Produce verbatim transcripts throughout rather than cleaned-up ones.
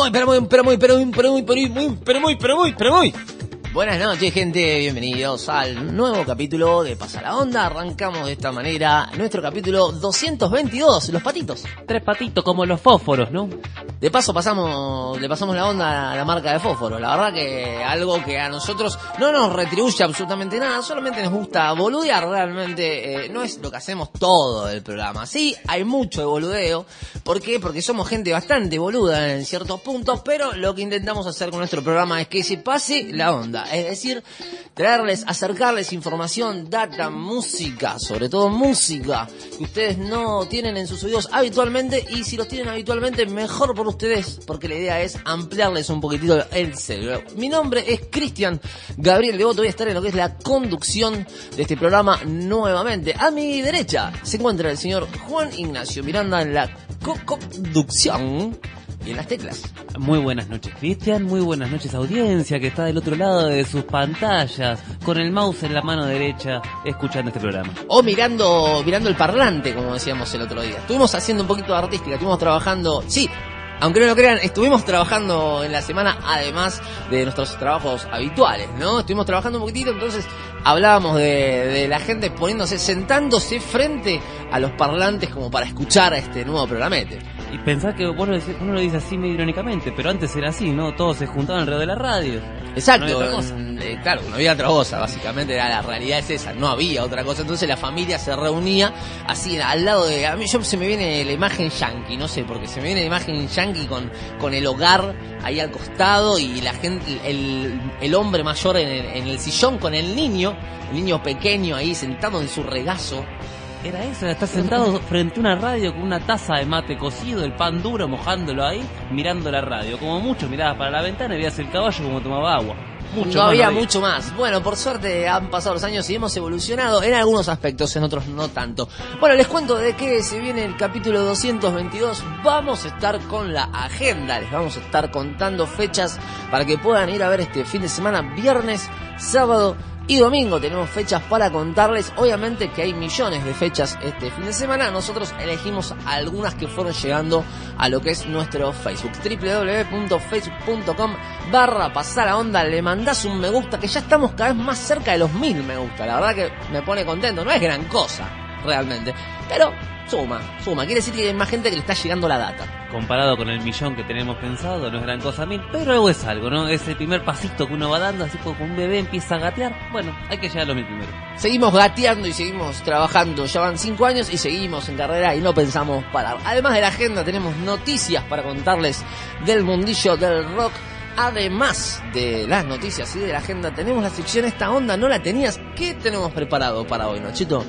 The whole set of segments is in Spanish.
Muy, pero muy, pero muy, pero muy, pero muy, pero muy, pero muy, pero muy, pero muy. Buenas noches, gente, bienvenidos al nuevo capítulo de Pasa la Onda. Arrancamos de esta manera nuestro capítulo doscientos veintidós, Los Patitos. Tres patitos como los fósforos, ¿no? De paso pasamos, le pasamos la onda a la marca de fósforo. La verdad que algo que a nosotros no nos retribuye absolutamente nada, solamente nos gusta boludear realmente. Eh, no es lo que hacemos todo el programa. Sí, hay mucho de boludeo. ¿Por qué? Porque somos gente bastante boluda en ciertos puntos, pero lo que intentamos hacer con nuestro programa es que se pase la onda. Es decir, traerles, acercarles información, data, música, sobre todo música, que ustedes no tienen en sus oídos habitualmente, y si los tienen habitualmente, mejor por ustedes, porque la idea es ampliarles un poquitito el cerebro. Mi nombre es Cristian Gabriel Devoto, voy a estar en lo que es la conducción de este programa nuevamente. A mi derecha se encuentra el señor Juan Ignacio Miranda en la co-conducción y en las teclas. Muy buenas noches, Cristian, muy buenas noches, audiencia que está del otro lado de sus pantallas, con el mouse en la mano derecha, escuchando este programa. O mirando mirando el parlante, como decíamos el otro día. Estuvimos haciendo un poquito de artística, estuvimos trabajando, sí, aunque no lo crean, estuvimos trabajando en la semana, además de nuestros trabajos habituales, ¿no? Estuvimos trabajando un poquitito, entonces hablábamos de, de la gente poniéndose, sentándose frente a los parlantes como para escuchar a este nuevo programete. Y pensar que vos lo, decís, uno lo dice así medio irónicamente, pero antes era así, ¿no? Todos se juntaban alrededor de la radio. Exacto, no eh, claro, no había otra cosa, básicamente era, la realidad es esa, no había otra cosa, entonces la familia se reunía así al lado de, a mí yo se me viene la imagen yankee, no sé, porque se me viene la imagen yankee con, con el hogar ahí al costado y la gente, el, el hombre mayor en el, en el sillón con el niño, el niño pequeño ahí sentado en su regazo. Era eso, estar sentado frente a una radio con una taza de mate cocido, el pan duro, mojándolo ahí, mirando la radio. Como mucho mirabas para la ventana y veías el caballo como tomaba agua. Mucho no más había no mucho más. Bueno, por suerte han pasado los años y hemos evolucionado en algunos aspectos, en otros no tanto. Bueno, les cuento de qué se viene el capítulo doscientos veintidós. Vamos a estar con la agenda, les vamos a estar contando fechas para que puedan ir a ver este fin de semana, viernes, sábado y domingo. Tenemos fechas para contarles. Obviamente que hay millones de fechas este fin de semana. Nosotros elegimos algunas que fueron llegando a lo que es nuestro Facebook, doble u doble u doble u punto facebook punto com barra pasar a onda. Le mandás un me gusta, que ya estamos cada vez más cerca de los mil me gusta. La verdad que me pone contento. No es gran cosa realmente, pero suma, suma. Quiere decir que hay más gente que le está llegando la data. Comparado con el millón que tenemos pensado, no es gran cosa mil, pero algo es algo, ¿no? Es el primer pasito que uno va dando, así como un bebé empieza a gatear. Bueno, hay que llegar a los mil primero. Seguimos gateando y seguimos trabajando. Ya van cinco años y seguimos en carrera y no pensamos parar. Además de la agenda, tenemos noticias para contarles del mundillo del rock. Además de las noticias y de la agenda, tenemos la sección Esta Onda No La Tenías. ¿Qué tenemos preparado para hoy, Nachito?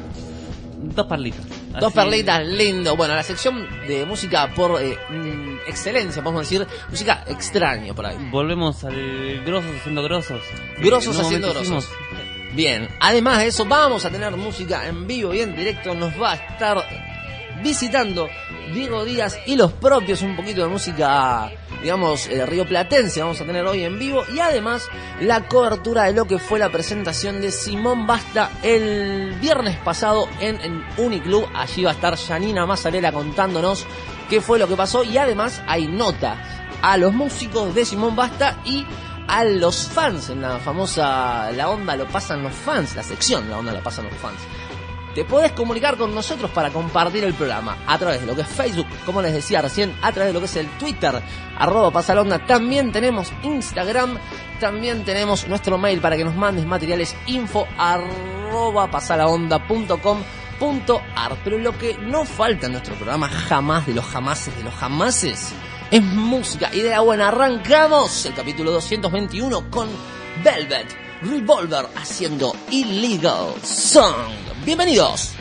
Dos perlitas. Dos Así... perlitas, lindo. Bueno, la sección de música por eh, excelencia, podemos decir, música extraña por ahí. Volvemos al grosos haciendo grosos. Grosos haciendo grosos. Bien, además de eso, vamos a tener música en vivo y en directo. Nos va a estar visitando Diego Díaz y los propios, un poquito de música, digamos, eh, rioplatense vamos a tener hoy en vivo, y además la cobertura de lo que fue la presentación de Simón Basta el viernes pasado en, en Uniclub. Allí va a estar Janina Mazzarella contándonos qué fue lo que pasó, y además hay notas a los músicos de Simón Basta y a los fans en la famosa La Onda Lo Pasan los Fans, la sección La Onda Lo Pasan los Fans. Te podés comunicar con nosotros para compartir el programa a través de lo que es Facebook, como les decía recién, a través de lo que es el Twitter, arroba pasalonda. También tenemos Instagram, también tenemos nuestro mail para que nos mandes materiales, info arroba pasalaonda punto com punto ar. Pero lo que no falta en nuestro programa jamás, de los jamases de los jamases, es música. Idea buena, arrancamos el capítulo doscientos veintiuno con Velvet Revolver haciendo Illegal Song. Bienvenidos.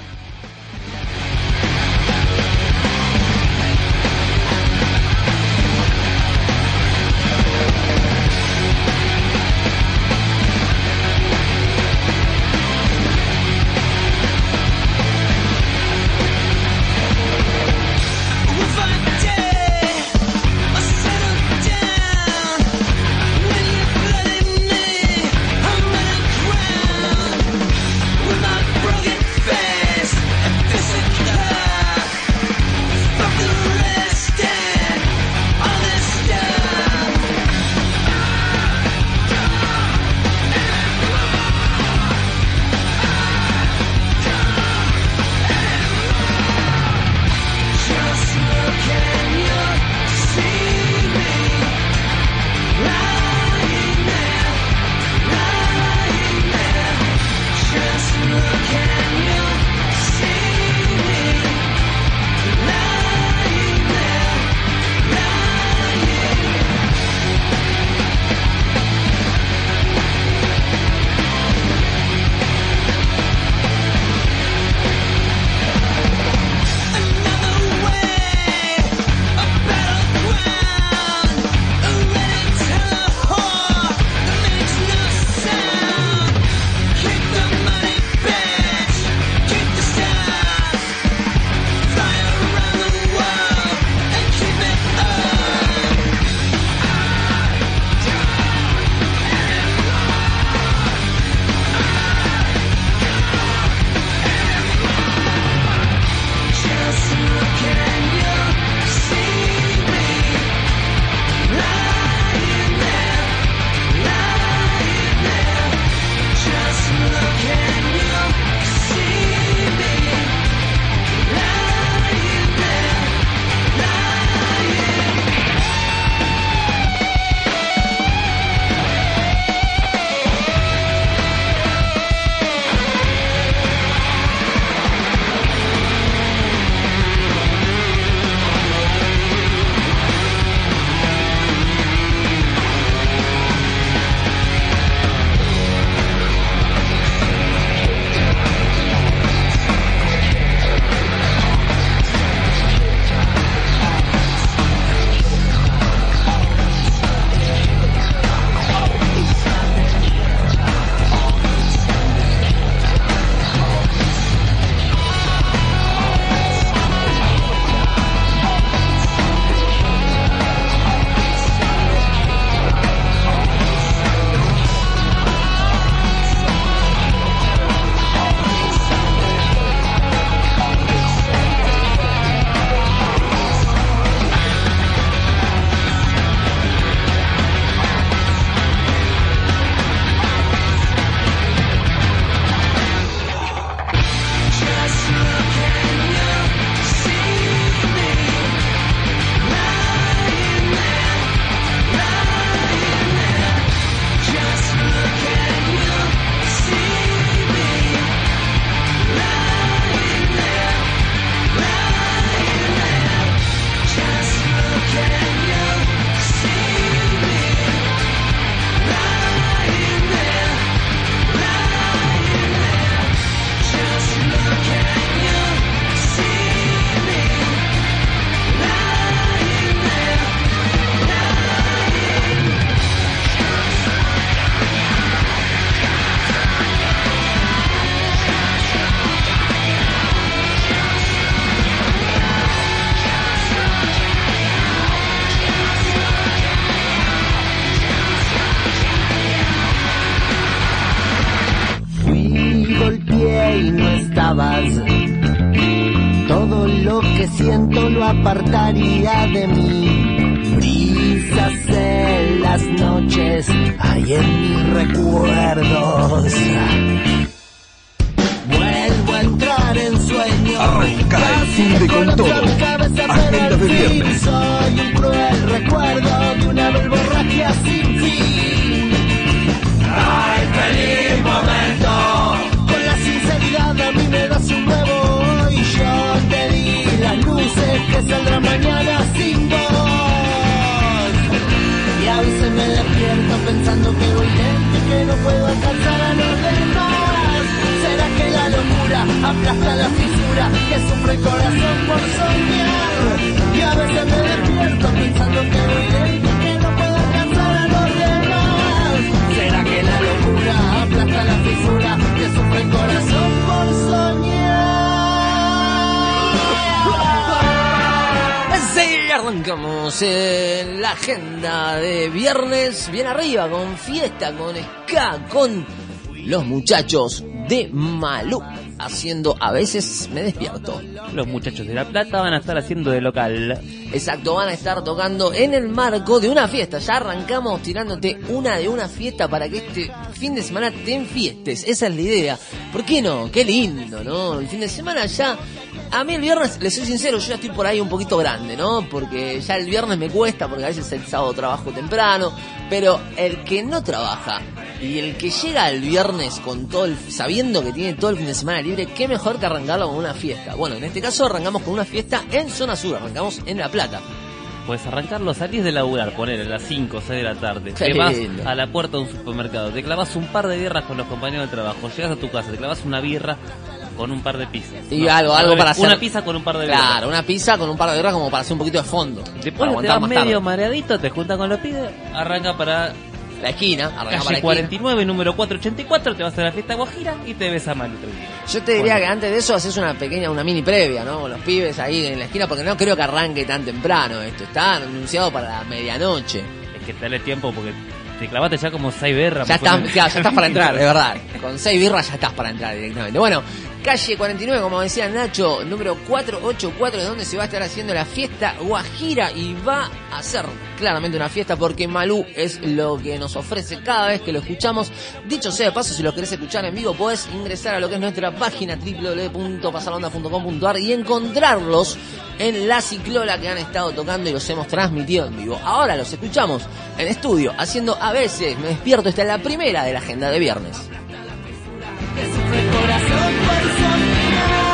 Broken face. lo que siento lo apartaría de mí. Brisas en las noches, hay en mis recuerdos. Vuelvo a entrar en sueños. Arranca el fin de con todo. Agenda de viernes. Soy un cruel recuerdo de una verborragia sin fin. ¡Ay, feliz momento! Con la sinceridad a mí me das un nuevo hoy. Yo te di las luces que saldrán mañana sin vos. Y a veces me despierto pensando que voy lento y que no puedo alcanzar a los demás. ¿Será que la locura aplasta la fisura que sufre el corazón por soñar? Y a veces me despierto pensando que voy lento y que no puedo alcanzar a los demás. ¿Será que la locura aplasta la fisura que sufre el corazón por soñar? Sí, arrancamos en la agenda de viernes bien arriba, con fiesta, con ska, con los muchachos de Malú haciendo A veces me despierto. Los muchachos de La Plata van a estar haciendo de local. Exacto, van a estar tocando en el marco de una fiesta. Ya arrancamos tirándote una de una fiesta para que este fin de semana te enfiestes. Esa es la idea. ¿Por qué no? Qué lindo, ¿no? El fin de semana ya... A mí el viernes, les soy sincero, yo ya estoy por ahí un poquito grande, ¿no? Porque ya el viernes me cuesta, porque a veces el sábado trabajo temprano. Pero el que no trabaja y el que llega el viernes con todo el, sabiendo que tiene todo el fin de semana libre, qué mejor que arrancarlo con una fiesta. Bueno, en este caso arrancamos con una fiesta en zona sur, arrancamos en La Plata. Puedes arrancarlo, salís de laburar, poner a las cinco o seis de la tarde, Qué te vas lindo. a la puerta de un supermercado, te clavas un par de birras con los compañeros de trabajo, llegas a tu casa, te clavas una birra con un par de pizzas. Y No, algo, algo para hacer. Una pizza con un par de birras. Claro, una pizza con un par de birras como para hacer un poquito de fondo. Después para te aguantar vas más medio tarde. mareadito, te juntas con los pibes, arranca para La esquina, arranca para calle la cuarenta y esquina. nueve, número cuatrocientos ochenta y cuatro, te vas a la fiesta guajira y te ves a Manu tranquilo. Yo te diría Bueno. que antes de eso haces una pequeña, una mini previa, ¿no? Con los pibes ahí en la esquina, porque no creo que arranque tan temprano esto. Está anunciado para la medianoche. Es que dale tiempo porque te clavaste ya como seis birras. Ya, pues, estás, con- ya, ya estás para entrar, de verdad. Con seis birras ya estás para entrar directamente. Bueno, calle cuarenta y nueve, como decía Nacho, número cuatrocientos ochenta y cuatro, es donde se va a estar haciendo la fiesta guajira. Y va a ser claramente una fiesta porque Malú es lo que nos ofrece cada vez que lo escuchamos. Dicho sea de paso, si lo querés escuchar en vivo, podés ingresar a lo que es nuestra página doble u doble u doble u punto pasar la onda punto com punto a r y encontrarlos en La Ciclola, que han estado tocando y los hemos transmitido en vivo. Ahora los escuchamos en estudio haciendo A veces me despierto. Esta es la primera de la agenda de viernes. Que sufre el corazón por soñar.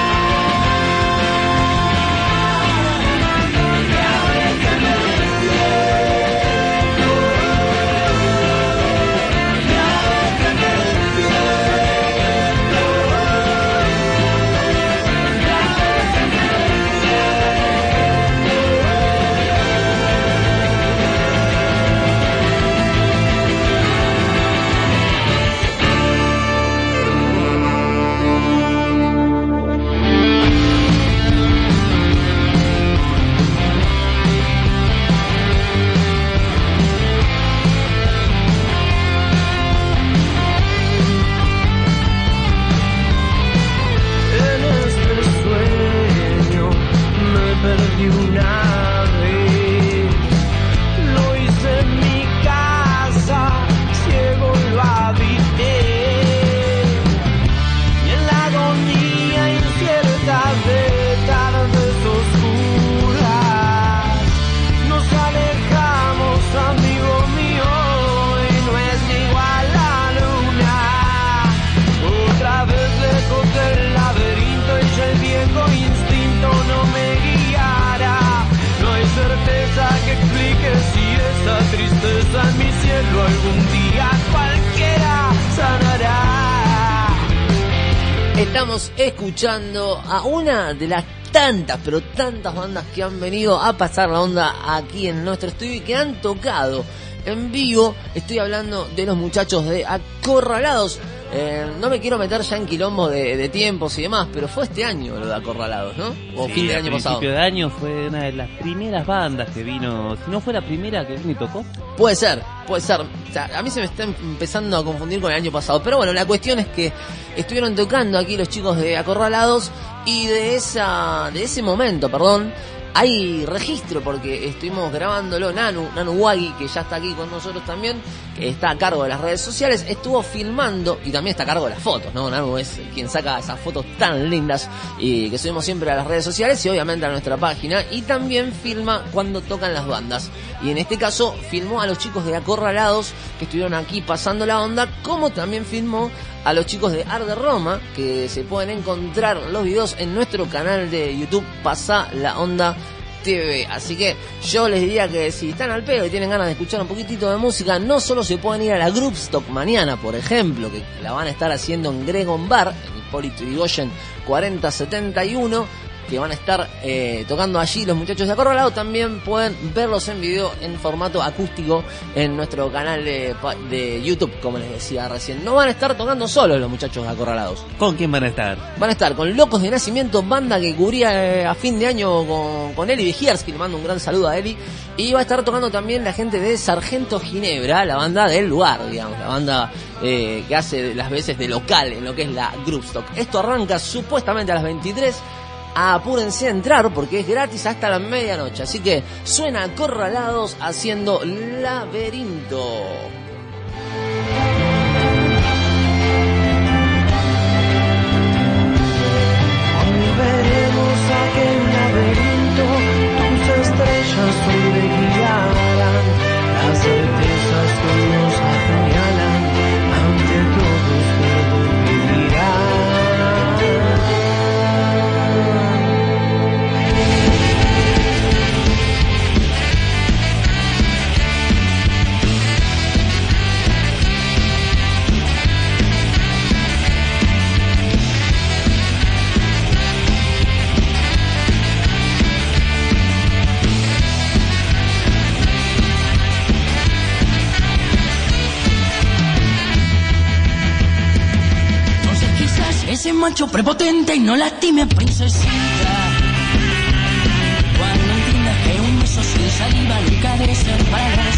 En mi cielo algún día cualquiera sanará. Estamos escuchando a una de las tantas, pero tantas bandas que han venido a pasar la onda aquí en nuestro estudio y que han tocado en vivo. Estoy hablando de los muchachos de Acorralados. Eh, no me quiero meter ya en quilombo de, de tiempos y demás, pero fue este año lo de Acorralados, ¿no? O Sí, fin del a año pasado. principio de año fue una de las primeras bandas que vino, si no fue la primera que vino y tocó. Puede ser, puede ser. O sea, a mí se me está empezando a confundir con el año pasado. Pero bueno, la cuestión es que estuvieron tocando aquí los chicos de Acorralados y de esa, de ese momento, perdón, hay registro porque estuvimos grabándolo. Nanu, Nanu Wagi, que ya está aquí con nosotros también, que está a cargo de las redes sociales, estuvo filmando y también está a cargo de las fotos, ¿no? Nanu es quien saca esas fotos tan lindas y que subimos siempre a las redes sociales y obviamente a nuestra página, y también filma cuando tocan las bandas. Y en este caso filmó a los chicos de Acorralados que estuvieron aquí pasando la onda, como también filmó a los chicos de Arde Roma, que se pueden encontrar los videos en nuestro canal de YouTube, Pasá la Onda T V. Así que yo les diría que si están al pedo y tienen ganas de escuchar un poquitito de música, no solo se pueden ir a la Groupstock mañana, por ejemplo, que la van a estar haciendo en Gregon Bar, en Hipólito Yrigoyen cuarenta setenta y uno, que van a estar eh, tocando allí los muchachos de Acorralados. También pueden verlos en video en formato acústico en nuestro canal de, de YouTube, como les decía recién. No van a estar tocando solos los muchachos de Acorralados. ¿Con quién van a estar? Van a estar con Locos de Nacimiento, banda que cubría eh, a fin de año con, con Eli Vigiersky, le mando un gran saludo a Eli. Y va a estar tocando también la gente de Sargento Ginebra, la banda del lugar, digamos, la banda eh, que hace las veces de local en lo que es la Groupstock. Esto arranca supuestamente a las veintitrés. Apúrense a entrar porque es gratis hasta la medianoche. Así que suena Acorralados haciendo Laberinto. Hoy veremos aquel laberinto, tus estrellas donde guiarán, las certezas que nos apuñalan, ante todos puedo mirar. Ese macho prepotente y no lastime a princesita. Cuando entiendas que un beso sin saliva nunca debe ser para vos,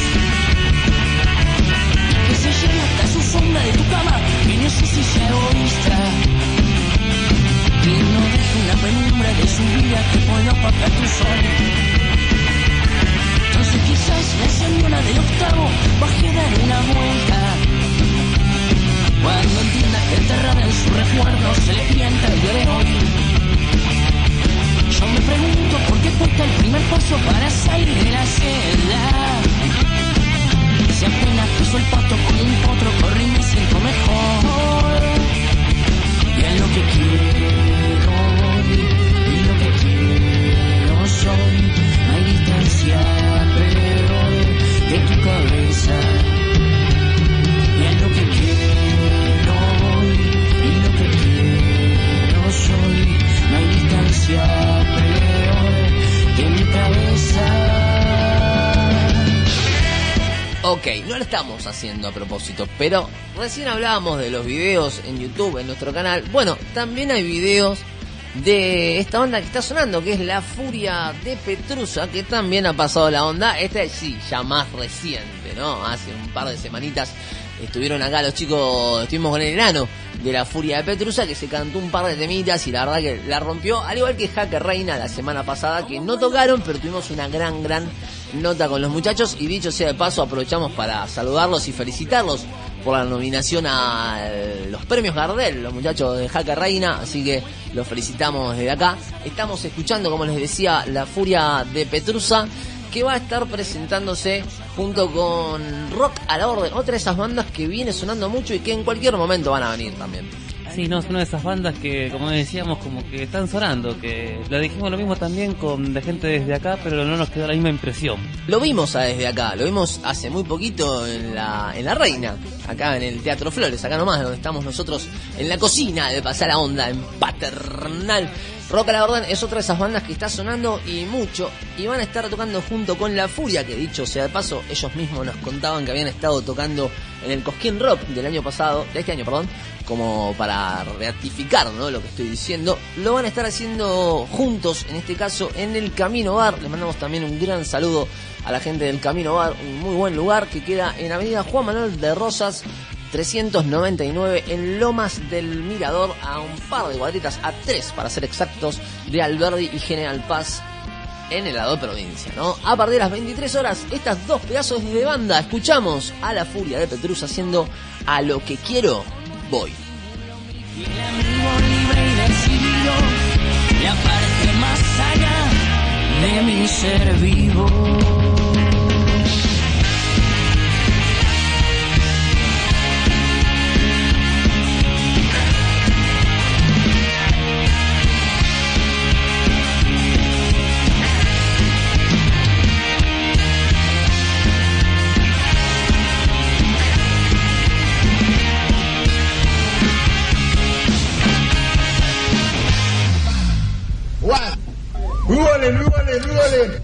que se lleve hasta su sombra de tu cama en ese silla egoísta, que no deje una penumbra de su vida que pueda apagar tu sol. Entonces quizás la señora del octavo baje a dar una vuelta. Cuando entiendas que enterrada en su recuerdo se le pianta el día de hoy, yo me pregunto por qué cuesta el primer paso para salir de la celda. Si apenas piso el pato con un potro, corrí y me siento mejor. Y es lo que quiero hoy, y lo que quiero soy. No hay distancia peor de tu cabeza. Y es lo que quiero. Soy, no hay distancia peor que mi cabeza. Ok, no lo estamos haciendo a propósito, pero recién hablábamos de los videos en YouTube, en nuestro canal. Bueno, también hay videos de esta banda que está sonando, que es La Furia de Petrusa, que también ha pasado la onda. Esta es, sí, ya más reciente, ¿no? Hace un par de semanitas estuvieron acá los chicos, estuvimos con el enano de La Furia de Petrusa, que se cantó un par de temitas y la verdad que la rompió, al igual que Jaque Reina la semana pasada, que no tocaron, pero tuvimos una gran, gran nota con los muchachos. Y dicho sea de paso, aprovechamos para saludarlos y felicitarlos por la nominación a los premios Gardel, los muchachos de Jaque Reina, así que los felicitamos desde acá. Estamos escuchando, como les decía, La Furia de Petrusa, que va a estar presentándose junto con Rock a la Orden, otra de esas bandas que viene sonando mucho y que en cualquier momento van a venir también. Sí, no, es una de esas bandas que, como decíamos, como que están sonando, que lo dijimos lo mismo también con de gente desde acá, pero no nos quedó la misma impresión. Lo vimos a desde acá, lo vimos hace muy poquito en la en la Reina, acá en el Teatro Flores, acá nomás, donde estamos nosotros en la cocina de Pasar la Onda, en Paternal. Rock a la Orden es otra de esas bandas que está sonando y mucho, y van a estar tocando junto con La Furia, que dicho sea de paso, ellos mismos nos contaban que habían estado tocando en el Cosquín Rock del año pasado, de este año, perdón, como para ratificar, ¿no?, lo que estoy diciendo. Lo van a estar haciendo juntos, en este caso en el Camino Bar. Les mandamos también un gran saludo a la gente del Camino Bar, un muy buen lugar que queda en Avenida Juan Manuel de Rosas trescientos noventa y nueve, en Lomas del Mirador, a un par de cuadritas, a tres para ser exactos, de Alberdi y General Paz, en el lado de provincia, ¿no? A partir de las veintitrés horas, estas dos pedazos de banda, escuchamos a La Furia de Petrus haciendo A lo que quiero, voy. Y el amigo libre y decidido, la parte más allá de mi ser vivo. ¡Lúale, lúale, lúale!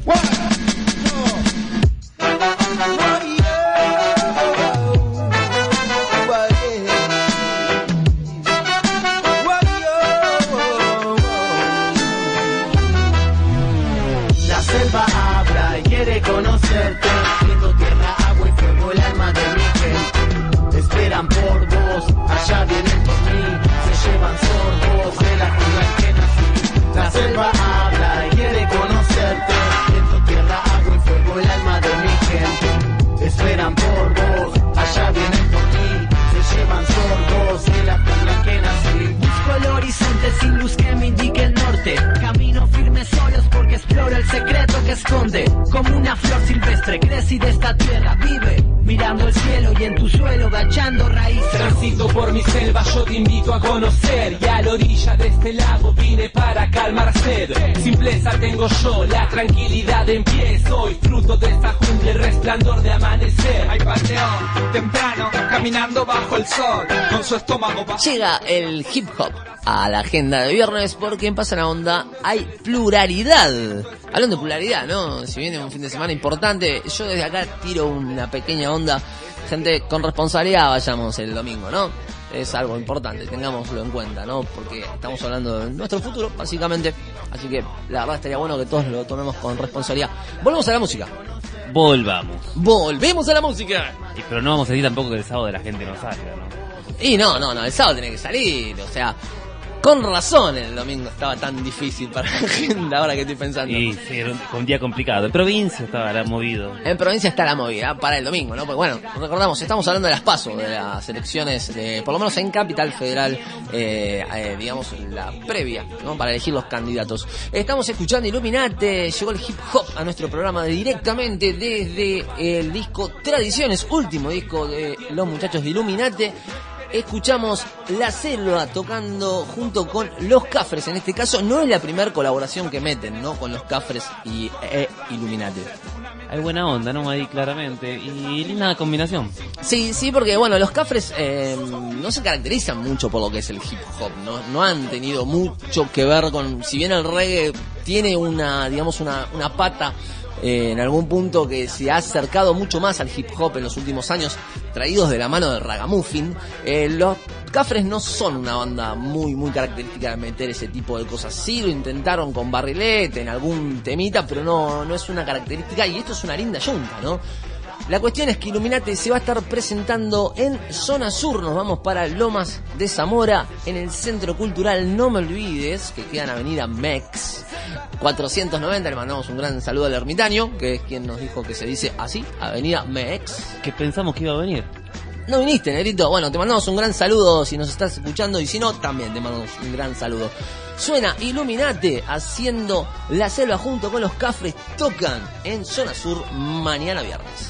La selva habla y quiere conocerte, viendo tierra, agua y fuego, el alma de mi gente. Esperan por vos, allá vienen por mí, se llevan sorbos de la jungla en que nací. La selva habla y quiere conocerte, viento, tierra, agua y fuego, el alma de mi gente. Esperan por vos, allá vienen por mí, se llevan sorbos de la jungla en que nací. Busco el horizonte sin luz que me indique el norte, camino firme solos porque exploro el secreto que esconde. Como una flor silvestre crece y de esta tierra vive, mirando el cielo y en tu suelo va echando raíces. Transito por mi selva, yo te invito a conocer, y a la orilla de este lago vine para calmar sed. Simpleza tengo yo, la tranquilidad en pie, soy fruto de esta jungla, el resplandor de amanecer. Hay paseo temprano, caminando bajo el sol, con su estómago vacío. Llega el hip hop a la agenda de viernes porque en Pasa la Onda hay pluralidad. Hablando de pluralidad, ¿no? Si viene un fin de semana importante, yo desde acá tiro una pequeña onda. Gente, con responsabilidad vayamos el domingo, ¿no? Es algo importante, tengámoslo en cuenta, ¿no? Porque estamos hablando de nuestro futuro, básicamente. Así que la verdad estaría bueno que todos lo tomemos con responsabilidad. Volvemos a la música. Volvamos. Volvemos a la música. Y, pero no vamos a decir tampoco que el sábado la gente no salga, ¿no? Y no, no, no, el sábado tiene que salir, o sea, con razón el domingo estaba tan difícil para la gente ahora que estoy pensando. Y sí, era un, un día complicado. En provincia estaba la movido. En provincia está la movida para el domingo, ¿no? Porque bueno, recordamos, estamos hablando de las PASO, de las elecciones, de, por lo menos en Capital Federal, eh, eh, digamos, la previa, ¿no? Para elegir los candidatos. Estamos escuchando Illuminate, llegó el hip hop a nuestro programa directamente desde el disco Tradiciones, último disco de los muchachos de Illuminate. Escuchamos La Selva tocando junto con Los Cafres. En este caso no es la primera colaboración que meten, ¿no? Con Los Cafres y e Illuminate. Hay buena onda, ¿no? Ahí claramente. Y linda combinación. Sí, sí, porque bueno, Los Cafres eh, no se caracterizan mucho por lo que es el hip hop, ¿no? No han tenido mucho que ver con... Si bien el reggae tiene una, digamos, una, una pata... Eh, en algún punto que se ha acercado mucho más al hip hop en los últimos años, traídos de la mano del ragamuffin. Eh, los Cafres no son una banda muy muy característica de meter ese tipo de cosas. Sí lo intentaron con Barrilete en algún temita, pero no, no es una característica, y esto es una linda yunta, ¿no? La cuestión es que Illuminate se va a estar presentando en Zona Sur. Nos vamos para Lomas de Zamora, en el Centro Cultural No Me Olvides, que queda en Avenida Mex cuatrocientos noventa. Le mandamos un gran saludo al ermitaño, que es quien nos dijo que se dice así, Avenida Mex. Que pensamos que iba a venir. No viniste, negrito. Bueno, te mandamos un gran saludo si nos estás escuchando, y si no, también te mandamos un gran saludo. Suena Illuminate haciendo La Selva junto con Los Cafres. Tocan en Zona Sur mañana viernes.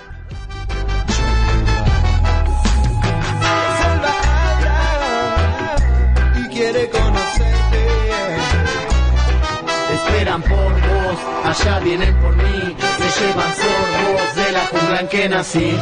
Quiere conocerte, esperan por vos, allá vienen por mí, se llevan sorbos de la jungla en que nací.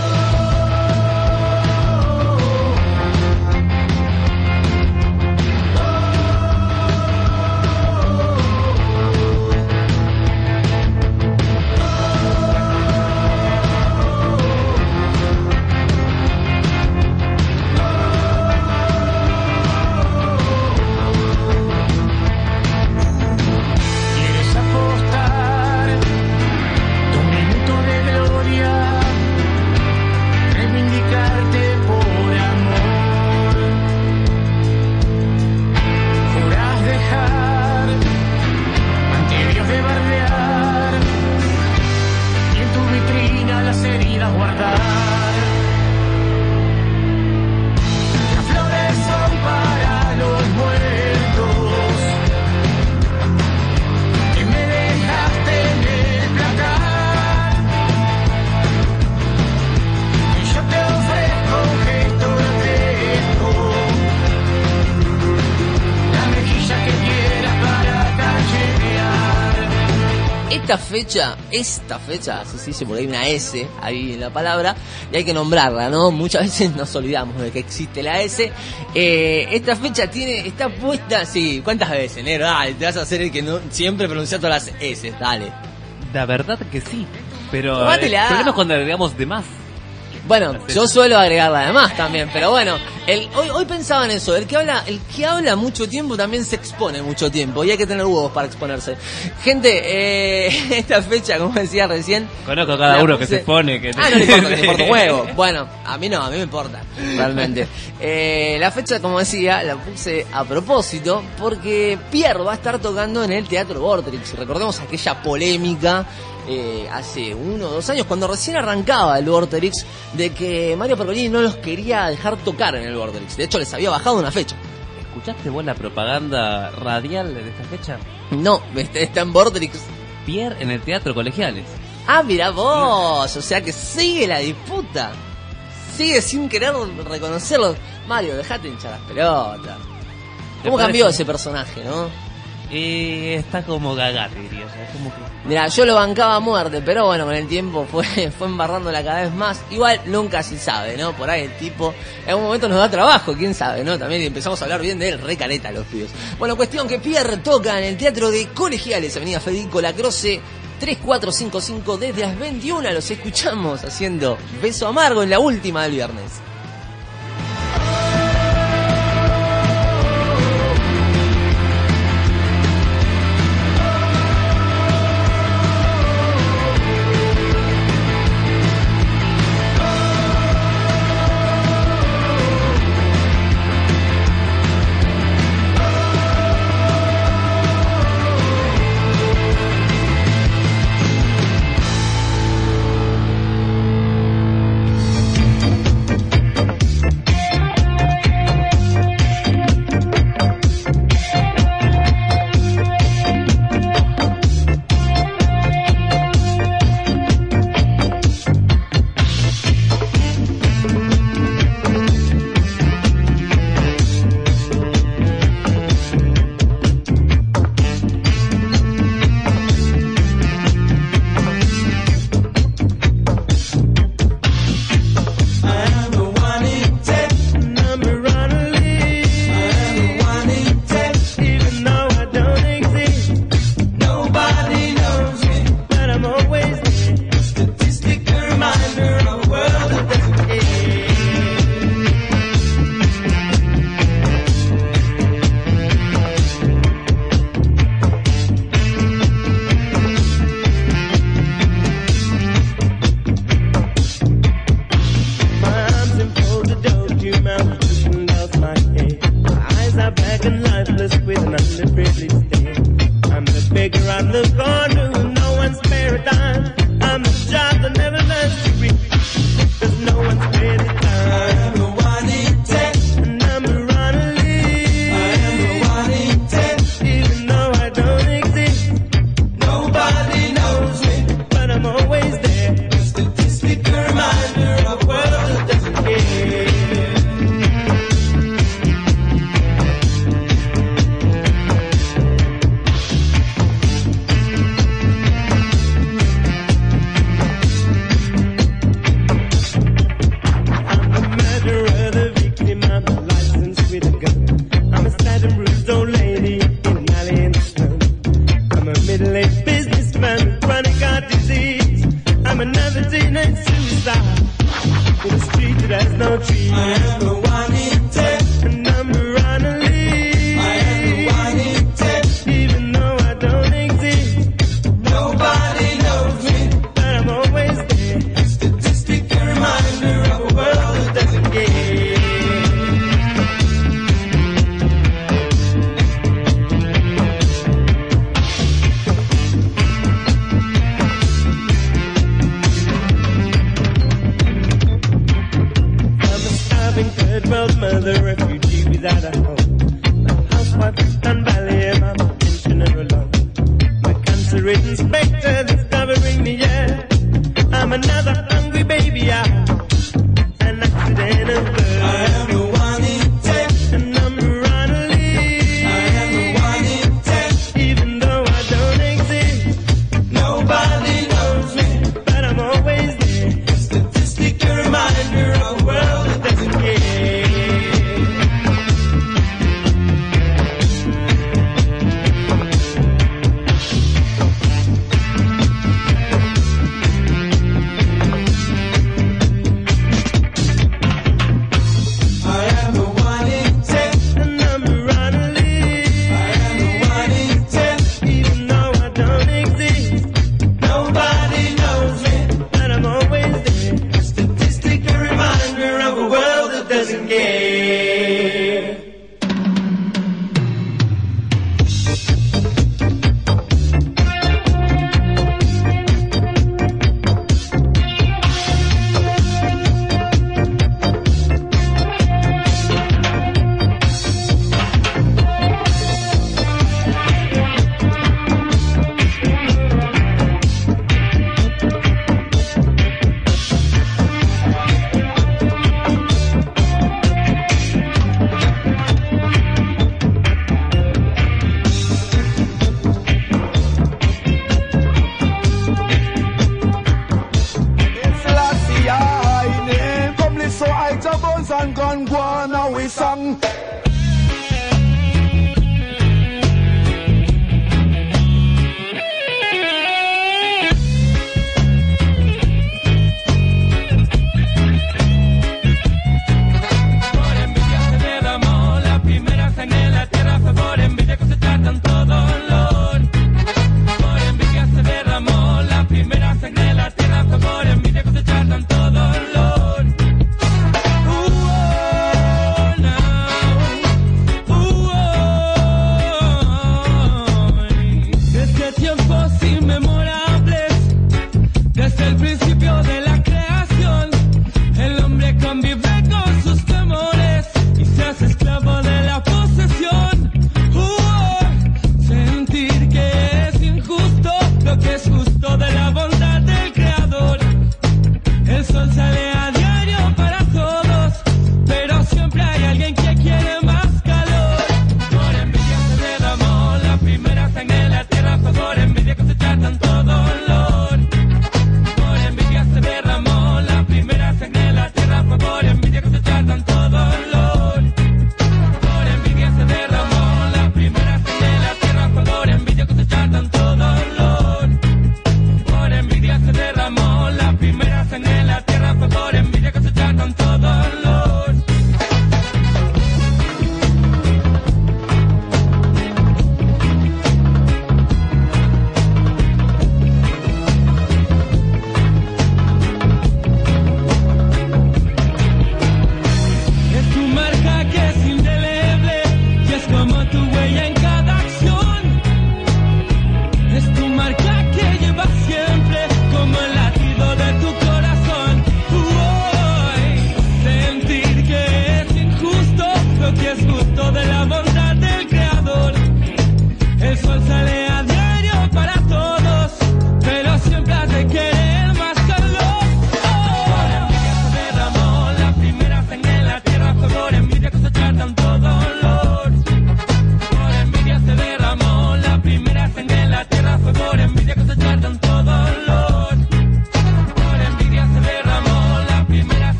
esta fecha, esta fecha, así se dice porque hay una S ahí en la palabra, y hay que nombrarla, ¿no? Muchas veces nos olvidamos de que existe la S. Eh, esta fecha tiene, está puesta, sí, ¿cuántas veces, negro? Dale, te vas a hacer el que no siempre pronuncia todas las S, dale. La verdad que sí, pero Tómatela. el problema es cuando agregamos de más. Bueno, yo suelo agregarla además también, pero bueno, el, hoy hoy pensaba en eso, el que habla el que habla mucho tiempo también se expone mucho tiempo y hay que tener huevos para exponerse. Gente, eh, esta fecha, como decía recién... Conozco a cada la uno puse- que se expone. Que Ah, no le importa, que le importa un huevo. Bueno, a mí no, a mí me importa, realmente. Eh, la fecha, como decía, la puse a propósito porque Pierre va a estar tocando en el Teatro Vortrix. Recordemos aquella polémica... Eh, hace uno o dos años, cuando recién arrancaba el Vorterix, de que Mario Pergolini no los quería dejar tocar en el Vorterix. De hecho, les había bajado una fecha. ¿Escuchaste vos la propaganda radial de esta fecha? No, está, está en Vorterix. Pierre en el Teatro Colegiales. Ah, mirá vos, o sea que sigue la disputa. Sigue sin querer reconocerlo. Mario, dejate hinchar las pelotas. ¿Cómo parece? cambió ese personaje, no? Y está como gagate, diría yo. Es como que... Mirá, yo lo bancaba a muerte, pero bueno, con el tiempo fue, fue embarrándola cada vez más. Igual nunca se sabe, ¿no? Por ahí el tipo en algún momento nos da trabajo, quién sabe, ¿no? También empezamos a hablar bien de él, re careta los pibes. Bueno, cuestión que Pierre toca en el Teatro de Colegiales, Avenida Federico Lacroce, tres cuatro cinco cinco, desde las veintiuna. Los escuchamos haciendo Beso Amargo en la última del viernes.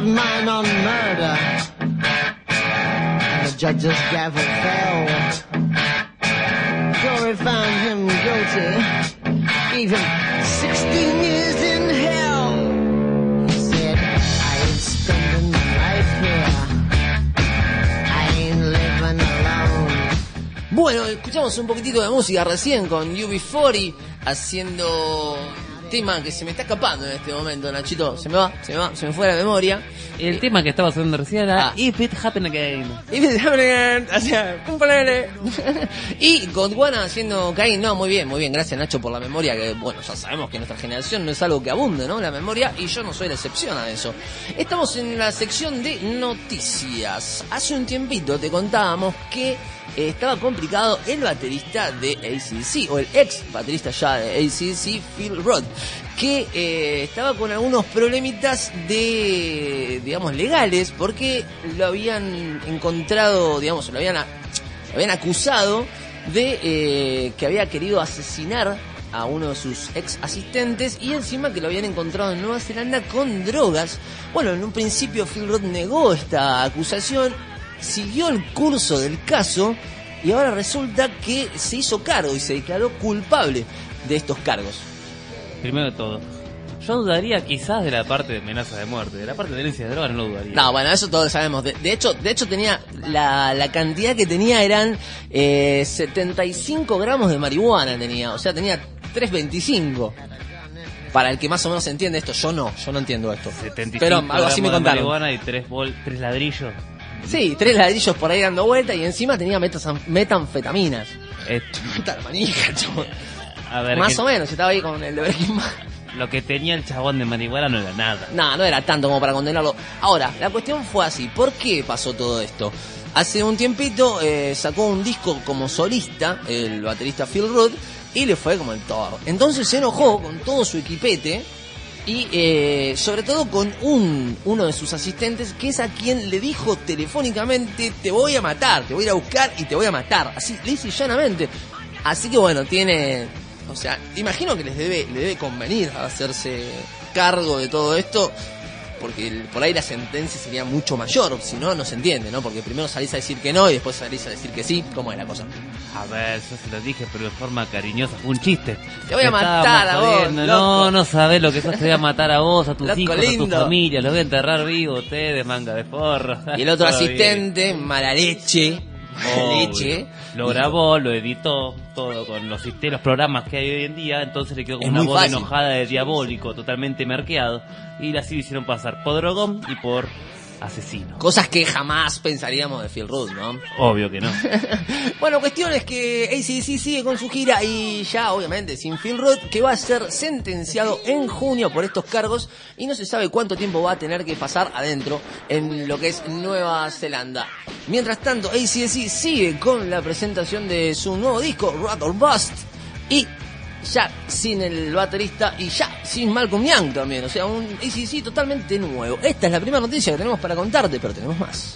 of mine on murder. The judge's gavel fell. Jury found him guilty. Gave him sixteen years in hell. He said, I ain't spending my life here. I ain't living alone. Bueno, escuchamos un poquitito de música recién con U B cuarenta haciendo tema que se me está escapando en este momento, Nachito. Se me va, se me va, se me fue la memoria. El tema que estaba sonando recién era Ah. If It Happen Again. If it happen again, o sea, cúmplele. Y Gondwana haciendo Caín. No, muy bien, muy bien. Gracias, Nacho, por la memoria. Que bueno, ya sabemos que nuestra generación no es algo que abunde, ¿no? La memoria, y yo no soy la excepción a eso. Estamos en la sección de noticias. Hace un tiempito te contábamos que eh, estaba complicado el baterista de A C D C, o el ex baterista ya de A C D C, Phil Rudd, que eh, estaba con algunos problemitas de, digamos, legales, porque lo habían encontrado, digamos, lo habían, a- lo habían acusado de eh, que había querido asesinar a uno de sus ex asistentes, y encima que lo habían encontrado en Nueva Zelanda con drogas. Bueno, en un principio Phil Rudd negó esta acusación, siguió el curso del caso, y ahora resulta que se hizo cargo y se declaró culpable de estos cargos. Primero de todo, yo dudaría quizás de la parte de amenaza de muerte. De la parte de tenencia de droga no lo dudaría. No, bueno, eso todos sabemos. De, de hecho, de hecho tenía la, la cantidad que tenía eran eh, setenta y cinco gramos de marihuana tenía, o sea, tenía trescientos veinticinco. Para el que más o menos entiende esto, yo no, yo no entiendo esto. setenta y cinco Pero algo así me gramos de contaron. marihuana y tres, bol, tres ladrillos. Sí, tres ladrillos por ahí dando vuelta, y encima tenía metas- metanfetaminas. Eh, Puta la manija, chabón. a ver, Más que o menos, estaba ahí con el de Breaking Bad. lo que tenía el chabón de marihuana no era nada. No, no era tanto como para condenarlo. Ahora, la cuestión fue así. ¿Por qué pasó todo esto? Hace un tiempito eh, sacó un disco como solista, el baterista Phil Rudd, y le fue como el toro. Entonces se enojó con todo su equipete, y eh, sobre todo con un uno de sus asistentes, que es a quien le dijo telefónicamente: te voy a matar, te voy a ir a buscar y te voy a matar. Así, lisa y llanamente. Así que bueno, tiene... O sea, imagino que les debe, le debe convenir hacerse cargo de todo esto, porque el- por ahí la sentencia sería mucho mayor. Si no, no se entiende, ¿no? Porque primero salís a decir que no y después salís a decir que sí. ¿Cómo es la cosa? A ver, yo se lo dije, pero de forma cariñosa. Fue un chiste. Te voy a Me matar estábamos a vos, jodiendo. loco. No, no sabés lo que sos. Te voy a matar a vos, a tus Loco hijos, a tu lindo. familia. Los voy a enterrar vivo, ustedes, manga de forro. Y el otro Todo bien. asistente, mala leche, mala Obvio. leche. Lo dijo, grabó, lo editó, todo con los sistemas, los programas que hay hoy en día. Entonces le quedó con Es una muy voz fácil. enojada de diabólico, totalmente merqueado. Y así lo hicieron pasar por drogón y por asesino. Cosas que jamás pensaríamos de Phil Rudd, ¿no? Obvio que no. Bueno, cuestión es que A C D C sigue con su gira, y ya obviamente sin Phil Rudd, que va a ser sentenciado en junio por estos cargos, y no se sabe cuánto tiempo va a tener que pasar adentro en lo que es Nueva Zelanda. Mientras tanto, A C D C sigue con la presentación de su nuevo disco, Rock or Bust, y ya sin el baterista y ya sin Malcolm Young también, o sea, un A C D C totalmente nuevo. Esta es la primera noticia que tenemos para contarte, pero tenemos más.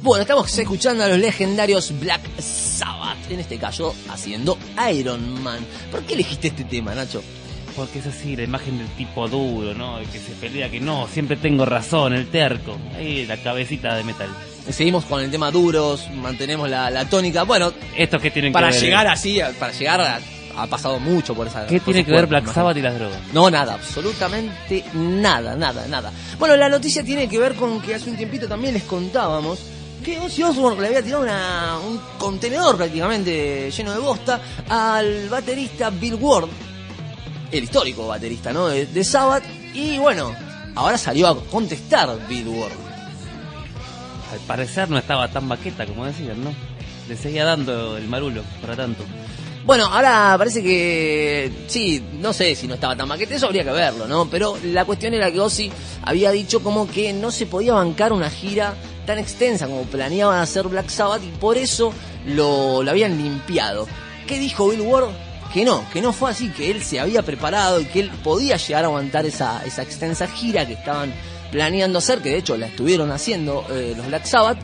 Bueno, estamos escuchando a los legendarios Black Sabbath, en este caso haciendo Iron Man. ¿Por qué elegiste este tema, Nacho? Porque es así, la imagen del tipo duro, ¿no? El que se pelea, que no, siempre tengo razón, el terco. Ahí la cabecita de metal. Seguimos con el tema duros, mantenemos la, la tónica. Bueno, ¿estos qué tienen para que ver? llegar así, para llegar a, ha pasado mucho por esa... ¿Qué por tiene su que ver cuerpo, Black imagínate. Sabbath y las drogas? No, nada, absolutamente nada, nada, nada. Bueno, la noticia tiene que ver con que hace un tiempito también les contábamos que Ozzy Osbourne le había tirado una, un contenedor prácticamente lleno de bosta al baterista Bill Ward, el histórico baterista, ¿no?, de, de Sabbath. Y bueno, ahora salió a contestar Bill Ward. Al parecer no estaba tan baqueta como decían, ¿no? Le seguía dando el marulo, para tanto. Bueno, ahora parece que sí, no sé si no estaba tan maquete, eso habría que verlo, ¿no? Pero la cuestión era que Ozzy había dicho como que no se podía bancar una gira tan extensa como planeaban hacer Black Sabbath y por eso lo, lo habían limpiado. ¿Qué dijo Bill Ward? Que no, que no fue así, que él se había preparado y que él podía llegar a aguantar esa, esa extensa gira que estaban planeando hacer, que de hecho la estuvieron haciendo eh, los Black Sabbath,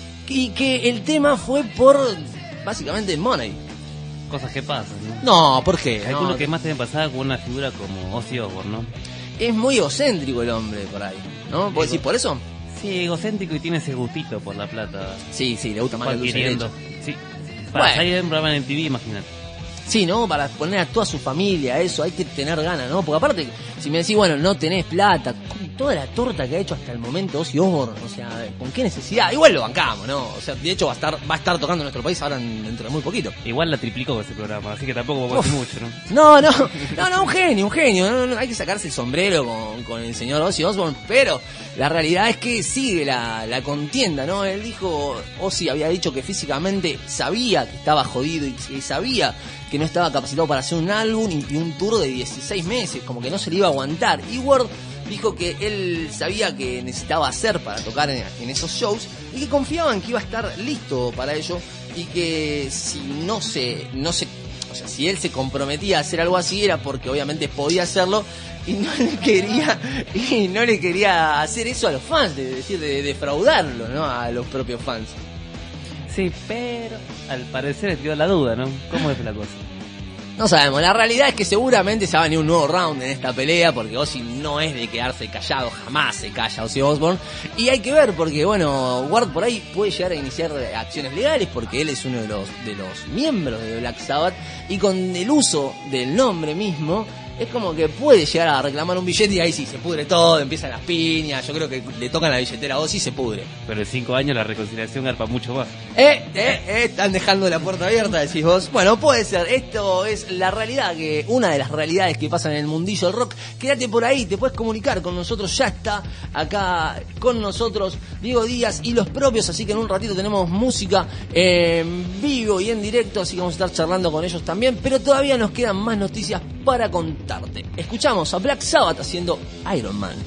y que el tema fue por básicamente money. Cosas que pasan, ¿no? No, ¿por qué? Calculo No, que más te pasaba con una figura como Ozzy Osbourne, ¿no? es muy egocéntrico el hombre por ahí, ¿no? ¿Vos decís por eso? Sí, egocéntrico y tiene ese gustito por la plata. Sí, sí, le gusta más Va el dulce de adquiriendo. leche. Sí. Para Bueno. salir en un programa en M T V, imagínate. Sí, ¿no? Para poner a toda su familia, eso, hay que tener ganas, ¿no? Porque aparte, si me decís, bueno, no tenés plata, con toda la torta que ha hecho hasta el momento Ozzy Osbourne, o sea, ¿con qué necesidad? Igual lo bancamos, ¿no? O sea, de hecho va a estar va a estar tocando en nuestro país ahora en- dentro de muy poquito. Igual la triplicó con ese programa, así que tampoco puedo decir mucho, ¿no? No, no, no, no, un genio, un genio. No, no, hay que sacarse el sombrero con, con el señor Ozzy Osbourne, pero la realidad es que sigue la, la contienda, ¿no? Él dijo, Ozzy había dicho que físicamente sabía que estaba jodido y, y sabía que no estaba capacitado para hacer un álbum y, y un tour de dieciséis meses, como que no se le iba a aguantar. Y Ward dijo que él sabía que necesitaba hacer para tocar en, en esos shows y que confiaban que iba a estar listo para ello y que si no se, no se, o sea, si él se comprometía a hacer algo así era porque obviamente podía hacerlo y no le quería y no le quería hacer eso a los fans, de decir, de defraudarlo, ¿no? A los propios fans. Sí, pero al parecer les dio la duda, ¿no? ¿Cómo es la cosa? No sabemos, la realidad es que seguramente se va a venir un nuevo round en esta pelea porque Ozzy no es de quedarse callado, jamás se calla Ozzy Osbourne y hay que ver porque bueno, Ward por ahí puede llegar a iniciar acciones legales porque él es uno de los, de los miembros de Black Sabbath y con el uso del nombre mismo es como que puede llegar a reclamar un billete y ahí sí se pudre todo, empiezan las piñas, yo creo que le tocan la billetera a Ozzy y se pudre. Pero en cinco años la reconciliación garpa mucho más. Eh, eh, eh, están dejando la puerta abierta, decís vos. Bueno, puede ser. Esto es la realidad, que una de las realidades que pasan en el mundillo del rock. Quédate por ahí, te puedes comunicar con nosotros. Ya está acá con nosotros Diego Díaz y los propios. Así que en un ratito tenemos música en vivo y en directo. Así que vamos a estar charlando con ellos también. Pero todavía nos quedan más noticias para contarte. Escuchamos a Black Sabbath haciendo Iron Man.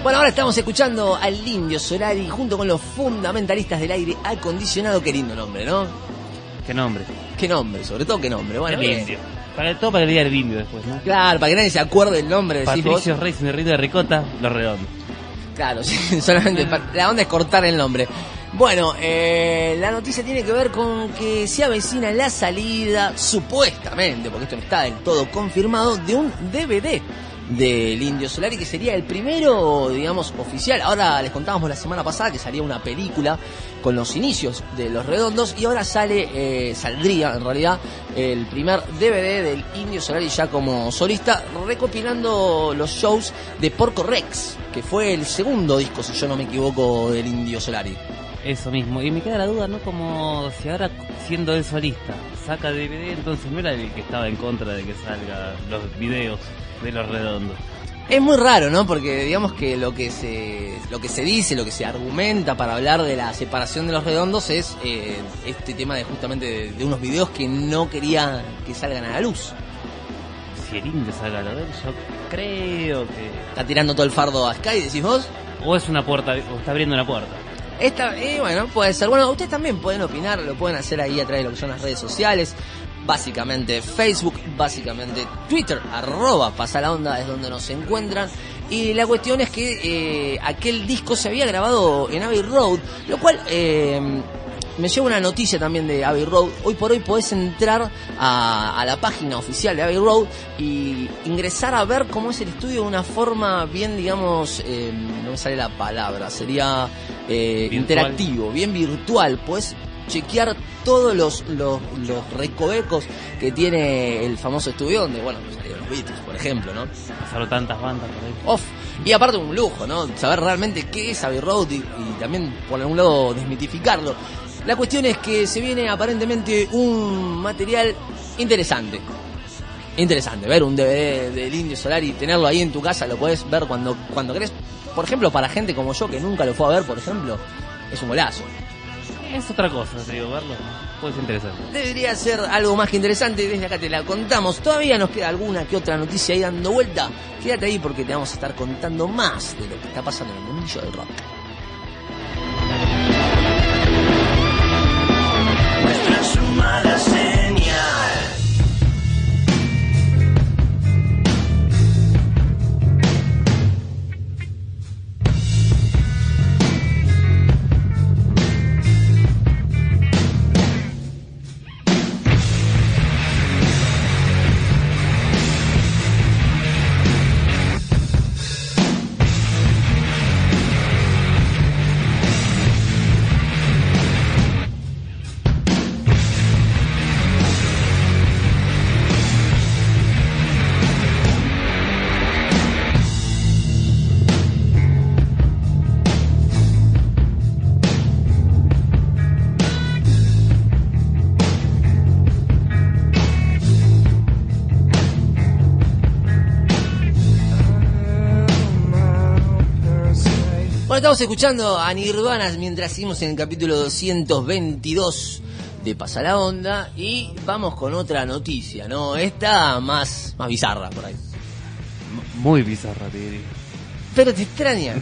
Bueno, ahora estamos escuchando al Indio Solari junto con los fundamentalistas del aire acondicionado. Qué lindo nombre, ¿no? ¿Qué nombre? Qué nombre, sobre todo qué nombre. Bueno, el bien. Indio. Para todo para que le diga el Indio después, ¿no? Claro, para que nadie se acuerde del nombre. Patricio Rey, Rito de Ricota, Los Redondos. Claro, sí, solamente la onda es cortar el nombre. Bueno, eh, la noticia tiene que ver con que se avecina la salida, supuestamente, porque esto no está del todo confirmado, de un D V D del Indio Solari, que sería el primero, digamos, oficial. Ahora les contábamos la semana pasada que salía una película con los inicios de Los Redondos, y ahora sale, eh, saldría en realidad el primer D V D del Indio Solari ya como solista, recopilando los shows de Porco Rex, que fue el segundo disco, si yo no me equivoco, del Indio Solari. Eso mismo, y me queda la duda, ¿no? Como si ahora, siendo el solista, saca D V D, entonces no era el que estaba en contra de que salga los videos de Los Redondos. Es muy raro, ¿no? Porque digamos que lo que se lo que se dice, lo que se argumenta para hablar de la separación de Los Redondos es eh, este tema de justamente de, de unos videos que no quería que salgan a la luz. Si el Indio salga a la luz, yo creo que... ¿Está tirando todo el fardo a Sky, decís vos? O es una puerta, o está abriendo una puerta. Esta, eh, bueno, puede ser. Bueno, ustedes también pueden opinar, lo pueden hacer ahí a través de lo que son las redes sociales. Básicamente Facebook, básicamente Twitter, arroba Pasa la Onda es donde nos encuentran. Y la cuestión es que eh, aquel disco se había grabado en Abbey Road, lo cual eh, me lleva una noticia también de Abbey Road. Hoy por hoy podés entrar a, a la página oficial de Abbey Road y ingresar a ver cómo es el estudio de una forma bien, digamos, eh, no me sale la palabra, sería eh, interactivo, bien virtual. Podés chequear todos los, los, los recovecos que tiene el famoso estudio donde, bueno, salieron los Beatles, por ejemplo, ¿no? Pasaron tantas bandas por ahí. Off. Y aparte un lujo, ¿no? Saber realmente qué es Abbey Road y, y también, por algún lado, desmitificarlo. La cuestión es que se viene aparentemente un material interesante. Interesante, ver un D V D del Indio Solari, tenerlo ahí en tu casa, lo podés ver cuando, cuando querés. Por ejemplo, para gente como yo que nunca lo fue a ver, por ejemplo, es un golazo. Es otra cosa, te digo, verlo puede ser interesante. Debería ser algo más que interesante, desde acá te la contamos. Todavía nos queda alguna que otra noticia ahí dando vuelta. Quédate ahí porque te vamos a estar contando más de lo que está pasando en el mundillo del rock. Muestra su mala señal. Estamos escuchando a Nirvana mientras seguimos en el capítulo doscientos veintidós de Pasa la Onda y vamos con otra noticia, ¿no? Esta más, más bizarra por ahí. Muy bizarra, te diría. Pero te extraña.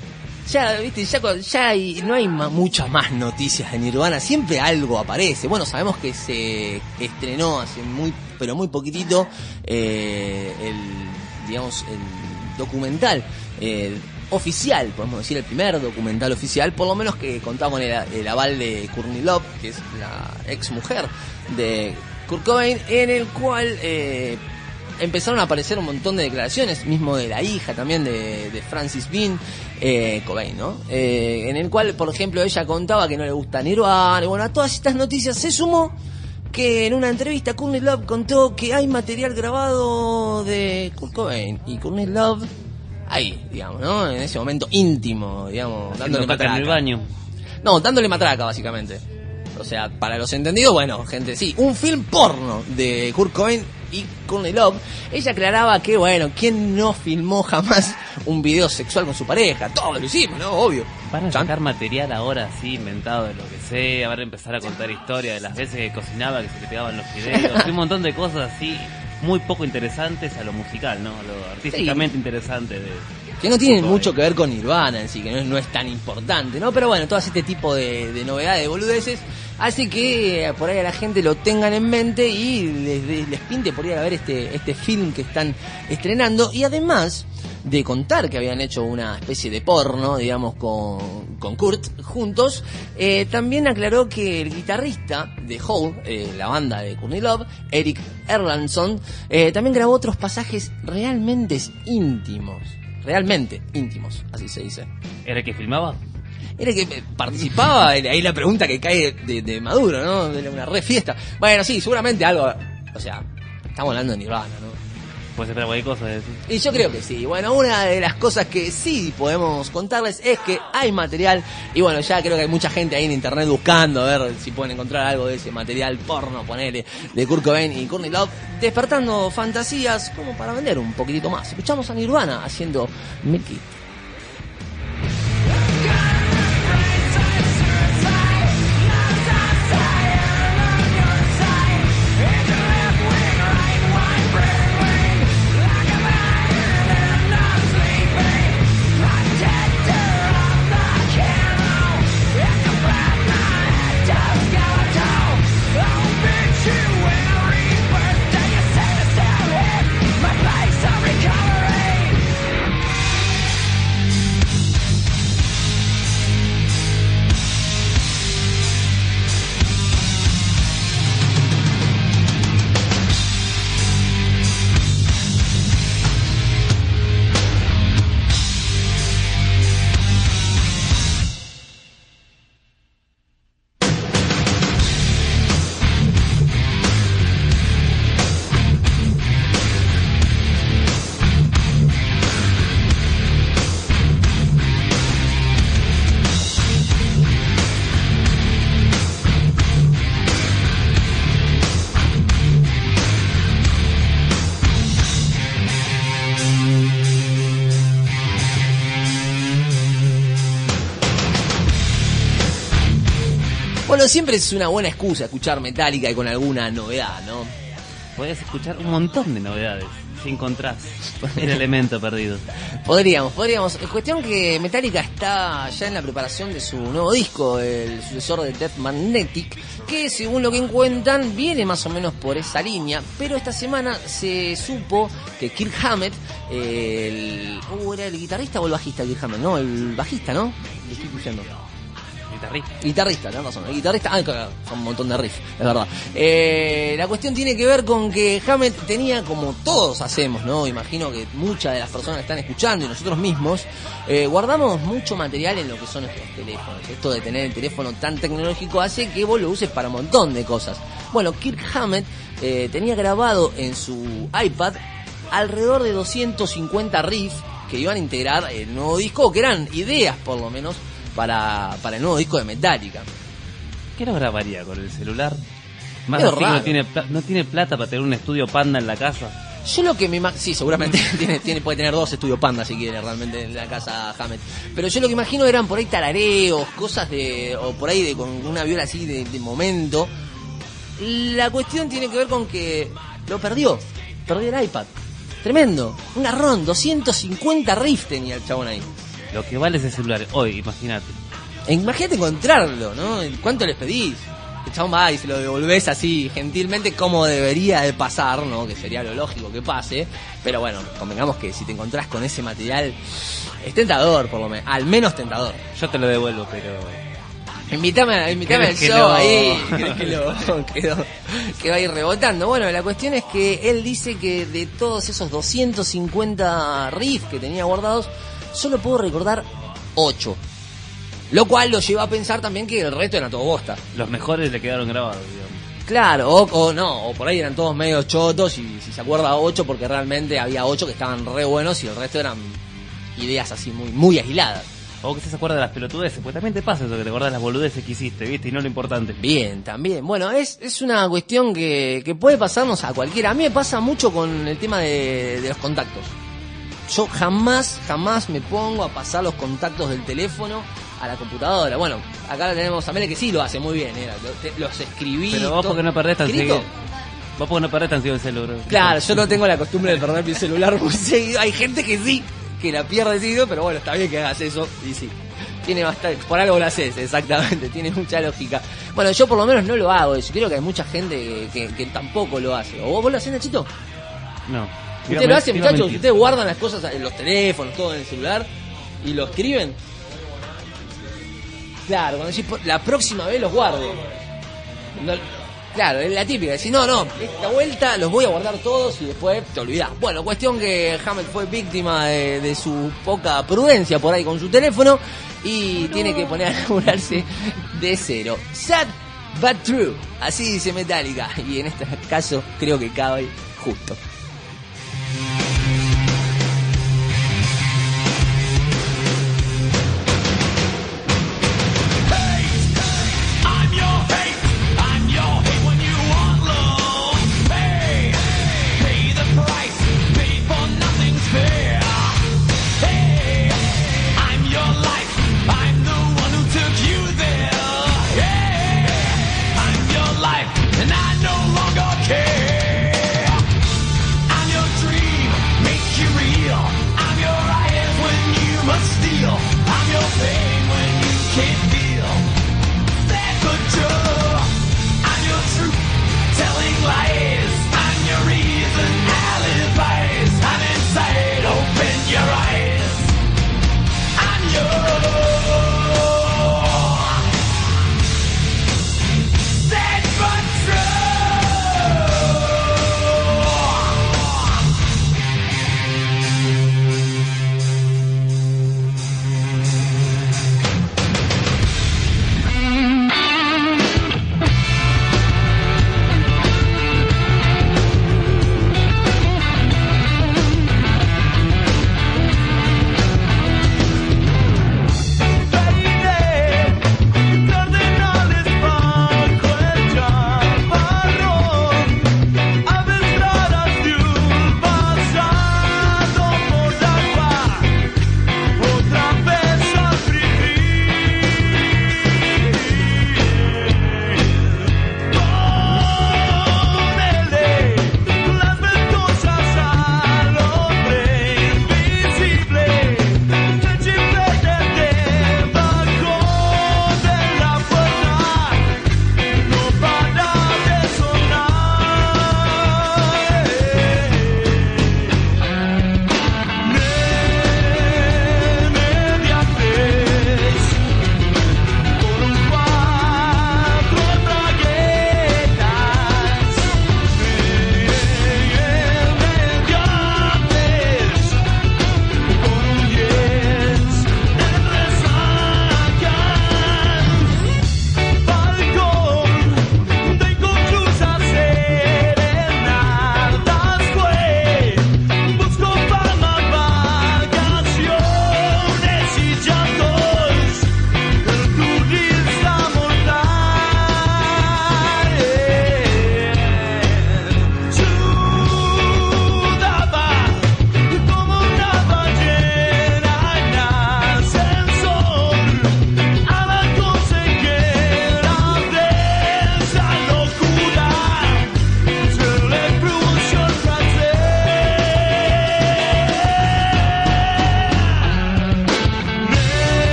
Ya, viste, ya, ya hay, no hay ma, muchas más noticias de Nirvana, siempre algo aparece. Bueno, sabemos que se estrenó hace muy, pero muy poquitito, eh, el, digamos, el documental, eh, oficial, podemos decir el primer documental oficial, por lo menos que contaba con el, el aval de Courtney Love, que es la ex mujer de Kurt Cobain, en el cual eh, empezaron a aparecer un montón de declaraciones, mismo de la hija también de, de Francis Bean eh, Cobain, ¿no? Eh, en el cual, por ejemplo, ella contaba que no le gusta Nirvana, y bueno, a todas estas noticias se sumó que en una entrevista Courtney Love contó que hay material grabado de Kurt Cobain, y Courtney Love ahí, digamos, ¿no? En ese momento íntimo, digamos, dándole matraca. En el baño. No, dándole matraca, básicamente. O sea, para los entendidos, bueno, gente, sí, un film porno de Kurt Cobain y Courtney Love. Ella aclaraba que, bueno, ¿quién no filmó jamás un video sexual con su pareja? Todos lo hicimos, ¿no? Obvio. Van a sacar material ahora así, inventado de lo que sea, van a empezar a contar historias de las veces que cocinaba, que se le pegaban los videos, un montón de cosas así muy poco interesantes a lo musical, ¿no? A lo artísticamente sí. interesante de, que no tienen mucho que ver con Nirvana en sí, que no es, no es tan importante, ¿no? Pero bueno, todo este tipo de, de novedades, de boludeces, así que por ahí a la gente lo tengan en mente y les, les pinte por ir a ver este, este film que están estrenando. Y además de contar que habían hecho una especie de porno, digamos, con, con Kurt juntos, eh, también aclaró que el guitarrista de Hole, eh, la banda de Courtney Love, Eric Erlandson, eh, también grabó otros pasajes realmente íntimos, realmente íntimos, así se dice. ¿Era el que filmaba? Era que participaba, ahí la pregunta que cae de, de Maduro, ¿no? Era una re fiesta. Bueno, sí, seguramente algo, o sea, estamos hablando de Nirvana, ¿no? Puede ser cualquier cosa, decir. Y yo creo que sí. Bueno, una de las cosas que sí podemos contarles es que hay material, y bueno, ya creo que hay mucha gente ahí en internet buscando a ver si pueden encontrar algo de ese material porno, ponele, de Kurt Cobain y Courtney Love, despertando fantasías como para vender un poquitito más. Escuchamos a Nirvana haciendo Milk It. Bueno, siempre es una buena excusa escuchar Metallica y con alguna novedad, ¿no? Podés escuchar un montón de novedades si encontrás el elemento perdido. Podríamos, podríamos. Es cuestión que Metallica está ya en la preparación de su nuevo disco, el sucesor de Death Magnetic, que según lo que encuentran viene más o menos por esa línea, pero esta semana se supo que Kirk Hammett, el... Uh, ¿era el guitarrista o el bajista Kirk Hammett? No, el bajista, ¿no? Le estoy diciendo. Guitarrista. Guitarrista, tenés razón. El guitarrista, ah, cagado, son un montón de riffs, es verdad. Eh, la cuestión tiene que ver con que Hammett tenía, como todos hacemos, ¿no? Imagino que muchas de las personas que están escuchando y nosotros mismos, eh, guardamos mucho material en lo que son nuestros teléfonos. Esto de tener el teléfono tan tecnológico hace que vos lo uses para un montón de cosas. Bueno, Kirk Hammett eh, tenía grabado en su iPad alrededor de doscientos cincuenta riffs que iban a integrar el nuevo disco, que eran ideas por lo menos para, para el nuevo disco de Metallica. ¿Qué no grabaría con el celular? Más Es así que raro. no tiene, pla- no tiene plata para tener un estudio Panda en la casa. Yo lo que me imagino, sí, seguramente tiene, tiene, puede tener dos estudios Panda si quiere realmente en la casa Hammett. Pero yo lo que imagino eran por ahí tarareos, cosas de, o por ahí de con una viola así de, de momento. La cuestión tiene que ver con que lo perdió, perdió el iPad. Tremendo, un garrón, doscientos cincuenta riffs tenía el chabón ahí. Lo que vale ese celular hoy, imagínate. E imagínate encontrarlo, ¿no? ¿Cuánto les pedís? El chabón va y se lo devolvés así gentilmente como debería de pasar, ¿no? Que sería lo lógico que pase. Pero bueno, convengamos que si te encontrás con ese material es tentador, por lo menos, al menos tentador. Yo te lo devuelvo, pero... Invítame, invítame al ¿Crees que show no? ahí, ¿crees que lo quedó, que va a ir rebotando? Bueno, la cuestión es que él dice que de todos esos doscientos cincuenta riffs que tenía guardados, solo puedo recordar ocho. Lo cual lo lleva a pensar también que el resto era todo bosta. Los mejores le quedaron grabados, digamos. Claro, o, o no, o por ahí eran todos medio chotos y si se acuerda ocho porque realmente había ocho que estaban re buenos y el resto eran ideas así muy muy aisladas. O que se acuerda de las pelotudeces, pues también te pasa eso, que te acordás de las boludeces que hiciste, ¿viste? Y no lo importante. Bien, también. Bueno, es, es una cuestión que, que puede pasarnos a cualquiera. A mí me pasa mucho con el tema de, de los contactos. Yo jamás, jamás me pongo a pasar los contactos del teléfono a la computadora. Bueno, acá tenemos a Mele que sí lo hace muy bien, ¿eh? Los, los escribí. Pero vos todo. porque no perdés tan ¿Escrito? seguido. Vos porque no perdés tan seguido el celular. Claro, yo no tengo la costumbre de perder mi celular muy seguido. Hay gente que sí. que la pierdes ido, pero bueno, está bien que hagas eso, y sí. Tiene bastante, por algo lo haces, exactamente, tiene mucha lógica. Bueno, yo por lo menos no lo hago eso, creo que hay mucha gente que, que, que tampoco lo hace. ¿O vos, vos lo hacés, Nachito? No. ¿Ustedes lo hacen, muchachos? ¿Ustedes guardan las cosas en los teléfonos, todo en el celular, y lo escriben? Claro, cuando decís, la próxima vez los guardo. No, claro, es la típica, decís, no, no, esta vuelta los voy a guardar todos y después te olvidás. Bueno, cuestión que Hammett fue víctima de, de su poca prudencia por ahí con su teléfono y tiene que poner a laburarse de cero. Sad but true, así dice Metallica, y en este caso creo que cabe justo.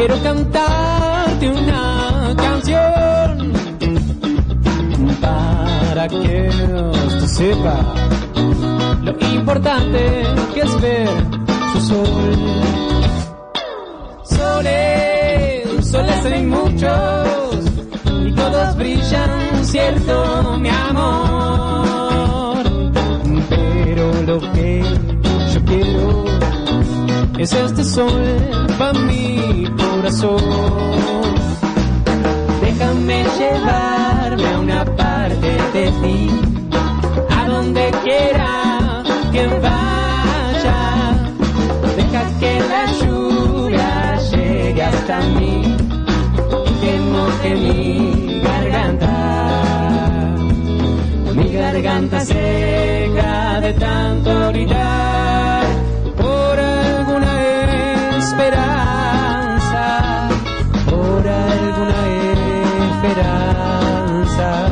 quiero cantarte una canción para que usted sepa lo importante que es ver su sol. Soles, soles hay muchos y todos brillan, cierto, mi amor. Pero lo que yo quiero es este sol para mi corazón. Déjame llevarme a una parte de ti, a donde quiera que vaya. Deja que la lluvia llegue hasta mí y que moje mi garganta, mi garganta seca de tanto gritar por alguna esperanza, por alguna esperanza.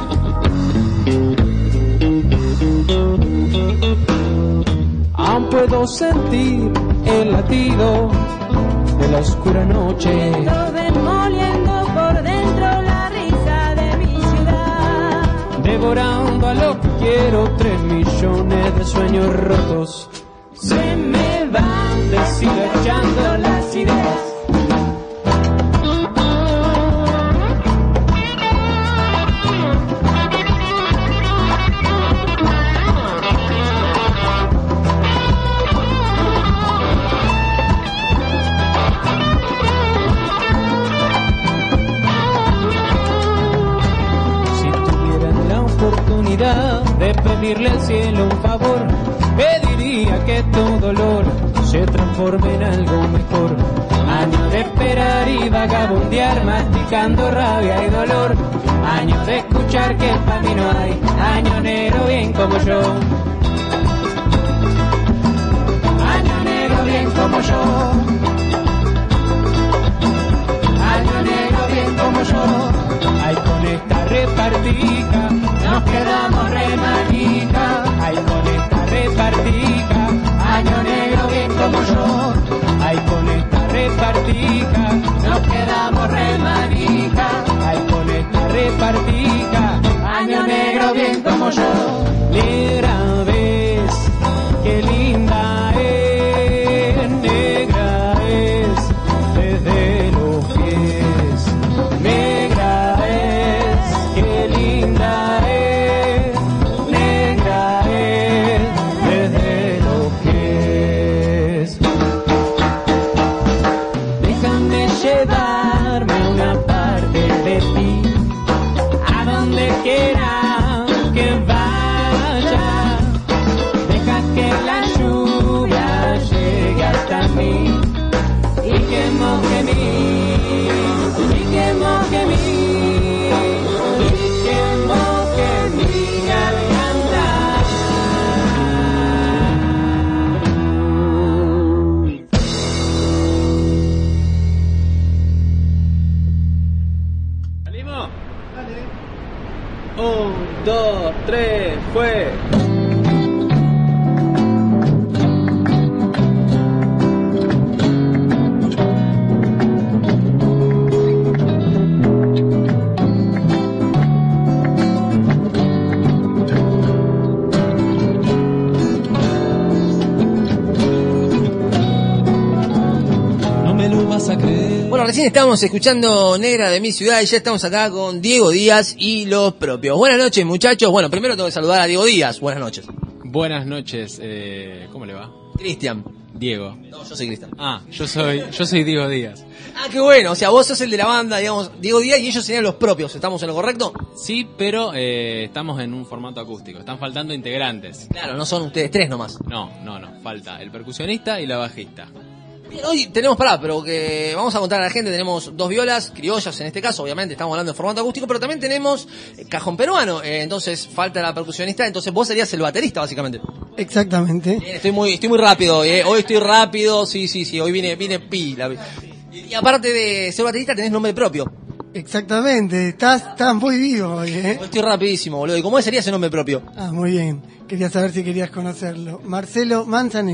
Aún puedo sentir el latido de la oscura noche, demoliendo por dentro la risa de mi ciudad, devorando a lo que quiero. Tres millones de sueños rotos se me van deshilachando las ideas. De pedirle al cielo un favor, pediría que tu dolor se transforme en algo mejor. Años de esperar y vagabundear, masticando rabia y dolor. Años de escuchar que para mí no hay año negro bien como yo. Año negro bien como yo. Año negro bien como yo. Ay, con esta repartija nos quedamos re manija. Ay, con esta repartija, año negro bien como yo. Ay, con esta repartija nos quedamos re manija. Ay, con esta repartija, año negro bien como yo. Negra ves, qué linda es, negra es desde los pies. Negra es, qué linda es. Llevarme a una parte de ti, a donde quiera que vaya. Deja que la lluvia llegue hasta mí y que moje mi, y que moje mi, y que moje mi garganta. Un, dos, tres, fue. No me lo vas a creer. Bueno, recién estábamos escuchando Negra de mi ciudad y ya estamos acá con Diego Díaz y los propios. Buenas noches, muchachos. Bueno, primero tengo que saludar a Diego Díaz. Buenas noches. Buenas noches. Eh, ¿Cómo le va? Cristian. Diego. No, yo soy Cristian. Ah, yo soy yo soy Diego Díaz. Ah, qué bueno. O sea, vos sos el de la banda, digamos, Diego Díaz, y ellos serían los propios. ¿Estamos en lo correcto? Sí, pero eh, estamos en un formato acústico. Están faltando integrantes. Claro, no son ustedes tres nomás. No, no, no. Falta el percusionista y la bajista. Bien, hoy tenemos, pará, pero que vamos a contar a la gente, tenemos dos violas, criollas en este caso, obviamente estamos hablando de formato acústico, pero también tenemos cajón peruano, eh, entonces falta la percusionista, entonces vos serías el baterista básicamente. Exactamente. Bien, estoy muy estoy muy rápido, eh, hoy estoy rápido, sí, sí, sí, hoy vine, vine pila. Y aparte de ser baterista tenés nombre propio. Exactamente, estás, estás muy vivo hoy, ¿eh? Hoy estoy rapidísimo, boludo, ¿y cómo sería ese nombre propio? Ah, muy bien, quería saber si querías conocerlo. Marcelo Manzanelli.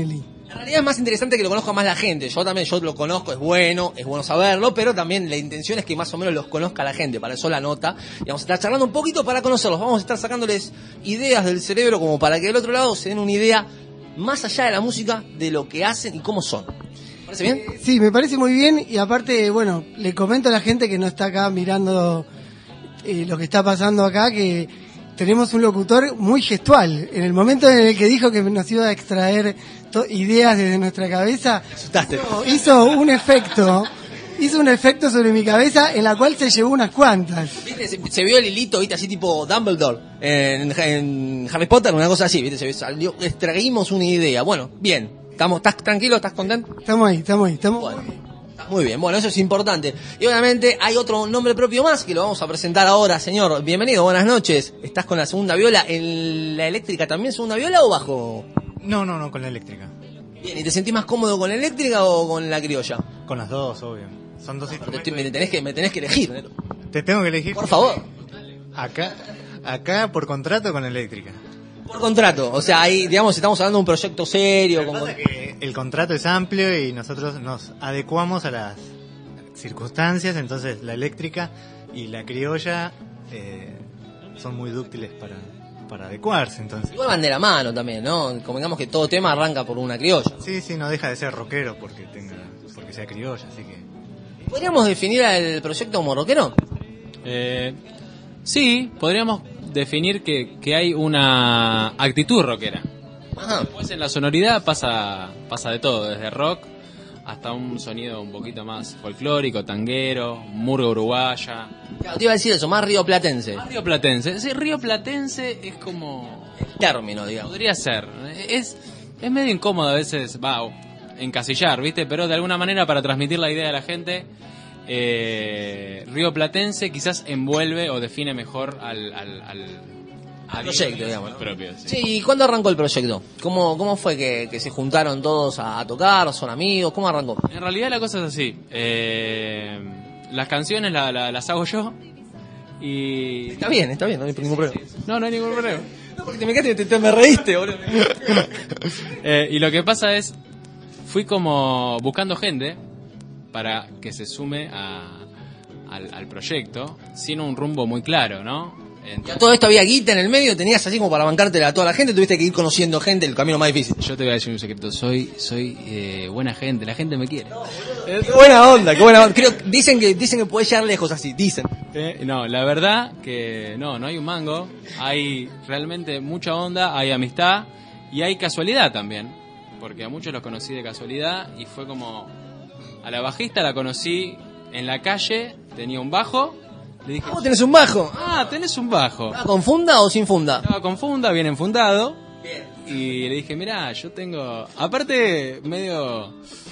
En realidad es más interesante que lo conozca más la gente. Yo también, yo lo conozco, es bueno, es bueno saberlo, pero también la intención es que más o menos los conozca la gente. Para eso la nota. Y vamos a estar charlando un poquito para conocerlos. Vamos a estar sacándoles ideas del cerebro como para que del otro lado se den una idea más allá de la música, de lo que hacen y cómo son. ¿Me parece bien? Sí, me parece muy bien. Y aparte, bueno, le comento a la gente que no está acá mirando eh, lo que está pasando acá, que tenemos un locutor muy gestual. En el momento en el que dijo que nos iba a extraer to- ideas desde nuestra cabeza, hizo, hizo un efecto, hizo un efecto sobre mi cabeza en la cual se llevó unas cuantas. ¿Viste? Se, se vio el hilito, ¿viste? Así tipo Dumbledore en, en Harry Potter, una cosa así, ¿viste? Se salió, extraímos una idea. Bueno, bien. ¿Estamos, ¿Estás tranquilo? ¿Estás contento? Estamos ahí, estamos ahí, estamos bueno. Muy bien, bueno, eso es importante. Y obviamente hay otro nombre propio más que lo vamos a presentar ahora, señor. Bienvenido, buenas noches. ¿Estás con la segunda viola? ¿En la eléctrica también segunda viola o bajo? No, no, no, con la eléctrica. Bien, ¿y te sentís más cómodo con la eléctrica o con la criolla? Con las dos, obvio. Son dos instrumentos. Me tenés que, me tenés que elegir, ¿no? Te tengo que elegir. Por favor. Acá, acá por contrato con eléctrica. Por contrato, o sea, ahí, digamos, estamos hablando de un proyecto serio. Lo que pasa es que el contrato es amplio y nosotros nos adecuamos a las circunstancias, entonces la eléctrica y la criolla eh, son muy dúctiles para, para adecuarse, entonces. Igual van de la mano también, ¿no? Como digamos que todo tema arranca por una criolla. Sí, sí, no deja de ser rockero porque tenga, porque sea criolla, así que. ¿Podríamos definir el proyecto como rockero? Eh, sí, podríamos definir que, que hay una actitud rockera. Ajá. Después en la sonoridad pasa pasa de todo, desde rock hasta un sonido un poquito más folclórico, tanguero, murga uruguaya. Claro, te iba a decir eso, más rioplatense. Más rioplatense. Sí, rioplatense es como... término, digamos. Podría ser. Es, es medio incómodo a veces, va, encasillar, ¿viste? Pero de alguna manera para transmitir la idea a la gente... Eh, rioplatense quizás envuelve o define mejor al, al, al, al proyecto, digamos, ¿no? Propio, sí. Sí, ¿y cuándo arrancó el proyecto? ¿Cómo, cómo fue que, que se juntaron todos a, a tocar? ¿Son amigos? ¿Cómo arrancó? En realidad la cosa es así. Eh, las canciones la, la, las hago yo y... Está bien, está bien, no hay ningún problema. No, no hay ningún problema. No, porque te me quedaste, te, te me reíste, boludo. eh, y lo que pasa es, fui como buscando gente para que se sume a, al, al proyecto, sin un rumbo muy claro, ¿no? Entonces, todo esto había guita en el medio, tenías así como para bancártela a toda la gente, tuviste que ir conociendo gente, el camino más difícil. Yo te voy a decir un secreto, soy soy eh, buena gente, la gente me quiere. Qué buena onda, qué buena onda. Creo, dicen que dicen que podés llegar lejos así, dicen. Eh, no, la verdad que no, no hay un mango, hay realmente mucha onda, hay amistad y hay casualidad también, porque a muchos los conocí de casualidad y fue como... A la bajista la conocí en la calle, tenía un bajo. Le dije, ¿cómo tenés un bajo? Ah, tenés un bajo. ¿Estaba con funda o sin funda? Estaba con funda, bien enfundado. Bien. Y le dije, mirá, yo tengo... Aparte, medio...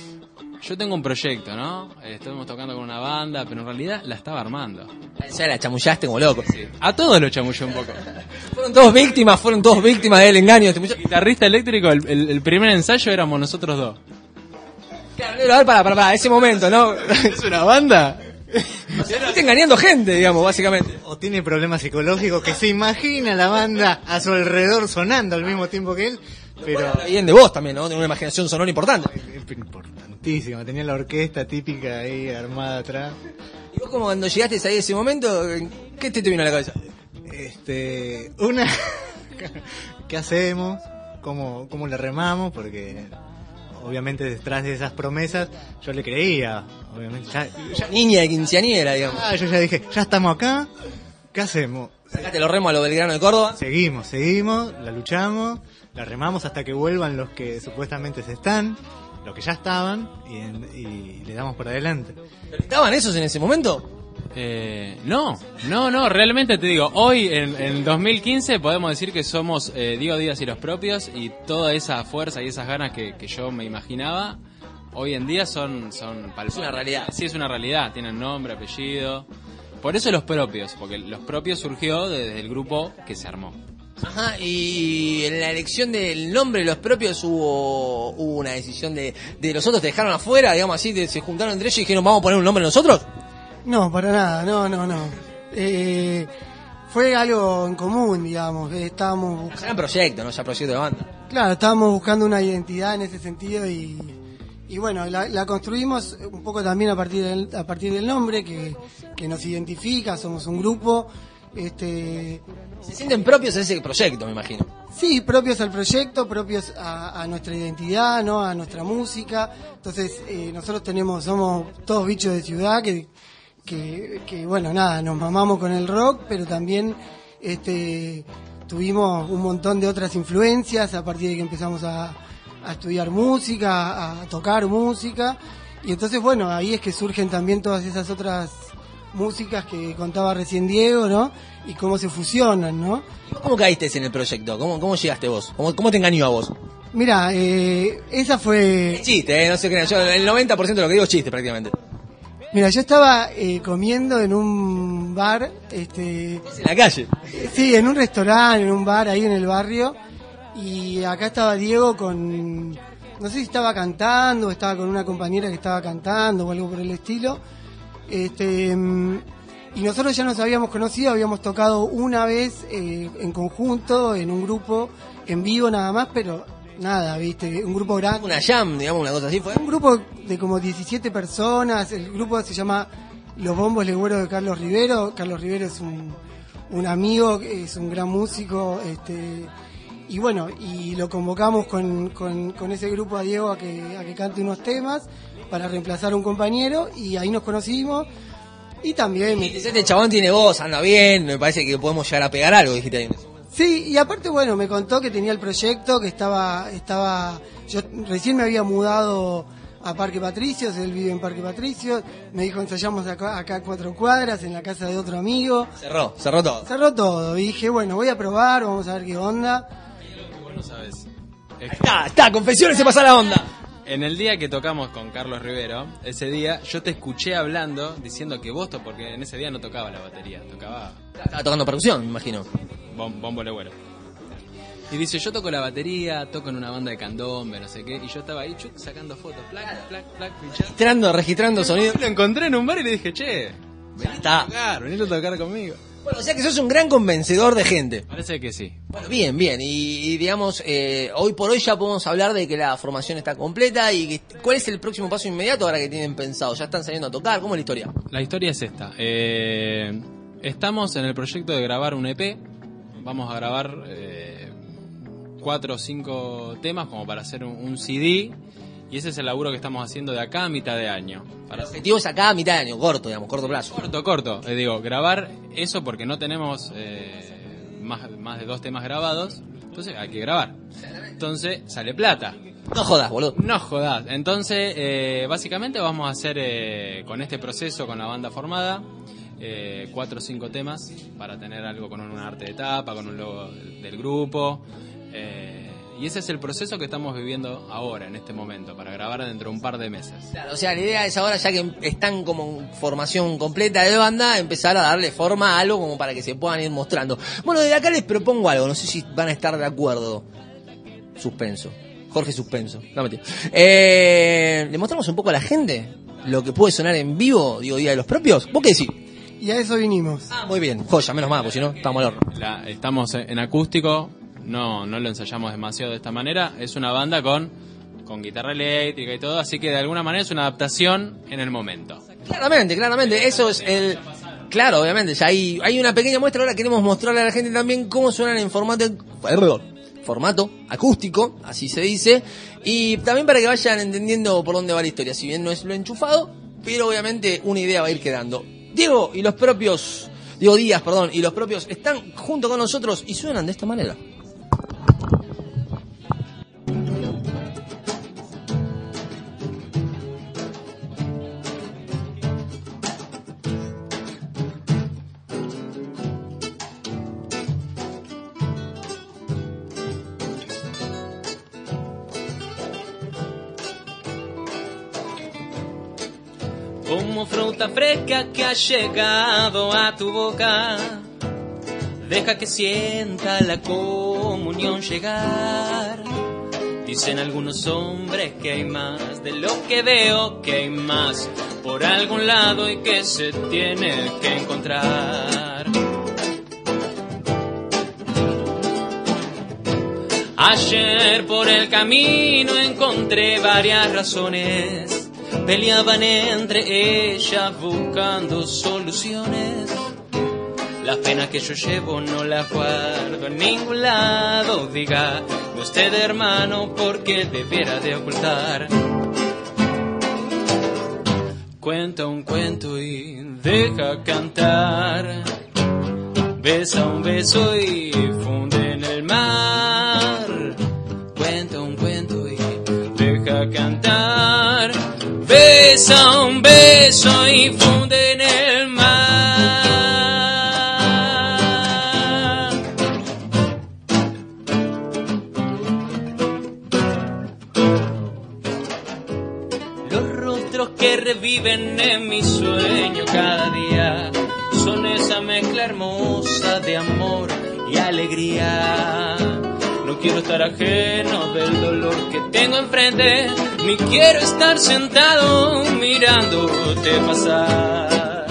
Yo tengo un proyecto, ¿no? Estuvimos tocando con una banda, pero en realidad la estaba armando. Ya la chamullaste como loco. Sí. A todos lo chamullé un poco. Fueron todos víctimas, fueron todos víctimas del engaño de este muchacho. Guitarrista eléctrico, el, el, el primer ensayo éramos nosotros dos. Claro, a ver, para, para, para, ese momento, ¿no? ¿Es una banda? Está engañando gente, digamos, básicamente. O tiene problemas psicológicos que se imagina la banda a su alrededor sonando al mismo tiempo que él, pero... Bueno, bien de vos también, ¿no? Tiene una imaginación sonora importante. Importantísima, tenía la orquesta típica ahí armada atrás. ¿Y vos como cuando llegaste ahí a ese momento, qué te, te vino a la cabeza? Este... Una... ¿Qué hacemos? ¿Cómo, cómo le remamos? Porque... Obviamente detrás de esas promesas yo le creía, obviamente ya, ya niña de quinceañera, digamos. Ah, yo ya dije, ya estamos acá, ¿qué hacemos? Sacaste los remos a lo Belgrano de Córdoba. Seguimos, seguimos, la luchamos, la remamos hasta que vuelvan los que supuestamente se están, los que ya estaban y, y le damos por adelante. ¿Pero estaban esos en ese momento? Eh, no, no, no, realmente te digo, hoy en, en dos mil quince podemos decir que somos eh, Diego Díaz y los propios y toda esa fuerza y esas ganas que, que yo me imaginaba, hoy en día son, son es una realidad. Sí, es una realidad, tienen nombre, apellido, por eso los propios, porque los propios surgió desde el grupo que se armó. Ajá, y en la elección del nombre de los propios hubo, hubo una decisión de, de los otros, te dejaron afuera, digamos así, de, se juntaron entre ellos y dijeron, ¿vamos a poner un nombre nosotros? No, para nada, no, no, no. Eh, fue algo en común, digamos. Estábamos buscando un proyecto, ¿no? Ya proyecto de banda. Claro, estábamos buscando una identidad en ese sentido y, y bueno, la, la construimos un poco también a partir del, a partir del nombre que, que nos identifica, somos un grupo. Este, ¿Se sienten propios a ese proyecto, me imagino? Sí, propios al proyecto, propios a, a nuestra identidad, ¿no? A nuestra música. Entonces, eh, nosotros tenemos, somos todos bichos de ciudad que, que, que, bueno, nada, nos mamamos con el rock, pero también, este, tuvimos un montón de otras influencias a partir de que empezamos a, a estudiar música, a tocar música. Y entonces, bueno, ahí es que surgen también todas esas otras músicas que contaba recién Diego, ¿no? Y cómo se fusionan, ¿no? ¿Cómo caíste en el proyecto? ¿Cómo, cómo llegaste vos? ¿Cómo, cómo te engañó a vos? Mira, eh, esa fue... Chiste, ¿eh? No sé qué. Yo, el noventa por ciento de lo que digo es chiste, prácticamente. Mira, yo estaba eh, comiendo en un bar, este... ¿En la calle? Sí, en un restaurante, en un bar ahí en el barrio. Y acá estaba Diego con... No sé si estaba cantando o estaba con una compañera que estaba cantando o algo por el estilo. Este, y nosotros ya nos habíamos conocido, habíamos tocado una vez eh, en conjunto, en un grupo, en vivo nada más, pero nada, viste, un grupo grande. Una jam, digamos, una cosa así fue. Un grupo de como diecisiete personas, el grupo se llama Los Bombos Legüeros de Carlos Rivero. Carlos Rivero es un, un amigo, es un gran músico, este, y bueno, y lo convocamos con, con, con ese grupo a Diego a que, a que cante unos temas para reemplazar a un compañero, y ahí nos conocimos. Y también me... Este chabón tiene voz, anda bien, me parece que podemos llegar a pegar algo, dijiste ahí. Sí, y aparte, bueno, me contó que tenía el proyecto, que estaba, estaba, yo recién me había mudado a Parque Patricios, él vive en Parque Patricios, me dijo ensayamos acá, acá a cuatro cuadras, en la casa de otro amigo. Cerró, cerró todo. Cerró todo, y dije, bueno, voy a probar, vamos a ver qué onda. Bueno, sabes. Está, está, confesiones se pasa la onda. En el día que tocamos con Carlos Rivero, ese día yo te escuché hablando, diciendo que vos, to- porque en ese día no tocaba la batería, tocaba... Estaba tocando percusión, me imagino. Bom, bombo legüero. Y dice, yo toco la batería, toco en una banda de candombe, no sé qué, y yo estaba ahí chuc, sacando fotos, plac, plac, plac, pinchando. Registrando, registrando sonido. Lo encontré en un bar y le dije, che, vení está. a tocar, vení a tocar conmigo. Bueno, o sea que sos un gran convencedor de gente. Parece que sí. Bueno, bien, bien. Y, y digamos, eh, hoy por hoy ya podemos hablar de que la formación está completa. Y que, ¿cuál es el próximo paso inmediato ahora que tienen pensado? ¿Ya están saliendo a tocar? ¿Cómo es la historia? La historia es esta. Eh, estamos en el proyecto de grabar un E P. Vamos a grabar eh, cuatro o cinco temas como para hacer un, un C D. Y ese es el laburo que estamos haciendo de acá a mitad de año. Para... El objetivo es acá a mitad de año, corto, digamos, corto plazo. Corto, corto. Eh, digo, grabar eso porque no tenemos eh, más, más de dos temas grabados. Entonces hay que grabar. Entonces sale plata. No jodas, boludo. No jodas. Entonces, eh, básicamente vamos a hacer eh, con este proceso, con la banda formada, eh, cuatro o cinco temas para tener algo con un arte de tapa, con un logo del, del grupo. Eh, Y ese es el proceso que estamos viviendo ahora, en este momento, para grabar dentro de un par de meses. Claro, o sea, la idea es ahora, ya que están como en formación completa de banda, empezar a darle forma a algo como para que se puedan ir mostrando. Bueno, desde acá les propongo algo, no sé si van a estar de acuerdo. Suspenso. Jorge Suspenso. No, mentira. Eh, ¿Le mostramos un poco a la gente lo que puede sonar en vivo, digo, Día de los Propios? ¿Vos qué decís? Y a eso vinimos. Ah, muy bien. Joya, menos mal, porque si no, estamos al horno. La, estamos en acústico. No, no lo ensayamos demasiado de esta manera. Es una banda con, con guitarra eléctrica y todo, así que de alguna manera es una adaptación en el momento. Claramente, claramente. Eso es el... Claro, obviamente. Ya hay, hay una pequeña muestra. Ahora queremos mostrarle a la gente también cómo suenan en formato... Formato acústico, así se dice. Y también para que vayan entendiendo por dónde va la historia. Si bien no es lo enchufado, pero obviamente una idea va a ir quedando. Diego y los propios... Diego Díaz, perdón, y los propios están junto con nosotros y suenan de esta manera. Como fruta fresca que ha llegado a tu boca, deja que sienta la comunión llegar. Dicen algunos hombres que hay más de lo que veo, que hay más por algún lado y que se tiene que encontrar. Ayer por el camino encontré varias razones, peleaban entre ellas buscando soluciones. Las penas que yo llevo no las guardo en ningún lado. Diga usted, hermano, ¿por qué debiera de ocultar? Cuenta un cuento y deja cantar. Besa un beso y funde en el mar. Cuenta un cuento y deja cantar. Besa un beso y funde en el mar. Los rostros que reviven en mi sueño cada día son esa mezcla hermosa de amor y alegría. No quiero estar ajeno del dolor que tengo enfrente, ni quiero estar sentado mirándote pasar.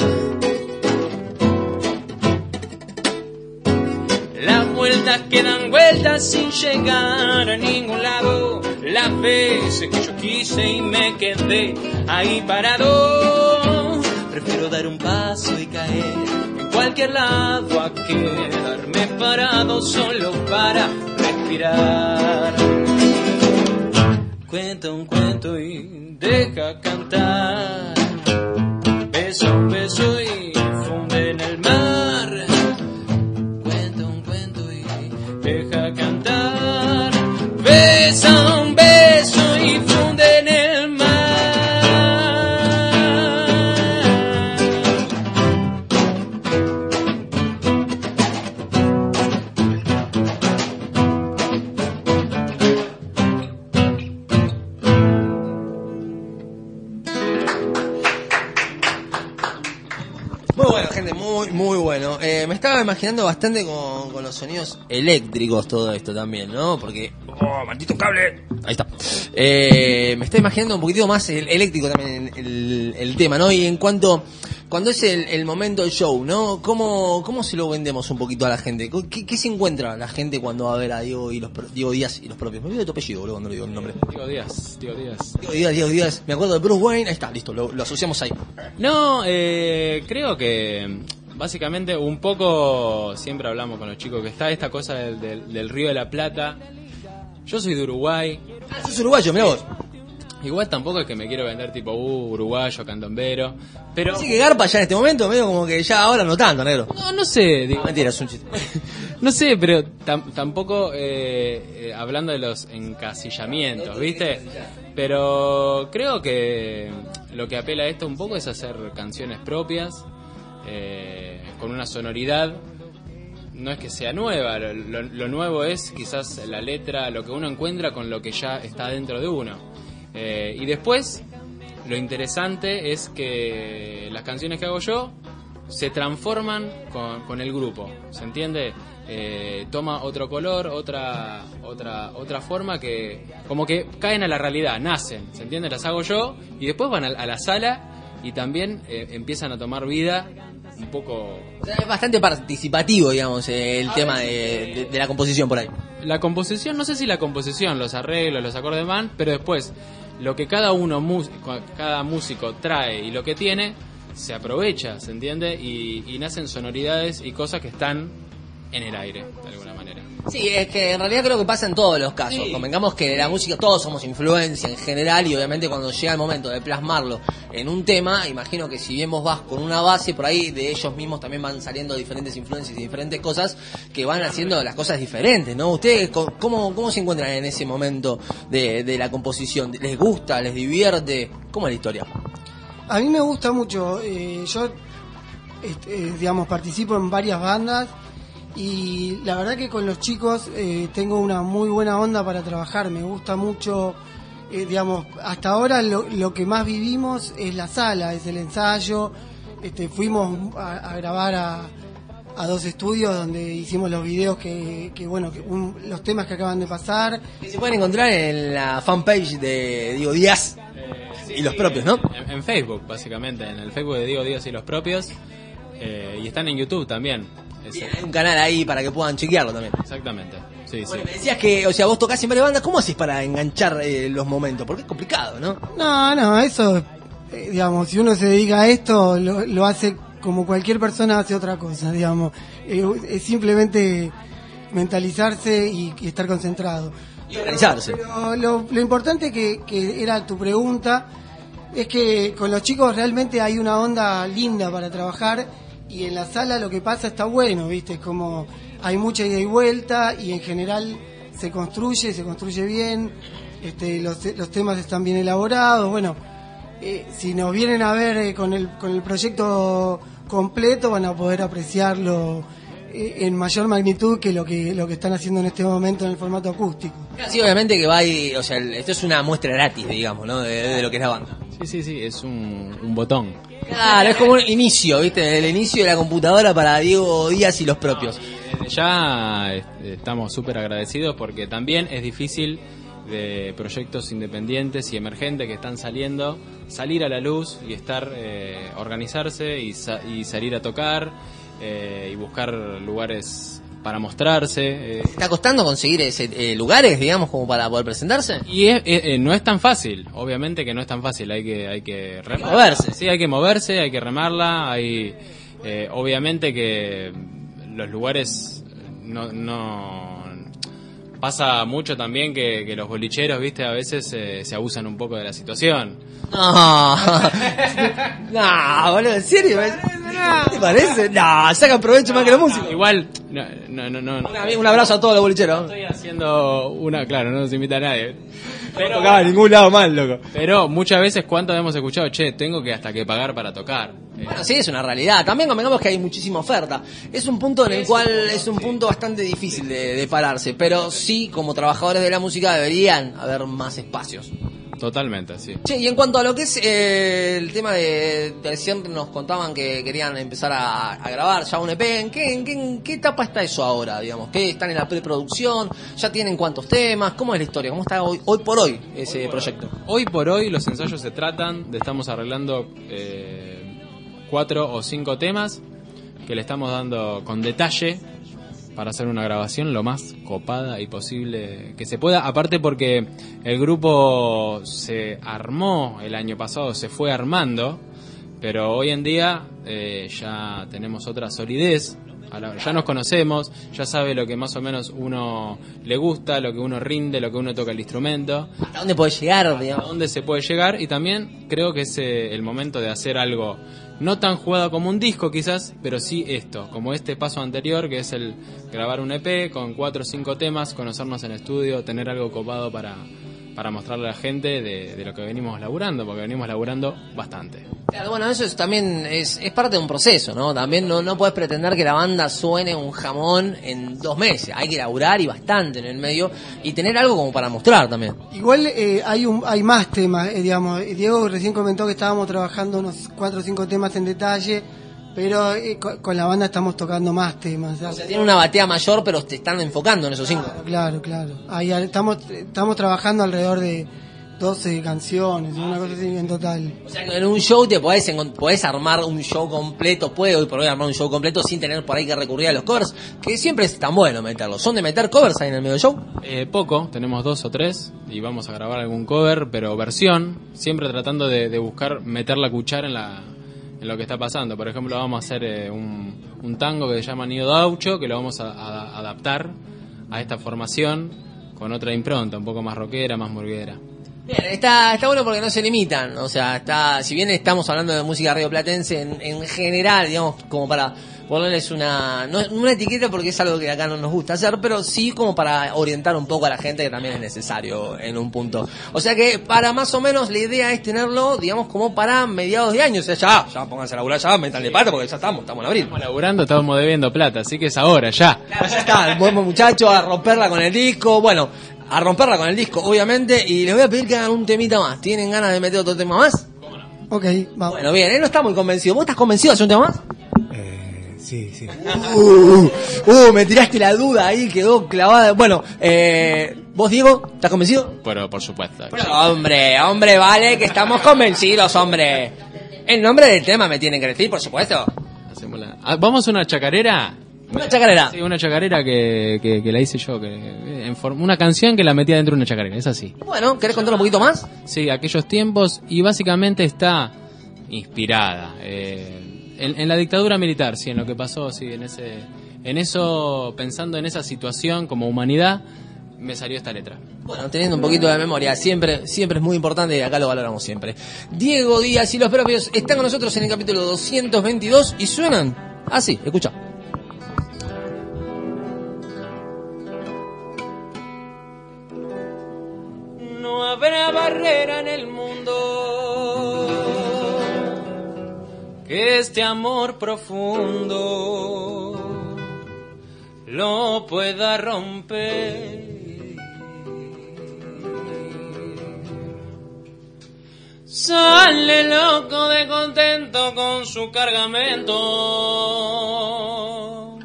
Las vueltas que dan vueltas sin llegar a ningún lado, las veces que yo quise y me quedé ahí parado. Prefiero dar un paso y caer en cualquier lado a quedarme parado solo para respirar. Cuenta un cuento y deja cantar. Beso un beso y funde en el mar. Cuenta un cuento y deja cantar. Besa un beso y funde en el mar. Muy, muy bueno. Eh, me estaba imaginando bastante con, con los sonidos eléctricos todo esto también, ¿no? Porque... ¡Oh, maldito cable! Ahí está. Eh, me estaba imaginando un poquitito más el, eléctrico también el, el, el tema, ¿no? Y en cuanto... Cuando es el, el momento del show, ¿no? ¿Cómo, ¿Cómo se lo vendemos un poquito a la gente? ¿Qué, qué se encuentra la gente cuando va a ver a Diego, y los, Diego Díaz y los propios? Me olvido de tu apellido, boludo, cuando le digo el nombre. Diego Díaz, Diego Díaz. Diego Díaz, Diego Díaz. Me acuerdo de Bruce Wayne. Ahí está, listo, lo, lo asociamos ahí. No, eh, creo que... Básicamente, un poco, siempre hablamos con los chicos, que está esta cosa del, del, del Río de la Plata. Yo soy de Uruguay. Ah, sos uruguayo, mirá vos. Igual tampoco es que me quiero vender tipo, uh, uruguayo, candombero. Pero... Así que garpa ya en este momento, medio como que ya ahora no tanto, negro. No, no sé. Digo, no, mentira, es un chiste. No sé, pero tam, tampoco eh, eh, hablando de los encasillamientos, ¿viste? Pero creo que lo que apela a esto un poco es hacer canciones propias. Eh, con una sonoridad, no es que sea nueva, lo, lo, lo nuevo es quizás la letra, lo que uno encuentra con lo que ya está dentro de uno. Eh, y después, lo interesante es que las canciones que hago yo se transforman con, con el grupo, ¿se entiende? Eh, toma otro color, otra otra otra forma que como que caen a la realidad, nacen, ¿se entiende? Las hago yo y después van a, a la sala y también eh, empiezan a tomar vida un poco... O sea, es bastante participativo, digamos, eh, el tema de, de, de la composición por ahí. La composición, no sé si la composición, los arreglos, los acordes van, pero después lo que cada uno, cada músico trae y lo que tiene, se aprovecha, ¿se entiende? Y, y nacen sonoridades y cosas que están en el aire, de alguna manera. Sí, es que en realidad creo que pasa en todos los casos. Sí. Convengamos que la música, todos somos influencia en general y obviamente cuando llega el momento de plasmarlo en un tema, imagino que si bien vos vas con una base, por ahí de ellos mismos también van saliendo diferentes influencias y diferentes cosas que van haciendo las cosas diferentes, ¿no? ¿Ustedes cómo, cómo se encuentran en ese momento de, de la composición? ¿Les gusta? ¿Les divierte? ¿Cómo es la historia? A mí me gusta mucho. Eh, yo, este, digamos, participo en varias bandas. Y la verdad que con los chicos eh, tengo una muy buena onda para trabajar, me gusta mucho, eh, digamos, hasta ahora lo, lo que más vivimos es la sala, es el ensayo. Este, fuimos a, a grabar a, a dos estudios donde hicimos los videos que, que bueno, que un, los temas que acaban de pasar. Se pueden encontrar en la fanpage de Diego Díaz eh, sí, y los propios, ¿no? En, en Facebook, básicamente, en el Facebook de Diego Díaz y los propios, eh, y están en YouTube también. Bien, hay un canal ahí para que puedan chequearlo también. Exactamente. Sí, bueno, sí. me decías que, o sea, vos tocás en varias bandas, ¿cómo haces para enganchar eh, los momentos? Porque es complicado, ¿no? No, no, eso, eh, digamos, si uno se dedica a esto, lo, lo hace como cualquier persona hace otra cosa, digamos. Eh, es simplemente mentalizarse y, y estar concentrado. Y organizarse. Pero lo, lo importante que, que era tu pregunta es que con los chicos realmente hay una onda linda para trabajar y en la sala lo que pasa está bueno, ¿viste? Es como hay mucha ida y vuelta y en general se construye, se construye bien, este, los, los temas están bien elaborados, bueno, eh, si nos vienen a ver eh, con el con el proyecto completo van a poder apreciarlo eh, en mayor magnitud que lo que lo que están haciendo en este momento en el formato acústico. Sí, obviamente que va ahí, o sea, esto es una muestra gratis, digamos, ¿no? De, de lo que es la banda. Sí, sí, sí, es un, un botón. Claro, es como un inicio, ¿viste? El inicio de la computadora para Diego Díaz y los propios. No, ya este, estamos súper agradecidos porque también es difícil de proyectos independientes y emergentes que están saliendo, salir a la luz y estar, eh, organizarse y, sa- y salir a tocar eh, y buscar lugares para mostrarse. Eh. ¿Está costando conseguir ese, eh, lugares, digamos, como para poder presentarse? Y es, eh, no es tan fácil, obviamente que no es tan fácil, hay que hay que remarla. Moverse. Sí, hay que moverse, hay que remarla, hay eh, obviamente que los lugares no, no pasa mucho también que, que los bolicheros, viste, a veces eh, se abusan un poco de la situación. No, no, boludo, ¿en serio? ¿Qué te parece? No, sacan provecho más que la música. Igual, no, no, no, no. Un, un abrazo a todos los bolicheros. No estoy haciendo una, claro, no nos invita a nadie. Pero, no tocaba a ningún lado mal, loco. Pero muchas veces, ¿cuántas hemos escuchado? Che, tengo que hasta que pagar para tocar. Eh, Bueno, sí, es una realidad. También convengamos que hay muchísima oferta. Es un punto en el cual es un punto bastante difícil de, de pararse. Pero sí, como trabajadores de la música deberían haber más espacios. Totalmente, sí. Che, y en cuanto a lo que es eh, el tema de, de siempre nos contaban que querían empezar a, a grabar ya un E P, ¿en qué, en, qué, ¿en qué etapa está eso ahora, digamos? ¿Qué están en la preproducción? ¿Ya tienen cuántos temas? ¿Cómo es la historia? ¿Cómo está hoy, hoy por hoy ese hoy por proyecto? Hoy por hoy los ensayos se tratan de estamos arreglando eh, cuatro o cinco temas que le estamos dando con detalle para hacer una grabación lo más copada y posible que se pueda, aparte porque el grupo se armó el año pasado, se fue armando, pero hoy en día eh, ya tenemos otra solidez, ya nos conocemos, ya sabe lo que más o menos uno le gusta, lo que uno rinde, lo que uno toca el instrumento. ¿A dónde puede llegar, digamos? A dónde se puede llegar, y también creo que es eh, el momento de hacer algo no tan jugado como un disco quizás, pero sí esto, como este paso anterior que es el grabar un E P con cuatro o cinco temas, conocernos en estudio, tener algo copado para, para mostrarle a la gente de, de lo que venimos laburando, porque venimos laburando bastante. Claro, bueno, eso es, también es, es parte de un proceso, ¿no? También no, no puedes pretender que la banda suene un jamón en dos meses. Hay que laburar y bastante en el medio y tener algo como para mostrar también. Igual eh, hay un hay más temas, eh, digamos. Diego recién comentó que estábamos trabajando unos cuatro o cinco temas en detalle, pero eh, con, con la banda estamos tocando más temas. O sea, tiene una batea mayor, pero te están enfocando en esos cinco. Claro, claro. Ahí estamos estamos trabajando alrededor de doce canciones, una cosa así en total. O sea, que en un show te podés, podés armar un show completo, puede hoy por hoy armar un show completo sin tener por ahí que recurrir a los covers, que siempre es tan bueno meterlos. ¿Son de meter covers ahí en el medio del show? Eh, poco, tenemos dos o tres y vamos a grabar algún cover, pero versión, siempre tratando de, de buscar meter la cuchara en la en lo que está pasando. Por ejemplo, vamos a hacer eh, un, un tango que se llama Nido Gaucho, que lo vamos a, a adaptar a esta formación con otra impronta, un poco más rockera, más murguera. Bien, está, está bueno porque no se limitan, o sea, está, si bien estamos hablando de música rioplatense en, en general, digamos, como para ponerles una, no una etiqueta porque es algo que acá no nos gusta hacer, pero sí como para orientar un poco a la gente, que también es necesario en un punto. O sea que para más o menos la idea es tenerlo, digamos, como para mediados de año, o sea, ya, ya pónganse a laburar ya, métanle pata porque ya estamos, estamos en abril. Estamos laburando, estamos debiendo plata, así que es ahora, ya. Claro, ya está, podemos muchachos a romperla con el disco, bueno, a romperla con el disco, obviamente, y les voy a pedir que hagan un temita más. ¿Tienen ganas de meter otro tema más? Ok, vamos. Bueno, bien, él no está muy convencido. ¿Vos estás convencido de hacer un tema más? Eh, sí, sí. Uh, uh, me tiraste la duda ahí, quedó clavada. Bueno, eh, ¿vos, Diego, estás convencido? Pero por supuesto. Pero, hombre, hombre, vale, que estamos convencidos, hombre. El nombre del tema me tienen que decir, por supuesto. Hacemos la... ah, ¿vamos a una chacarera? Una chacarera. Sí, una chacarera que, que, que la hice yo, que en form- una canción que la metía dentro de una chacarera, es así. Bueno, ¿querés contar un poquito más? Sí, aquellos tiempos, y básicamente está inspirada eh, en, en la dictadura militar, sí, en lo que pasó, sí, en ese, en eso, pensando en esa situación como humanidad, me salió esta letra. Bueno, teniendo un poquito de memoria, siempre siempre es muy importante y acá lo valoramos siempre. Diego Díaz y los propios están con nosotros en el capítulo doscientos veintidós y suenan así, escucha. No habrá barrera en el mundo que este amor profundo lo pueda romper. Sale loco de contento con su cargamento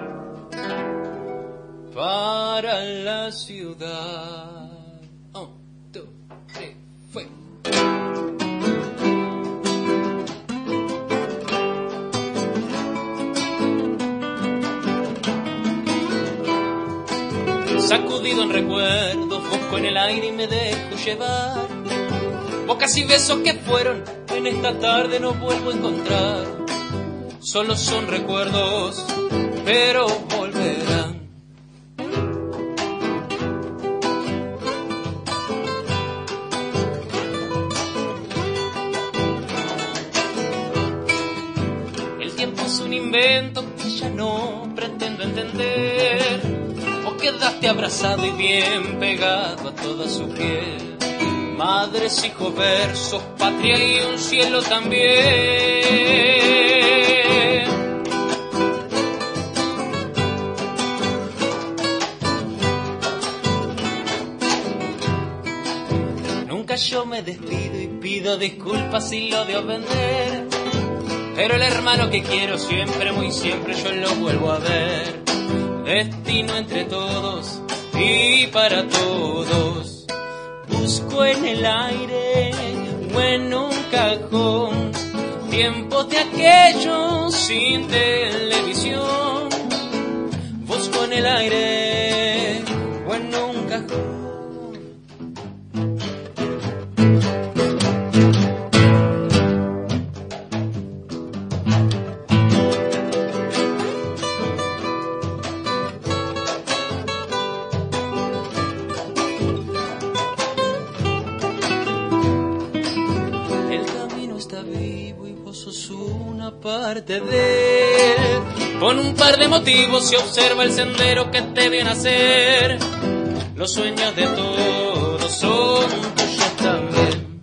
para la ciudad. Oh, two, three, fue. Sacudido en recuerdos, busco en el aire y me dejo llevar. Bocas y besos que fueron, en esta tarde no vuelvo a encontrar. Solo son recuerdos, pero volverán. El tiempo es un invento que ya no pretendo entender. Vos quedaste abrazado y bien pegado a toda su piel. Madres, hijos, versos, patria y un cielo también. Nunca yo me despido y pido disculpas si lo de ofender. Pero el hermano que quiero siempre, muy siempre, yo lo vuelvo a ver. Destino entre todos y para todos. Busco en el aire o en un cajón tiempos de aquellos sin televisión. Busco en el aire o en un cajón. Parte de él. Con un par de motivos se observa el sendero que te viene a hacer. Los sueños de todos son tuyos también.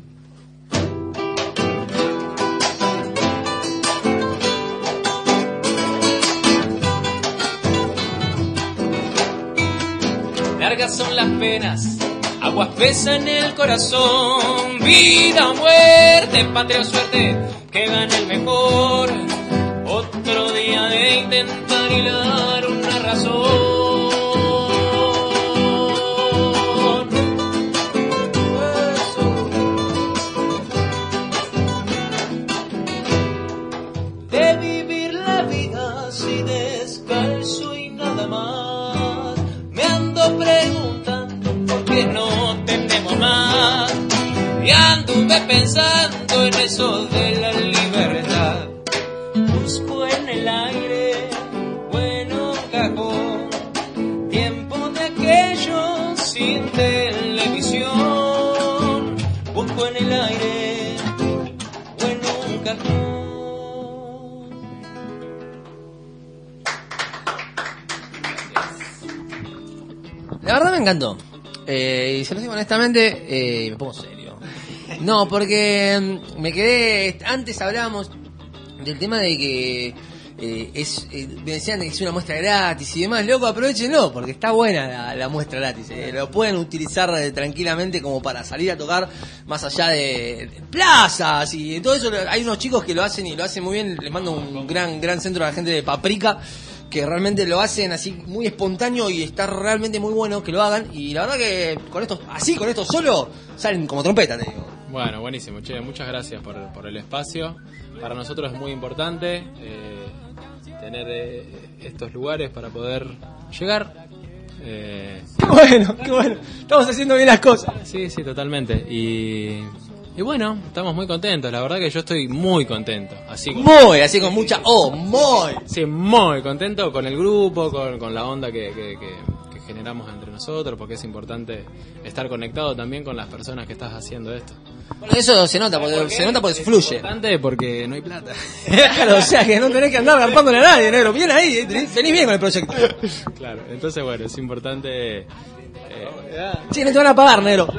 Largas son las penas, aguas pesan en el corazón. Vida o muerte, patria o suerte, que gane el mejor. Otro día de intentar hilar una razón. De vivir la vida así descalzo y nada más. Me ando preguntando por qué no tenemos más. Y anduve pensando en eso de la libertad. Busco en el aire o en un cajón tiempo de aquellos sin televisión. Busco en el aire o en un cajón. La verdad me encantó. Eh, y se lo digo honestamente, eh, me pongo serio. No, porque me quedé... Antes hablábamos del tema de que eh, es eh, me decían que es una muestra gratis y demás. Loco, aprovechenlo, porque está buena la, la muestra gratis. Eh. Lo pueden utilizar eh, tranquilamente como para salir a tocar más allá de, de plazas y de todo eso. Hay unos chicos que lo hacen y lo hacen muy bien. Les mando un gran gran centro a la gente de Paprika, que realmente lo hacen así muy espontáneo y está realmente muy bueno que lo hagan. Y la verdad que con esto, así, con esto solo, salen como trompeta, te digo. Bueno, buenísimo, che, muchas gracias por, por el espacio. Para nosotros es muy importante. Eh, tener eh, estos lugares para poder llegar. Eh, qué bueno, qué bueno. Estamos haciendo bien las cosas. Sí, sí, totalmente. Y, y bueno, estamos muy contentos. La verdad que yo estoy muy contento. Así con, muy, así con mucha... Oh, muy. Sí, muy contento con el grupo, con, con la onda que, que, que, que generamos entre nosotros, porque es importante estar conectado también con las personas que estás haciendo esto. Bueno, eso se nota, porque, ¿Por se nota porque se fluye. Es importante porque no hay plata. Claro, o sea que no tenés que andar garpándole a nadie, negro. Bien ahí, venís bien con el proyecto. Claro, entonces bueno, es importante... Eh, sí, no te van a pagar, negro.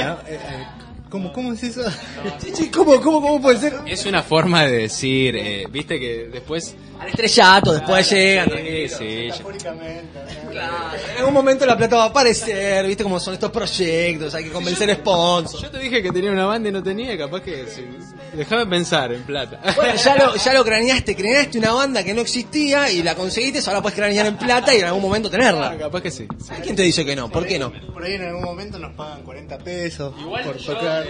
¿Cómo, cómo es eso? Sí, sí, ¿cómo, cómo, cómo puede ser? Es una forma de decir, eh, viste que después... Al estrellato, después llegan. Sí, sí. Claro, en algún momento la plata va a aparecer, viste cómo son estos proyectos, hay que convencer a sponsors. Yo te dije que tenía una banda y no tenía, capaz que... Sí, déjame pensar en plata. Bueno, ya lo, ya lo craneaste, craneaste una banda que no existía y la conseguiste, ahora puedes cranear en plata y en algún momento tenerla. Bueno, capaz que sí. sí. ¿Quién te dice que no? ¿Por qué no? Por ahí en algún momento nos pagan cuarenta pesos Igual por tocar.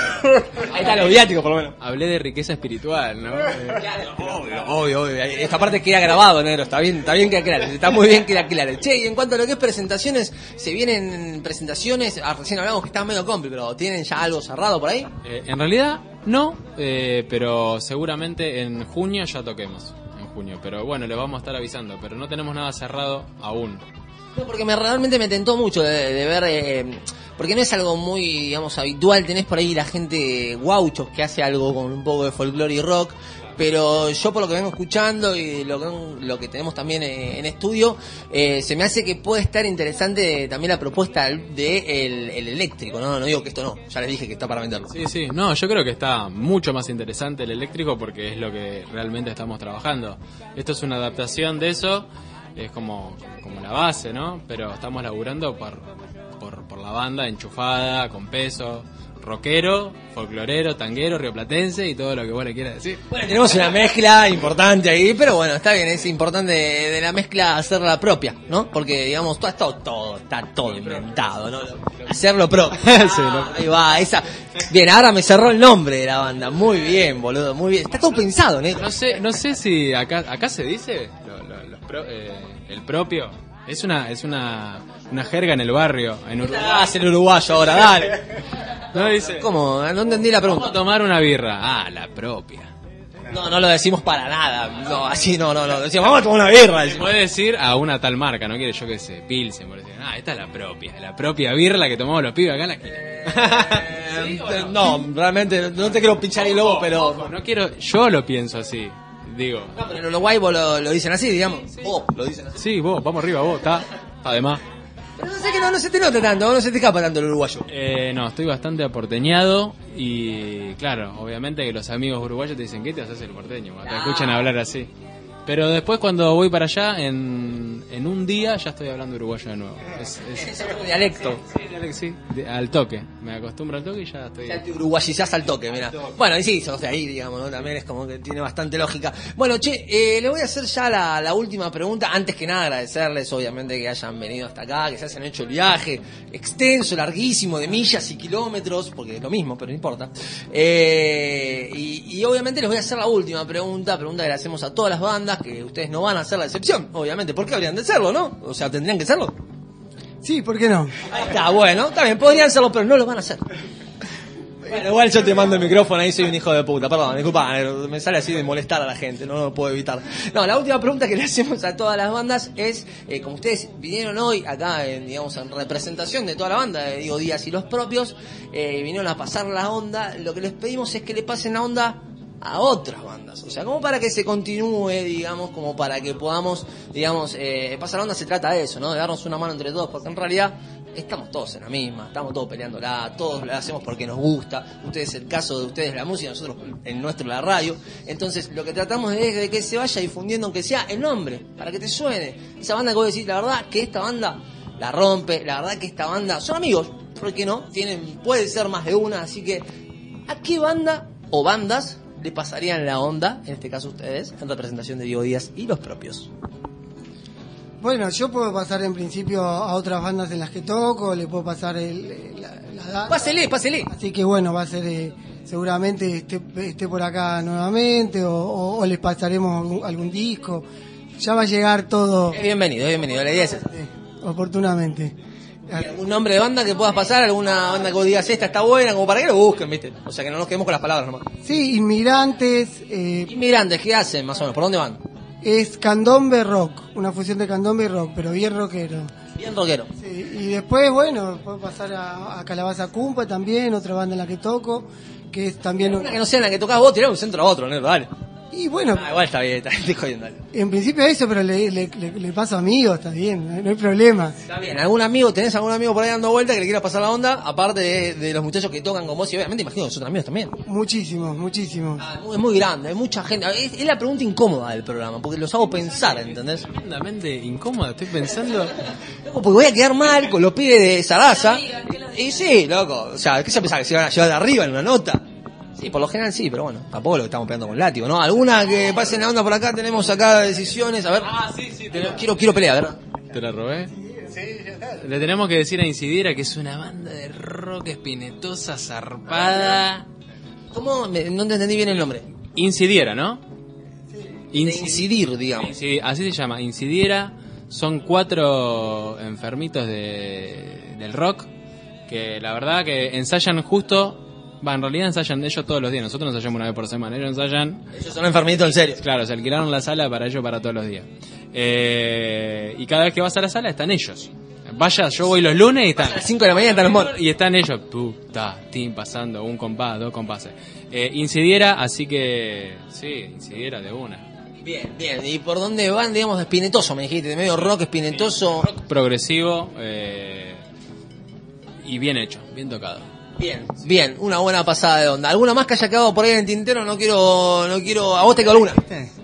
Ahí está lo viático, por lo menos. Hablé de riqueza espiritual, ¿no? Claro, obvio, obvio, obvio. Esta parte queda grabado, negro. Está bien, está bien que aclare. Está muy bien que aclare. Che, y en cuanto a lo que es presentaciones, ¿se vienen presentaciones? Ah, recién hablamos que están medio compli, pero ¿tienen ya algo cerrado por ahí? Eh, en realidad, no, eh, pero seguramente en junio ya toquemos. En junio, pero bueno, les vamos a estar avisando. Pero no tenemos nada cerrado aún. No, porque me, realmente me tentó mucho de, de ver, eh, porque no es algo muy, digamos, habitual. Tenés por ahí la gente guauchos que hace algo con un poco de folclore y rock, pero yo por lo que vengo escuchando y lo que, lo que tenemos también en, en estudio, eh, se me hace que puede estar interesante también la propuesta de el, el eléctrico, ¿no? No digo que esto no, ya les dije que está para venderlo. Sí, sí, no, yo creo que está mucho más interesante el eléctrico porque es lo que realmente estamos trabajando. Esto es una adaptación de eso. Es como, como la base, ¿no? Pero estamos laburando por, por, por la banda enchufada, con peso, rockero, folclorero, tanguero, rioplatense y todo lo que vos le quieras decir. Bueno, tenemos una mezcla importante ahí, pero bueno, está bien, es importante de, de la mezcla hacerla propia, ¿no? Porque, digamos, todo, todo, todo está todo inventado, ¿no? Hacerlo propio. Sí, ah, ahí va, esa. Bien, ahora me cerró el nombre de la banda. Muy bien, boludo, muy bien. Está todo pensado, ¿no? No sé, no sé si acá, acá se dice lo, lo, los pro, eh, el propio. Es una, es una, una jerga en el barrio, en Uruguay. Ah, es el uruguayo ahora, dale. No dice. ¿Cómo? No entendí la pregunta. ¿Cómo tomar una birra? Ah, la propia. No, no lo decimos para nada. No, así no, no, no. Decimos, vamos a tomar una birra. Puede decir a una tal marca, no quiere yo que sé, Pilsen, por decir. Ah, esta es la propia, la propia birra la que tomamos los pibes acá en la esquina. ¿Sí, no? no, realmente no te quiero pinchar el globo, pero no quiero, yo lo pienso así. Digo. No, pero en Uruguay vos lo, lo dicen así, digamos. Vos lo dicen así. Sí, vos, vamos arriba, vos, está. Además. Pero no sé que no, no se te nota tanto, no se te escapa tanto el uruguayo. Eh, no, estoy bastante aporteñado y claro, obviamente que los amigos uruguayos te dicen, ¿qué te haces el porteño? Cuando te escuchan hablar así. Pero después cuando voy para allá, en, en un día ya estoy hablando uruguayo de nuevo. Es, es, es otro dialecto. Sí, sí, de, al toque. Me acostumbro al toque y ya estoy... Ya te uruguayizás al toque, mira. Bueno, y sí, sos de ahí, digamos, ¿no? También es como que tiene bastante lógica. Bueno, che, eh, le voy a hacer ya la, la última pregunta. Antes que nada, agradecerles, obviamente, que hayan venido hasta acá, que se hayan hecho el viaje extenso, larguísimo, de millas y kilómetros, porque es lo mismo, pero no importa. Eh, y, y obviamente les voy a hacer la última pregunta, pregunta que le hacemos a todas las bandas, que ustedes no van a hacer la excepción, obviamente. ¿Por qué habrían de serlo, no? O sea, tendrían que serlo. Sí, ¿por qué no? Ahí está, bueno, también podrían serlo, pero no lo van a hacer. Bueno, igual yo te mando el micrófono, ahí soy un hijo de puta, perdón, disculpa, me sale así de molestar a la gente, no lo puedo evitar. No, la última pregunta que le hacemos a todas las bandas es, eh, como ustedes vinieron hoy acá, en, digamos, en representación de toda la banda, de Diego Díaz y los propios, eh, vinieron a pasar la onda, lo que les pedimos es que le pasen la onda a otras bandas, o sea, como para que se continúe, digamos, como para que podamos, digamos, eh, pasar la onda, se trata de eso, ¿no? De darnos una mano entre todos, porque en realidad estamos todos en la misma, estamos todos peleándola, todos la hacemos porque nos gusta, ustedes el caso de ustedes la música, nosotros el nuestro la radio, entonces lo que tratamos es de que se vaya difundiendo, aunque sea el nombre, para que te suene, esa banda que vos decís, la verdad que esta banda la rompe, la verdad que esta banda, son amigos, ¿por qué no? Tienen, puede ser más de una, así que, ¿a qué banda o bandas le pasarían la onda, en este caso ustedes, en representación de Diego Díaz y los propios? Bueno, yo puedo pasar en principio a otras bandas en las que toco, le puedo pasar el, la, la data. Pásele, pásele. Así que bueno, va a ser, eh, seguramente esté, esté por acá nuevamente, o, o, o les pasaremos algún, algún disco. ya va a llegar todo. Eh, bienvenido, bienvenido, la idea es esa. Oportunamente. ¿Algún nombre de banda que puedas pasar? ¿Alguna banda que vos digas esta está buena? Como para que lo busquen, ¿viste? O sea, que no nos quedemos con las palabras nomás. Sí, Inmigrantes. Eh, Inmigrantes, ¿qué hacen más o menos? ¿Por dónde van? Es candombe rock, una fusión de candombe y rock, pero bien rockero. Bien rockero. Sí, y después, bueno, puedo pasar a, a Calabaza Cumpa también, otra banda en la que toco, que es también... Una que no sea en la que tocás vos, tirá un centro a otro, ¿no? Dale. Y bueno... Ah, igual está bien, está bien, jodiendo, dale. En principio eso, pero le, le, le, le paso amigos, está bien, no, no hay problema. Está bien, ¿algún amigo, tenés algún amigo por ahí dando vuelta que le quiera pasar la onda? Aparte de, de los muchachos que tocan con vos, y obviamente imagino que son amigos también. Muchísimos, muchísimos. Ah, es muy grande, hay mucha gente. Es, es la pregunta incómoda del programa, porque los hago pensar, ¿entendés? Tremendamente incómoda, estoy pensando... Loco, porque voy a quedar mal con los pibes de Sarasa. Y sí, loco, o sea, ¿qué se pensaba? ¿Que se iban a llevar de arriba en una nota? Sí, por lo general sí, pero bueno, tampoco lo que estamos pegando con látigo, ¿no? ¿Alguna que pase en la onda por acá? Tenemos acá decisiones, a ver. Ah, sí, sí. Te lo, quiero, quiero pelea, ¿verdad? ¿Te la robé? Sí, ya está. Le tenemos que decir a Incidiera que es una banda de rock espinetosa, zarpada. ¿Cómo? Me- no te entendí bien el nombre. Incidiera, ¿no? De incidir, digamos. Incidi- así se llama, Incidiera. Son cuatro enfermitos de, del rock que la verdad que ensayan justo... Va, en realidad ensayan ellos todos los días. Nosotros ensayamos una vez por semana. Ellos ensayan... Ellos son enfermitos en serio. Claro, se alquilaron la sala para ellos para todos los días. Eh, y cada vez que vas a la sala están ellos. Vaya, yo voy los lunes y están... A las cinco de la mañana están en moto. Y están ellos, tú, ta, tim, pasando, un compás, dos compases. Eh, Incidiera, así que... Sí, Incidiera de una. Bien, bien. ¿Y por dónde van, digamos, de espinetoso, me dijiste? De medio rock espinetoso. Rock progresivo eh, y bien hecho, bien tocado. Bien, bien. Una buena pasada de onda. ¿Alguna más que haya quedado por ahí en el tintero? No quiero... no quiero. ¿A vos te quedó alguna?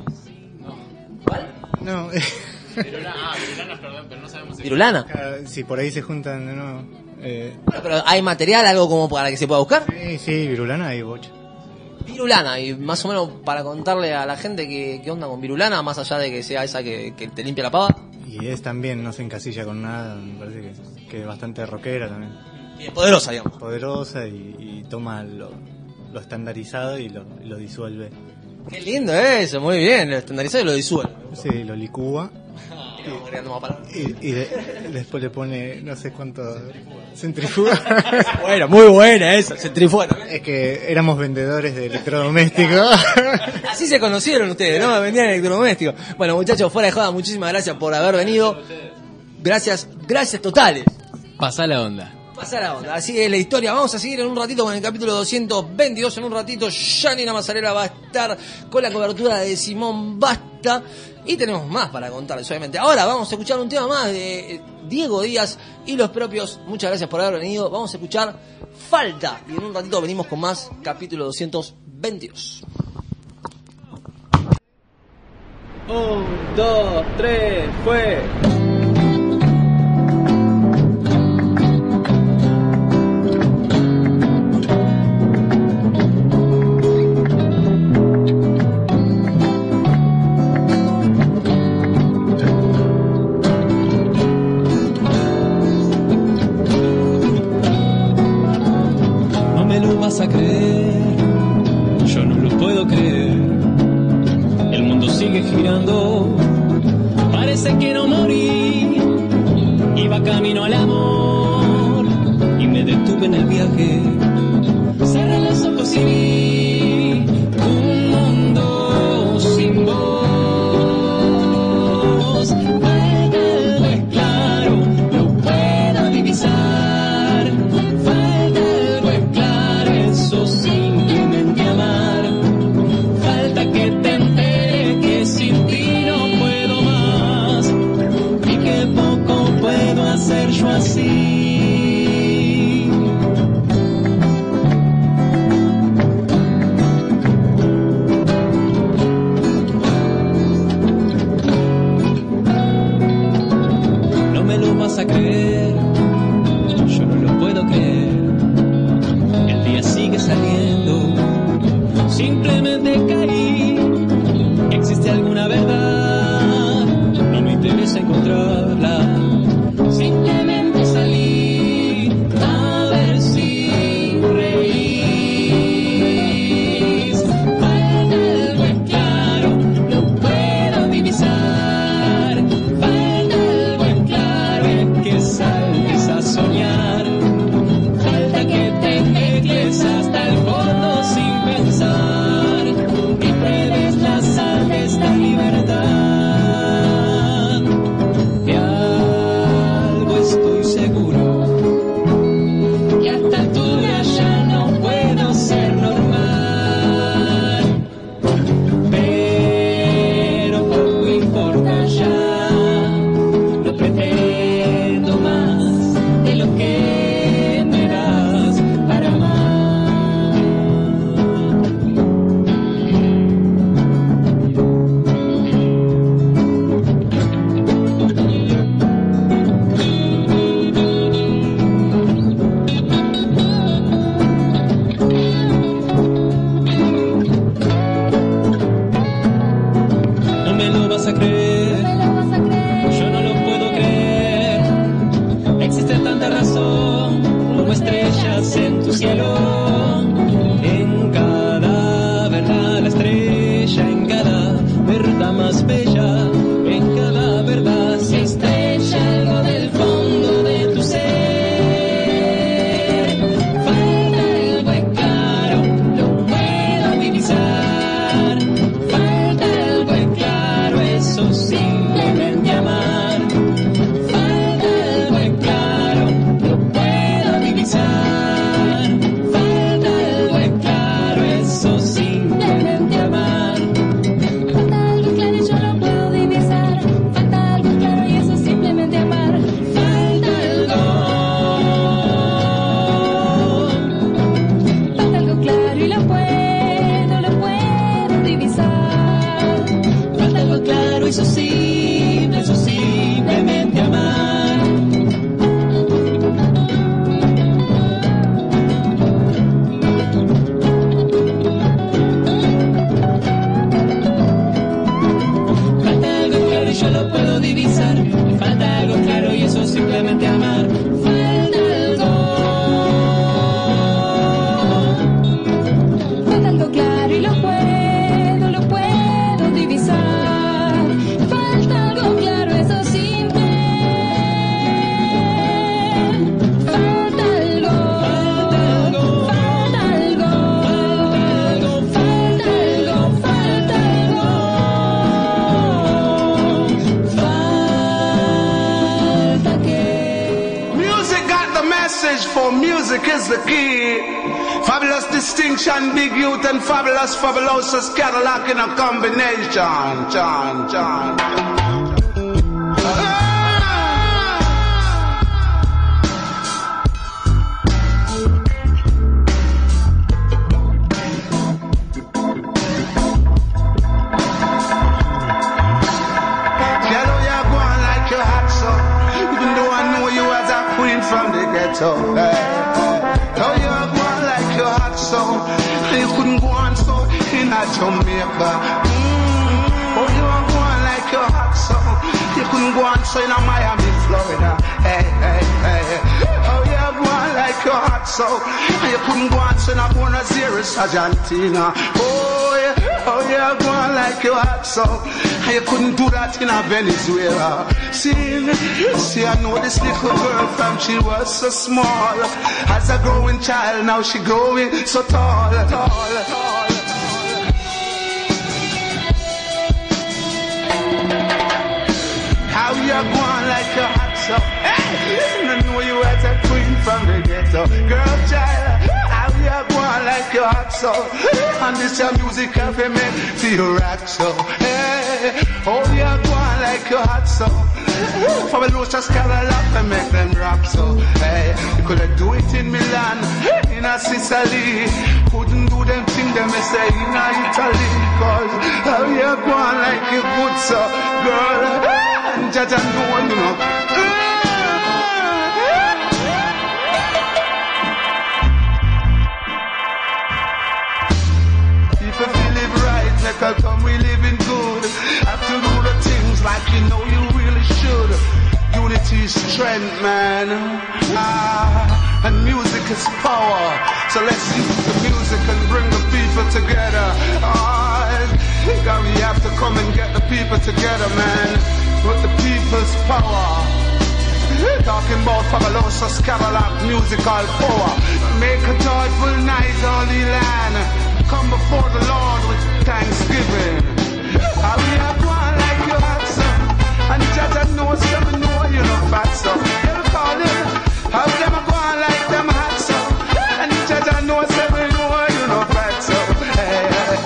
No. Ah, Virulana, perdón, pero no sabemos si... ¿Virulana? Si por ahí se juntan de nuevo. Eh, ¿Pero hay material, algo como para que se pueda buscar? sí, sí, Virulana hay bocha. Virulana, y más o menos para contarle a la gente que, qué onda con Virulana, más allá de que sea esa que, que te limpia la pava. Y es también, no se encasilla con nada, me parece que, que es bastante rockera también. Bien, poderosa, digamos. Poderosa y, y toma lo, lo estandarizado y lo, y lo disuelve. Qué lindo eso, muy bien. Lo estandarizado y lo disuelve. Sí, lo licúa. Y vamos agregando más palabras. Y, y de- después le pone no sé cuánto centrifuga. Bueno, muy buena esa, centrifuga también. Es que éramos vendedores de electrodomésticos. Así se conocieron ustedes, ¿no? Vendían electrodomésticos. Bueno, muchachos, fuera de joda, muchísimas gracias por haber venido. Gracias, gracias totales. Pasá la onda. Pasar a onda, así es la historia. Vamos a seguir en un ratito con el capítulo doscientos veintidós. En un ratito, Janina Mazzarella va a estar con la cobertura de Simón Basta. Y tenemos más para contarles, obviamente. Ahora vamos a escuchar un tema más de Diego Díaz y los propios. Muchas gracias por haber venido. Vamos a escuchar Falta. Y en un ratito venimos con más capítulo doscientos veintidós. Un, dos, tres, fue. No me lo vas a creer, yo no lo puedo creer. El mundo sigue girando, parece que no morí. Iba camino al amor y me detuve en el viaje. Cerré los ojos y vi un mundo sin voz. Falta algo es claro, lo puedo divisar. Falta algo es claro, eso simplemente amar. Falta que te entere que sin ti no puedo más y que poco puedo hacer yo así. music is the key. Fabulous distinction, big youth and fabulous, fabulosus Cadillac in a combination. John, John, John. So, hey, hey. Oh, you're going like you're hot, so you couldn't go on so in a Jamaica. Mm. Oh, you're going like you're hot, so you couldn't go on so in a Miami, Florida. Hey, hey, hey. Oh, you're going like you're hot, so you couldn't go on so in a Buenos Aires, Argentina. Oh, yeah. Oh, you're going like you're hot, so you couldn't do that in a Venezuela. See, see, I know this little girl from she was so small. As a growing child, now she growing so tall, tall, tall. How you going like a hot so? Hey, I know you as a queen from the ghetto. Girl, child, how you going like a hot so? And this your music can be make feel rock so. Hey, oh, you going like a hot so? For a Lucius Cadillac and make them rock so. Hey, you could do it in Milan, in a Sicily. Couldn't do them thing them say in a Italy. Cause how you going like a good so, girl? And judge and do one, you know. People feel it right, like how come we living good. Have to do the things like you know you really should. Unity is strength, man. Ah, and music is power. So let's use the music and bring the people together. Ah, God, we have to come and get the people together, man. With the people's power. Talking about fabulosus Cadillac musical power. Make a joyful night, holy land. Come before the Lord with thanksgiving. How we have one like you have some. And judge and know some know you know fat so. You call him. How them go on like them hot so. And judge and know some know you know fat so. Hey, hey.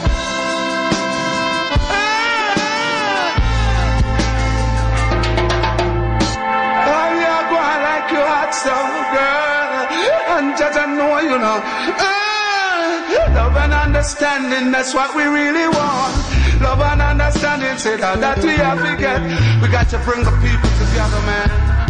So girl, and judge and know you know uh, love and understanding, that's what we really want. Love and understanding, say that, that we have to get. We got to bring the people together, man.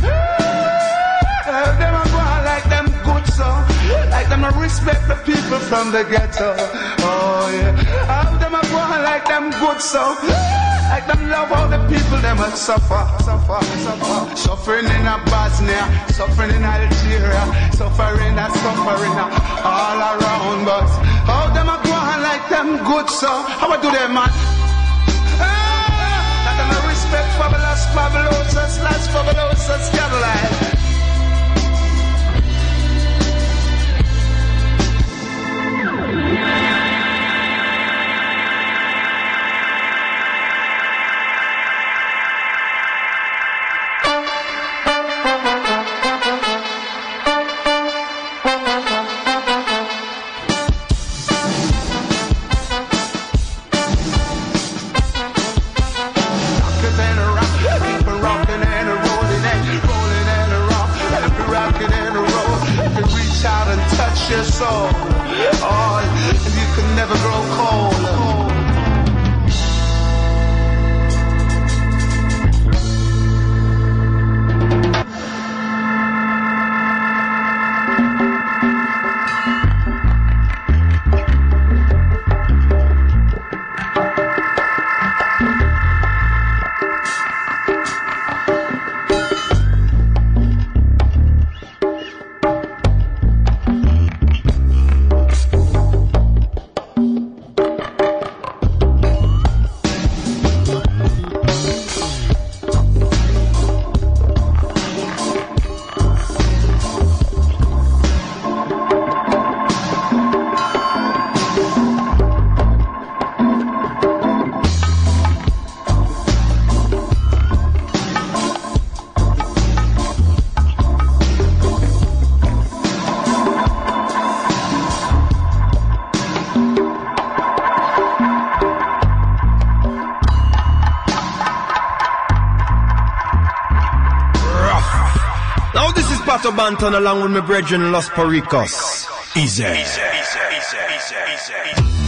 uh, Them are going like them good so. Like them are respect the people from the ghetto. Oh yeah. How them are going like them good so. Like them love all the people them will suffer, suffer, suffer. Suffering in a Bosnia, suffering in Algeria, suffering and suffering all around. But how them are going like them good so? How I do them man? Ah, like them a respect fabulous, fabulosus, last fabulosus Cadillac. Your soul, oh, and you can never grow cold. Banton along with my brethren Los Pericos. Easy. Easy, easy, easy, easy, easy.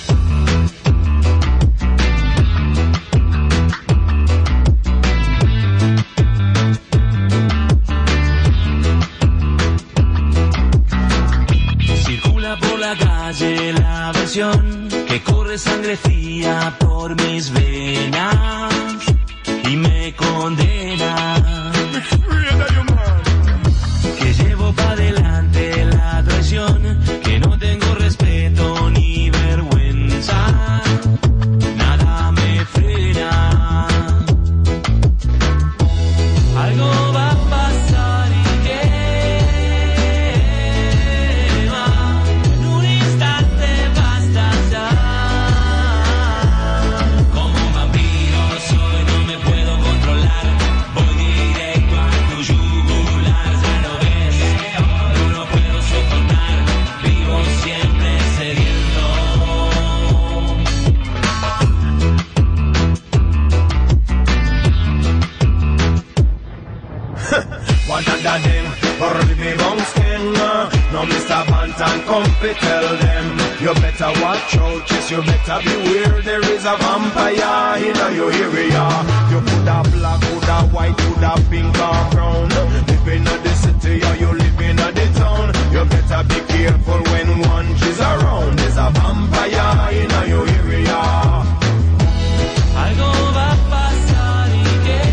Por la calle la versión que corre sangre fría por mis venas y me condena, que llevo pa' delante la traición, que no tengo respeto ni vergüenza, nada me frena, algo va a pasar y que no Mister Banton, come to tell them. You better watch out, yes, you better beware. There is a vampire in your area. You could have black, could have white, could have pink or brown. Living in the city or you live in the town. You better be careful when one is around. There's a vampire in your area. Algo va a pasar y que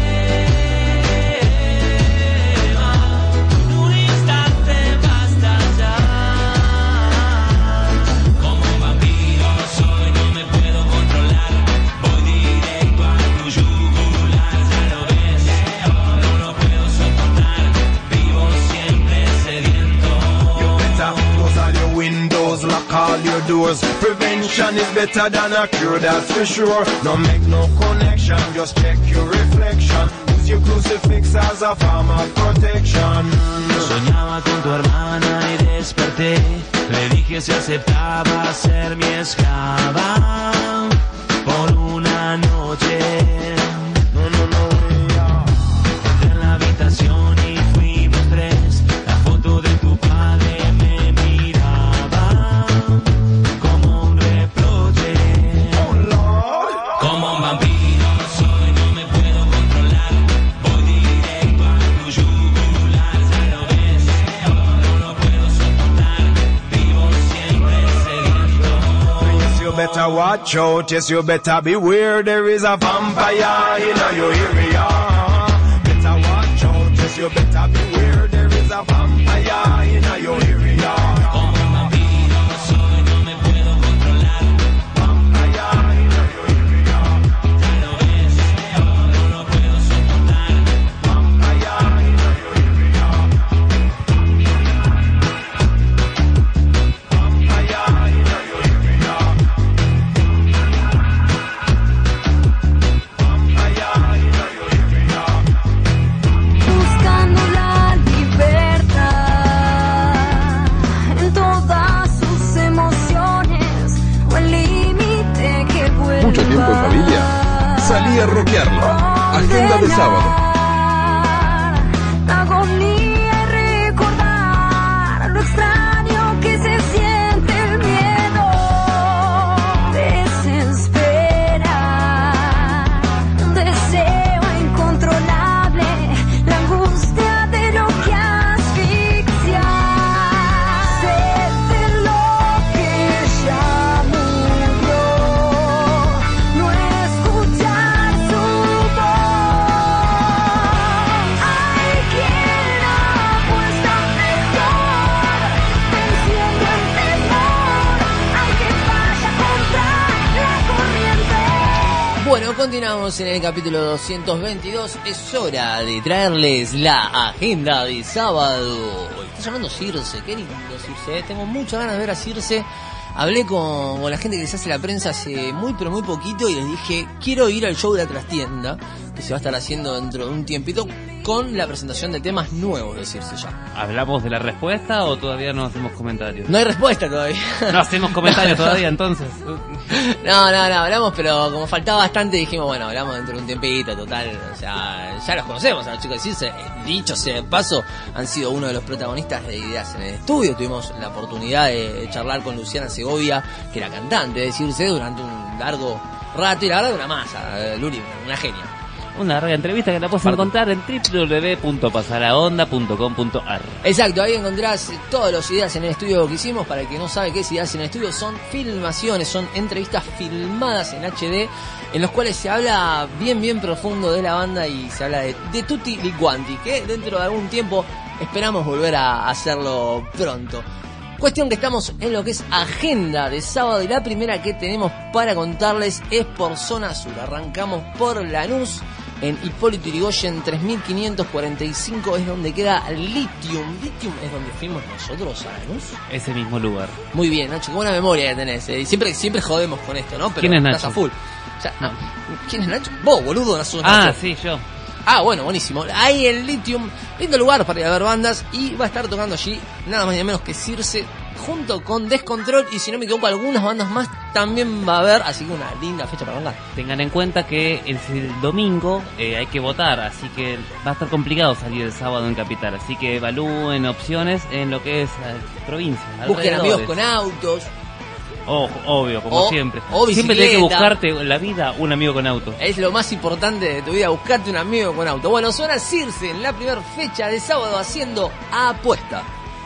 lock all your doors. Prevention is better than a cure, that's for sure. No make no connection, just check your reflection. Use your crucifix as a form of protection. Soñaba con tu hermana y desperté. Le dije si aceptaba ser mi esclava por una noche. No, no, no, yeah. Entré en la habitación y fuimos tres. La foto de tu padre me miraba como un reproche. Oh, Lord. Como un vampiro soy, no me puedo controlar. Voy directo a tu yugular, ya lo ves. No lo puedo soportar. Vivo siempre sediento. Yes, you better watch out. Yes, you better beware. There is a vampire in your area. Better watch out. Yes, you better beware. There is a vampire in your area. Como un vampiro soy, no me puedo controlar. Vampire in your area. Ya lo ves, no lo puedo soportar. Vampire in your area. Vampire in your area. Vampire in your area. Buscando la libertad en todas sus emociones o el límite que vuelva. Mucho tiempo en familia. Salí a rockearlo. Agenda de sábado. La agonía y recordar lo extraño que se siente el miedo. Desespera, un deseo incontrolable, la angustia de lo que asfixia. Sed de lo que ya murió, no escuchar su voz. Hay quien apuesta mejor, venciendo el temor, aunque vaya contra la corriente. Bueno, continuamos en el capítulo doscientos veintidós. Es hora de traerles la agenda de sábado. Está llamando Circe, qué lindo Circe, ¿eh? Tengo muchas ganas de ver a Circe. Hablé con, con la gente que se hace la prensa hace muy pero muy poquito y les dije, quiero ir al show de la trastienda, que se va a estar haciendo dentro de un tiempito con la presentación de temas nuevos de Circe ya. ¿Hablamos de la respuesta o todavía no hacemos comentarios? No hay respuesta todavía. No hacemos comentarios todavía entonces. No, no, no, hablamos, pero como faltaba bastante dijimos, bueno, hablamos dentro de un tiempito, total, o sea, ya los conocemos a los chicos de Circe. Dicho sea de paso, han sido uno de los protagonistas de Ideas en el Estudio. Tuvimos la oportunidad de charlar con Luciana Segovia, que era cantante de Circe, durante un largo rato, y la verdad una masa, Luli, una genia. Una larga entrevista que la puedes encontrar en doble u doble u doble u punto pasalaonda punto com punto a r. Exacto, ahí encontrás todos los Ideas en el Estudio que hicimos. Para el que no sabe qué es Ideas en el Estudio, son filmaciones, son entrevistas filmadas en H D, en los cuales se habla bien bien profundo de la banda y se habla de, de tutti li quanti, que dentro de algún tiempo esperamos volver a hacerlo pronto. Cuestión que estamos en lo que es agenda de sábado, y la primera que tenemos para contarles es por zona sur. Arrancamos por Lanús, en Hipólito Yrigoyen tres mil quinientos cuarenta y cinco es donde queda Lithium. Lithium es donde fuimos nosotros a Lanús. Ese mismo lugar. Muy bien, Nacho, qué buena memoria que tenés. Eh. Siempre, siempre jodemos con esto, ¿no? Pero ¿quién es Nacho? Estás a full. O sea, no. ¿Quién es Nacho? Vos, boludo, no sos Ah, Nacho. sí, yo. Ah, bueno, buenísimo. Ahí en Lithium, lindo lugar para ir a ver bandas, y va a estar tocando allí nada más ni menos que Circe junto con Descontrol, y si no me equivoco algunas bandas más también va a haber, así que una linda fecha para arrancar. Tengan en cuenta que es el domingo, eh, hay que votar, así que va a estar complicado salir el sábado en Capital, así que evalúen opciones en lo que es eh, provincia. Busquen alrededores. amigos con autos. Oh, obvio, como O- siempre. o Siempre tenés que bicicleta. buscarte en la vida un amigo con auto. Es lo más importante de tu vida, buscarte un amigo con auto. Bueno, suena Circe en la primera fecha de sábado haciendo Apuesta.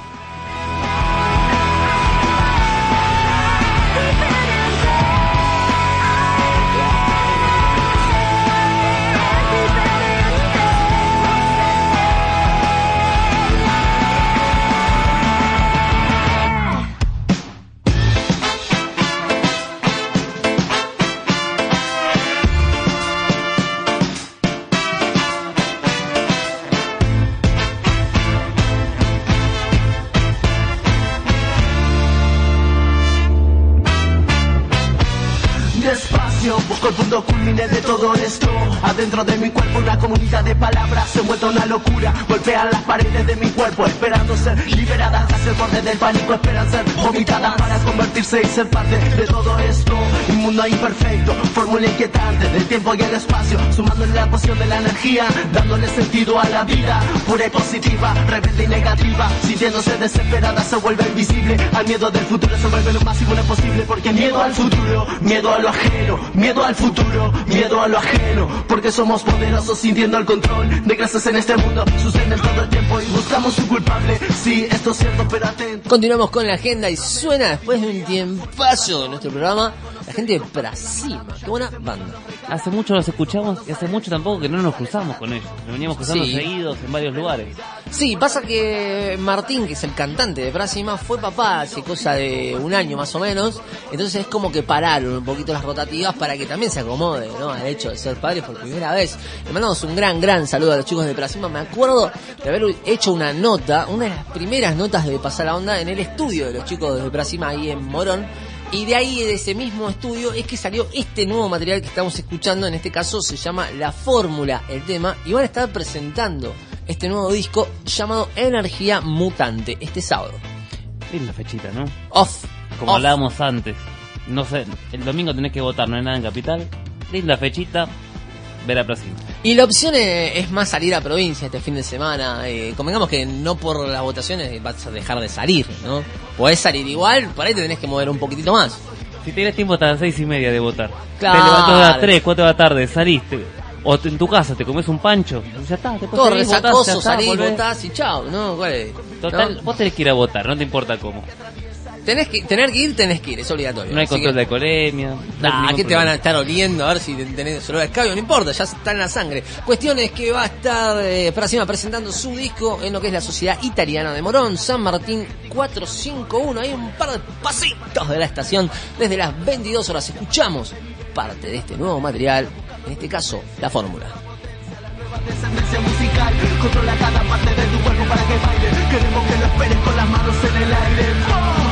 Despacio, busco el punto culmine de todo esto. Adentro de mi cuerpo una comunidad de palabras se vuelta una locura. Golpean las paredes de mi cuerpo esperando ser liberadas hacia el borde del pánico. Esperan ser vomitadas para convertirse y ser parte de todo esto. Un mundo imperfecto, fórmula inquietante del tiempo y el espacio, sumándole la poción de la energía, dándole sentido a la vida. Pura y positiva, rebelde y negativa, sintiéndose desesperada se vuelve invisible. Al miedo del futuro se vuelve lo más imposible, porque miedo al futuro, miedo a lo ajeno, miedo al futuro, miedo a lo ajeno, porque somos poderosos sintiendo el control de clases en este mundo, suceden todo el tiempo y buscamos un culpable. Sí, esto es cierto, pero atento. Continuamos con la agenda y suena después de un tiempazo de nuestro programa la gente de Prasima. Qué buena banda. Hace mucho los escuchamos y hace mucho tampoco que no nos cruzamos con ellos. Nos veníamos cruzando Sí. seguidos en varios lugares. Sí, pasa que Martín, que es el cantante de Prasima, fue papá hace cosa de un año más o menos. Entonces es como que pararon un poquito las rotativas para que también se acomode, ¿no?, al hecho de ser padre por primera vez. Le mandamos un gran, gran saludo a los chicos de Prasima. Me acuerdo de haber hecho una nota, una de las primeras notas de Pasar la Onda en el estudio de los chicos de Prasima ahí en Morón. Y de ahí, de ese mismo estudio, es que salió este nuevo material que estamos escuchando. En este caso se llama La Fórmula, el tema. Y van a estar presentando este nuevo disco llamado Energía Mutante este sábado. Linda fechita, ¿no? Off. Como Off. hablábamos antes. No sé, el domingo tenés que votar, no hay nada en Capital. Linda fechita, ver a Prasima. Y la opción es, es más salir a provincia este fin de semana. Eh, convengamos que no por las votaciones vas a dejar de salir, ¿no? Podés salir igual, por ahí te tenés que mover un poquitito más. Si tenés tiempo hasta las seis y media de votar. Claro. Te levantás a las tres, cuatro de la tarde, saliste. O te- en tu casa te comes un pancho. Y ya está, después Todo salís, votás, resacoso, ya está, salís, volvés. votás y chao, ¿no? ¿Cuál es? Total, ¿No? vos tenés que ir a votar, no te importa cómo. Tenés que, tener que ir, tenés que ir, es obligatorio. No hay Así control que- de alcoholemia. no hay Nah, ningún ¿qué te van a problema. estar oliendo? A ver si tenés olor a escabio, no importa, ya está en la sangre. Cuestión es que va a estar eh, Prasima presentando su disco en lo que es la Sociedad Italiana de Morón, San Martín cuatrocientos cincuenta y uno. Hay un par de pasitos de la estación. Desde las veintidós horas escuchamos parte de este nuevo material, en este caso, La Fórmula. Descendencia musical, controla cada parte de tu cuerpo para que baile. Queremos que lo esperes con las manos en el aire. Oh.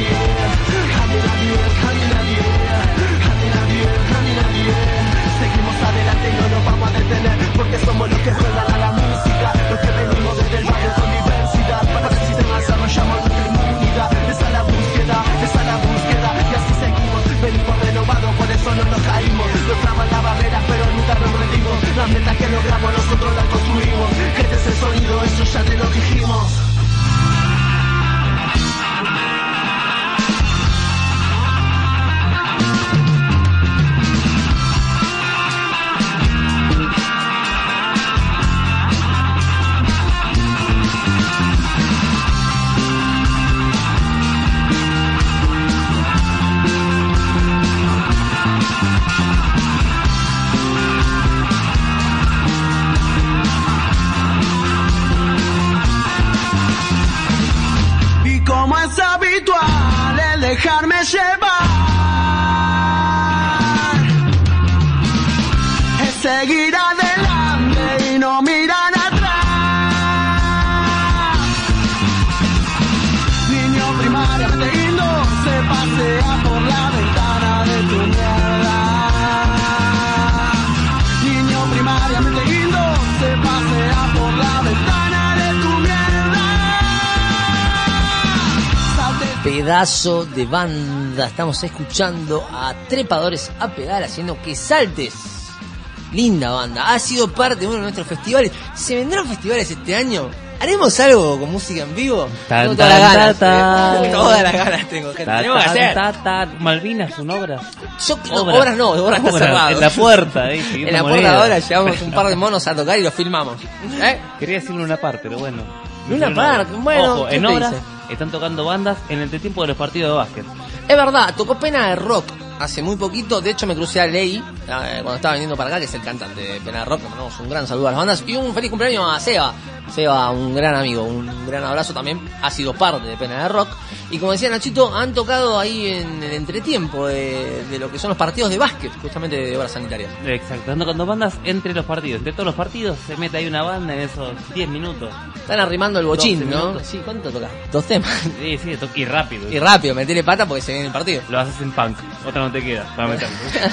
Seguimos como es habitual, el dejarme llevar es seguir adelante y no mirar atrás. Niño primariamente lindo se pasea por la ventana de tu mierda. Niño primariamente lindo se pasea por la ventana de tu mierda. Pedazo de banda, estamos escuchando a Trepadores a Pedal haciendo que saltes. Linda banda, ha sido parte de uno de nuestros festivales. ¿Se vendrán festivales este año? ¿Haremos algo con música en vivo? Tan, tengo todas las tan, ganas, tan, eh. Todas las ganas tengo, gente. Ta, Tenemos que ta, hacer. ta, ta. Malvinas, una obra. Yo, no, obras no, obras está Obra, cerrado. en la puerta, eh, En la puerta ahora llevamos un par de monos a tocar y los filmamos. ¿Eh? Quería decir Luna Park, pero bueno. Luna Park, bueno, Ojo, ¿qué en te obras dice? están tocando bandas en el entretiempo de los partidos de básquet. Es verdad, tocó Pena de Rock hace muy poquito. De hecho me crucé a Ley eh, cuando estaba viniendo para acá, que es el cantante de Pena de Rock. Le mandamos un gran saludo a las bandas y un feliz cumpleaños a Seba. Seba, un gran amigo, un gran abrazo también. Ha sido parte de Pena de Rock. Y como decía Nachito, han tocado ahí en el entretiempo de, de lo que son los partidos de básquet, justamente de obras sanitarias. Exacto, están tocando bandas entre los partidos. Entre todos los partidos se mete ahí una banda en esos diez minutos. Están arrimando el bochín, doce ¿no? minutos. Sí, ¿cuánto toca? Dos temas. Sí, sí, to- y rápido. Y rápido, metele pata porque se viene el partido. Lo haces en punk, otra no te queda para meterlo.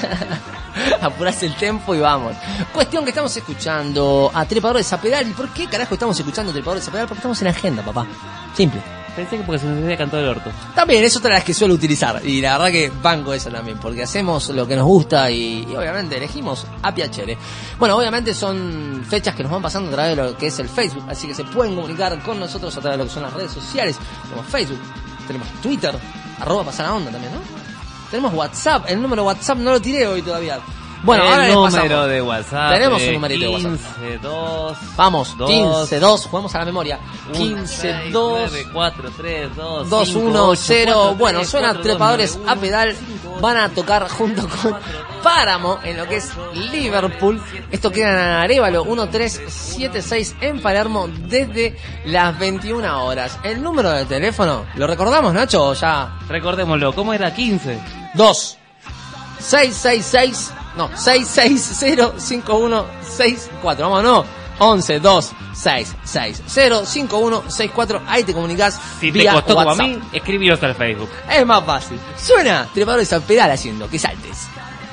Apurás el tempo y vamos. Cuestión que estamos escuchando a Trepadores a Pedal. ¿Y por qué carajo estamos escuchando a Trepadores a Pedal? Porque estamos en agenda, papá. Simple. Pensé que porque se nos había cantado el orto. También es otra de las que suelo utilizar. Y la verdad que banco esa también. Porque hacemos lo que nos gusta y, y obviamente elegimos a piacere. Bueno, obviamente son fechas que nos van pasando a través de lo que es el Facebook. Así que se pueden comunicar con nosotros a través de lo que son las redes sociales. Tenemos Facebook, tenemos Twitter, arroba pasar la onda también, ¿no? Tenemos WhatsApp. El número de WhatsApp no lo tiré hoy todavía. Bueno, el ahora les número pasamos. de WhatsApp. Tenemos eh, un numerito de WhatsApp. quince dos. Vamos, dos, quince dos, jugamos a la memoria. quince dos, cuatro tres dos dos cinco, uno ocho, cero. cuatro, Bueno, tres, suena cuatro, dos, Trepadores nueve, a Pedal. Van a tocar junto con Páramo en lo que es Liverpool. Esto queda en Arévalo uno tres siete seis en Palermo desde las veintiuna horas. El número de teléfono, ¿lo recordamos, Nacho? O ya. Recordémoslo, ¿cómo era? quince dos seis seis seis. No, seis seis cero cinco uno seis cuatro. Vámonos. once dos seis seis cero cinco uno seis cuatro. Ahí te comunicas. Si te vía costó como a WhatsApp. mí, escribiros al Facebook. Es más fácil. Suena Trepadores a Pedal haciendo que saltes.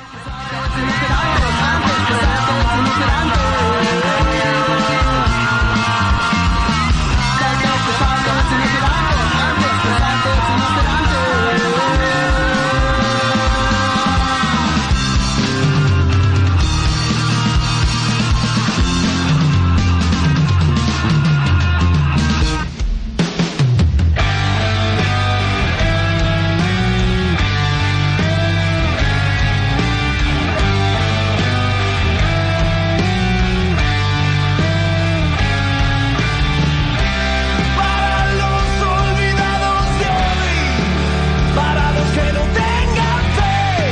Para los olvidados de hoy, para los que no tengan fe,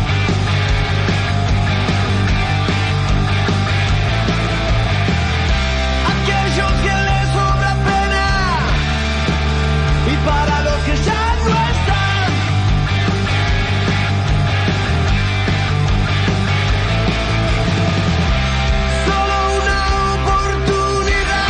aquellos que les sobra pena, y para los que ya no están, solo una oportunidad.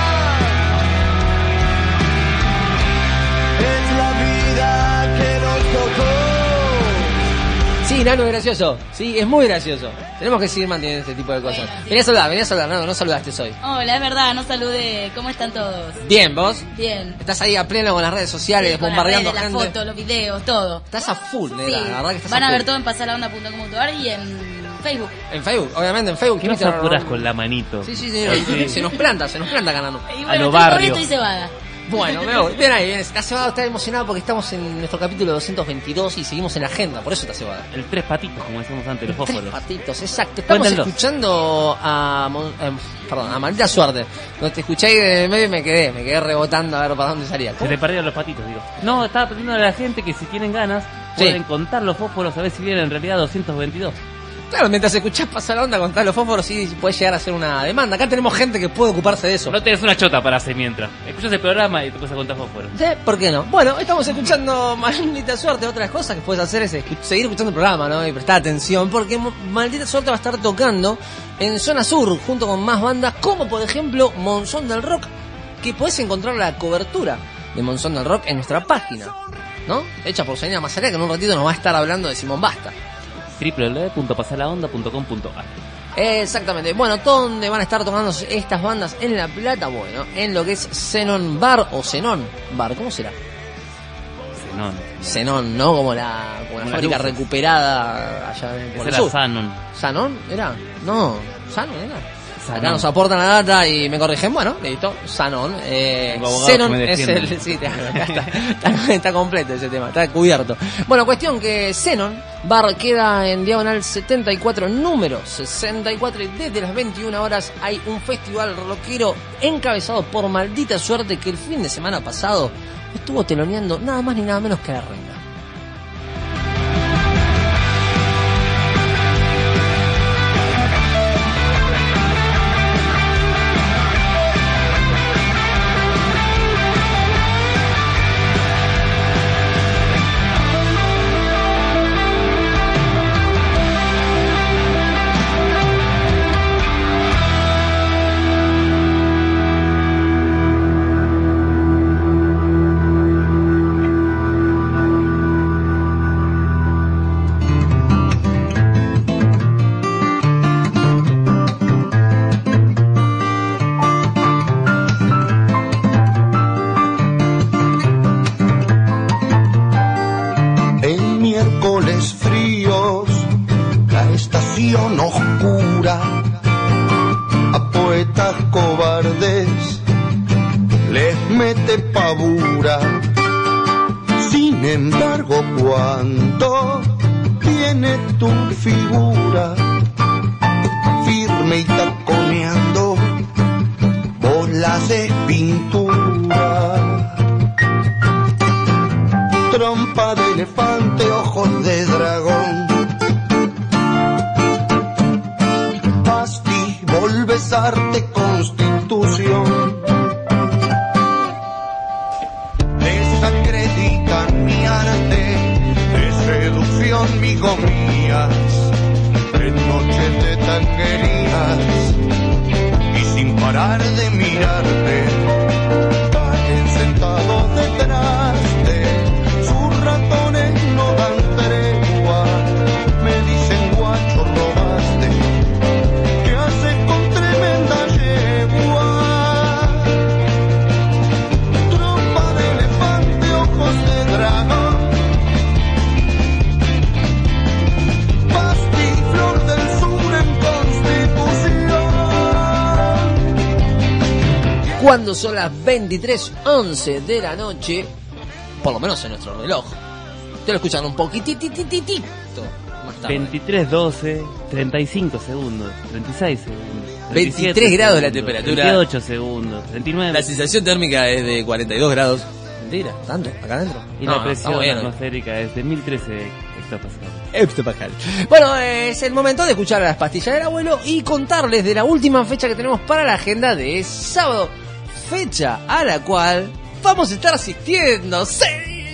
Es la vida que nos tocó. Sí, Nano, es gracioso. Sí, es muy gracioso. Tenemos que seguir manteniendo este tipo de cosas. Vení a saludar, vení a saludar. No, no saludaste hoy. Hola, es verdad, no saludé. ¿Cómo están todos? Bien, ¿vos? Bien. Estás ahí a pleno con las redes sociales, Sí, con las bombardeando redes, gente. las fotos, los videos, todo. Estás a full, Sí. negra. La verdad que estás Van a a full. ver todo en pasarlaonda punto com punto ar y en Facebook. En Facebook, obviamente, en Facebook. ¿Qué nos Twitter, apuras ¿no? con la manito? Sí, sí, sí, se nos planta, se nos planta ganando. Y A bueno, lo estoy barrio. con esto y cebada. Bueno, me voy. Bien ahí, bien. Está Cebada, está emocionado porque estamos en nuestro capítulo doscientos veintidós y seguimos en la agenda, por eso está Cebada. El tres patitos, como decíamos antes, los Tres fósforos. patitos, exacto. Estamos Cuéntenlo. escuchando a, Mon- eh, perdón, a Maldita Suerte. Cuando te escuché ahí de medio y me quedé, me quedé rebotando a ver para dónde salía. Se te perdieron los patitos, digo. No, estaba pidiendo a la gente que si tienen ganas, Sí. pueden contar los fósforos a ver si vienen en realidad doscientos veintidós. Claro, mientras escuchás pasar la onda con los fósforos, sí puede llegar a ser una demanda. Acá tenemos gente que puede ocuparse de eso. No tenés una chota para hacer mientras. Escuchás el programa y te puedes contar fósforos. ¿Sí? ¿Por qué no? Bueno, estamos escuchando Maldita Suerte. Otras cosas que puedes hacer es escu- seguir escuchando el programa, ¿no? Y prestar atención, porque Maldita Suerte va a estar tocando en Zona Sur, junto con más bandas, como por ejemplo Monzón del Rock, que podés encontrar la cobertura de Monzón del Rock en nuestra página, ¿no? Hecha por Selena Mazaria, que en un ratito nos va a estar hablando de Simón Basta. doble u doble u doble u punto pasalaonda punto com punto a r. Exactamente. Bueno, ¿dónde van a estar tocando estas bandas en La Plata? Bueno, en lo que es Xenon Bar o Xenon Bar, ¿cómo será? Xenon. Xenon, ¿no? Como la, como la Como fábrica las luces. recuperada allá en por Ese el era sur. Sanon. ¿Sanon? ¿Era? No, Sanon era. Sanon. Acá nos aportan la data y me corrigen. Bueno, listo, Sanon. Eh, Tengo abogados Xenon que me es defienden. el... Sí, acá está, está, está completo ese tema, está cubierto. Bueno, cuestión que Xenon Bar queda en diagonal setenta y cuatro, número sesenta y cuatro, y desde las veintiuna horas hay un festival rockero encabezado por Maldita Suerte, que el fin de semana pasado estuvo teloneando nada más ni nada menos que a la Reina. En miércoles fríos, la estación oscura, a poetas cobardes les mete pavura. Sin embargo, cuando viene tu figura, firme y taconeando, bolas de pintura, trompa de elefante, ojos de dragón, Basti, volves arte, constitución, desacreditan mi arte de seducción, migomías, en noches de tanguerías, y sin parar de mirarte, caen sentados detrás de sus ratones, no dan tregua, me dicen guacho, robaste, ¿qué haces con tremenda yegua? Trompa de elefante, ojos de dragón, Basti, flor del sur en Constitución. Cuando son las veintitrés once de la noche, por lo menos en nuestro reloj, te lo escuchan un poquitito más tarde. veintitrés doce, treinta y cinco segundos, treinta y seis segundos, veintitrés grados la temperatura. veintiocho segundos, veintinueve. La sensación térmica es de cuarenta y dos grados. Mentira, ¿tanto? ¿Acá adentro? Y No, la no, presión estamos bien, ¿no? atmosférica es de mil trece hectopascales. Hectopascal. Bueno, es el momento de escuchar a las pastillas del abuelo y contarles de la última fecha que tenemos para la agenda de sábado. Fecha a la cual vamos a estar asistiendo. ¡Sí!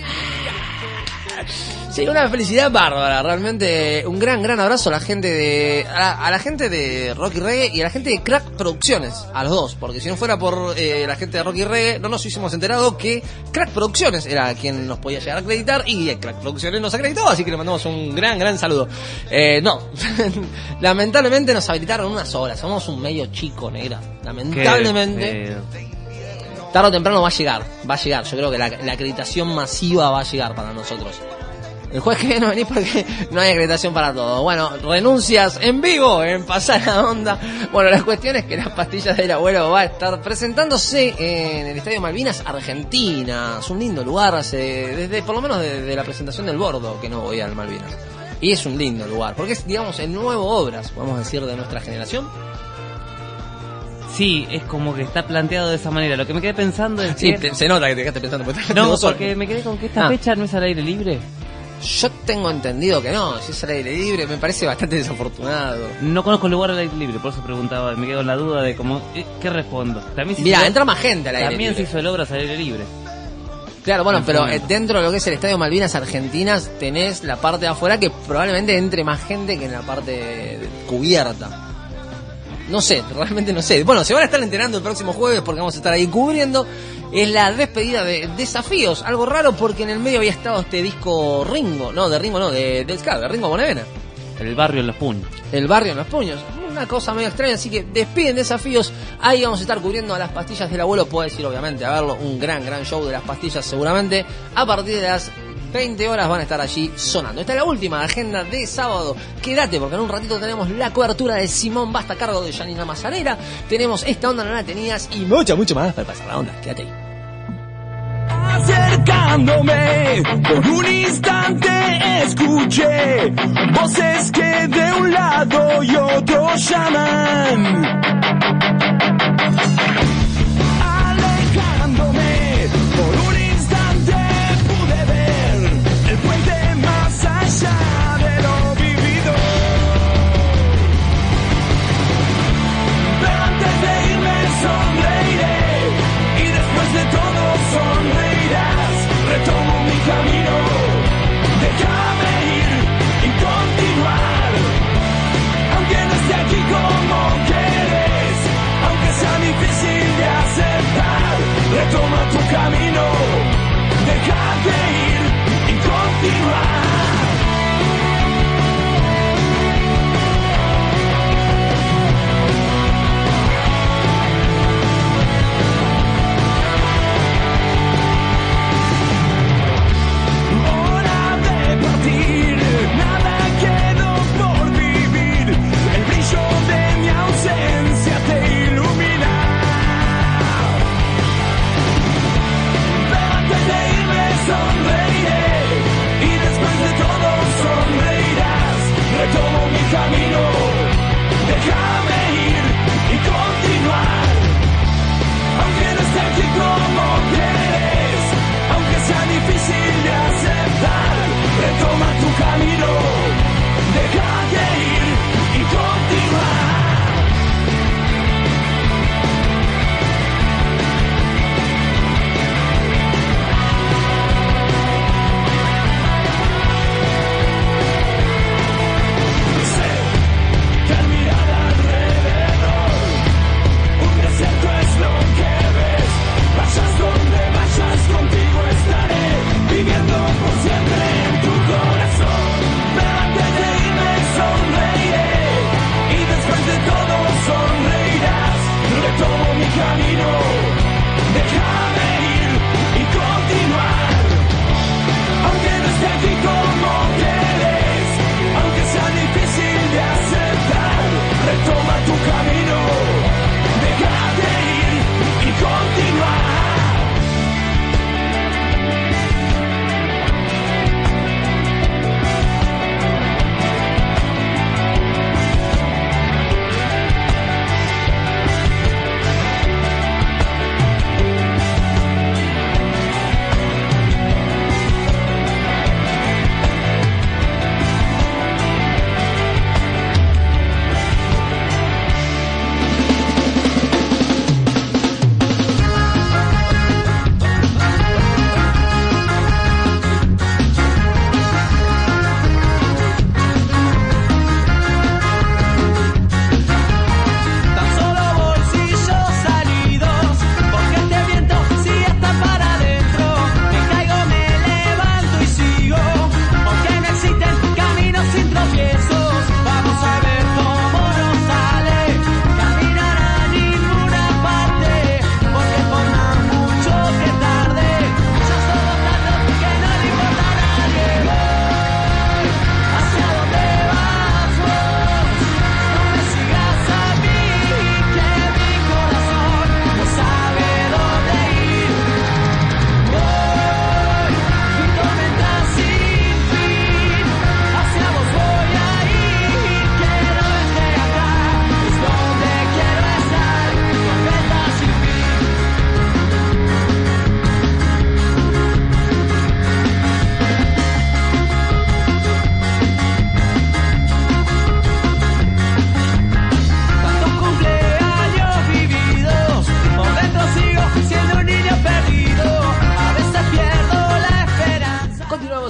Sí, una felicidad bárbara, realmente un gran, gran abrazo a la gente de a la, a la gente de Rock y Reggae y a la gente de Crack Producciones, a los dos, porque si no fuera por eh, la gente de Rock y Reggae no nos hubiésemos enterado que Crack Producciones era quien nos podía llegar a acreditar y eh, Crack Producciones nos acreditó, así que le mandamos un gran, gran saludo. Eh, no, lamentablemente nos habilitaron unas horas, somos un medio chico, negra, lamentablemente. Tarde o temprano va a llegar, va a llegar, yo creo que la, la acreditación masiva va a llegar para nosotros. El jueves que viene no venís porque no hay acreditación para todo. Bueno, renuncias en vivo, en Pasar la Onda. Bueno, la cuestión es que las pastillas del abuelo va a estar presentándose en el Estadio Malvinas, Argentina. Es un lindo lugar, hace, desde por lo menos desde la presentación del Bordo que no voy al Malvinas. Y es un lindo lugar, porque es, digamos, el nuevo Obras, podemos decir, de nuestra generación. Sí, es como que está planteado de esa manera. Lo que me quedé pensando es Sí, que... te- se nota que te quedaste pensando. Porque No, vos sos- porque me quedé con que esta Ah. fecha no es al aire libre. Yo tengo entendido que no, si es al aire libre me parece bastante desafortunado. No conozco el lugar al aire libre, por eso preguntaba, me quedo en la duda de cómo, eh, ¿qué respondo? También se Mira, hizo- entra más gente al aire También libre. se hizo el Obras al aire libre. Claro, bueno, En pero Fomento. eh, dentro de lo que es el Estadio Malvinas Argentinas tenés la parte de afuera que probablemente entre más gente que en la parte de- cubierta. No sé, realmente no sé. Bueno, se van a estar enterando el próximo jueves porque vamos a estar ahí cubriendo. Es la despedida de Desafíos. Algo raro porque en el medio había estado este disco Ringo. No, de Ringo no, de, de, claro, de Ringo Bonavena. El barrio en los puños. El barrio en los puños. Una cosa medio extraña, así que despiden Desafíos. Ahí vamos a estar cubriendo a las pastillas del abuelo. Puedes ir obviamente a verlo. Un gran, gran show de las pastillas seguramente. A partir de las veinte horas van a estar allí sonando. Esta es la última agenda de sábado. Quédate porque en un ratito tenemos la cobertura de Simón Basta a cargo de Janina Mazarera. Tenemos Esta Onda No La Tenías y mucho, mucho más para pasar la onda. Quédate ahí. Acercándome, por un instante escuché voces que de un lado y otro llaman. Alejándome, por un instante pude ver el puente más allá de lo vivido. Pero antes de irme sonreiré y después de todo sonreirás. Retomo mi camino, déjame ir y continuar. Aunque no esté aquí como quieres, aunque sea difícil de aceptar. Retoma tu camino, déjate ir y continuar. Nada quedó por vivir, el brillo de mi ausencia te ilumina. Pero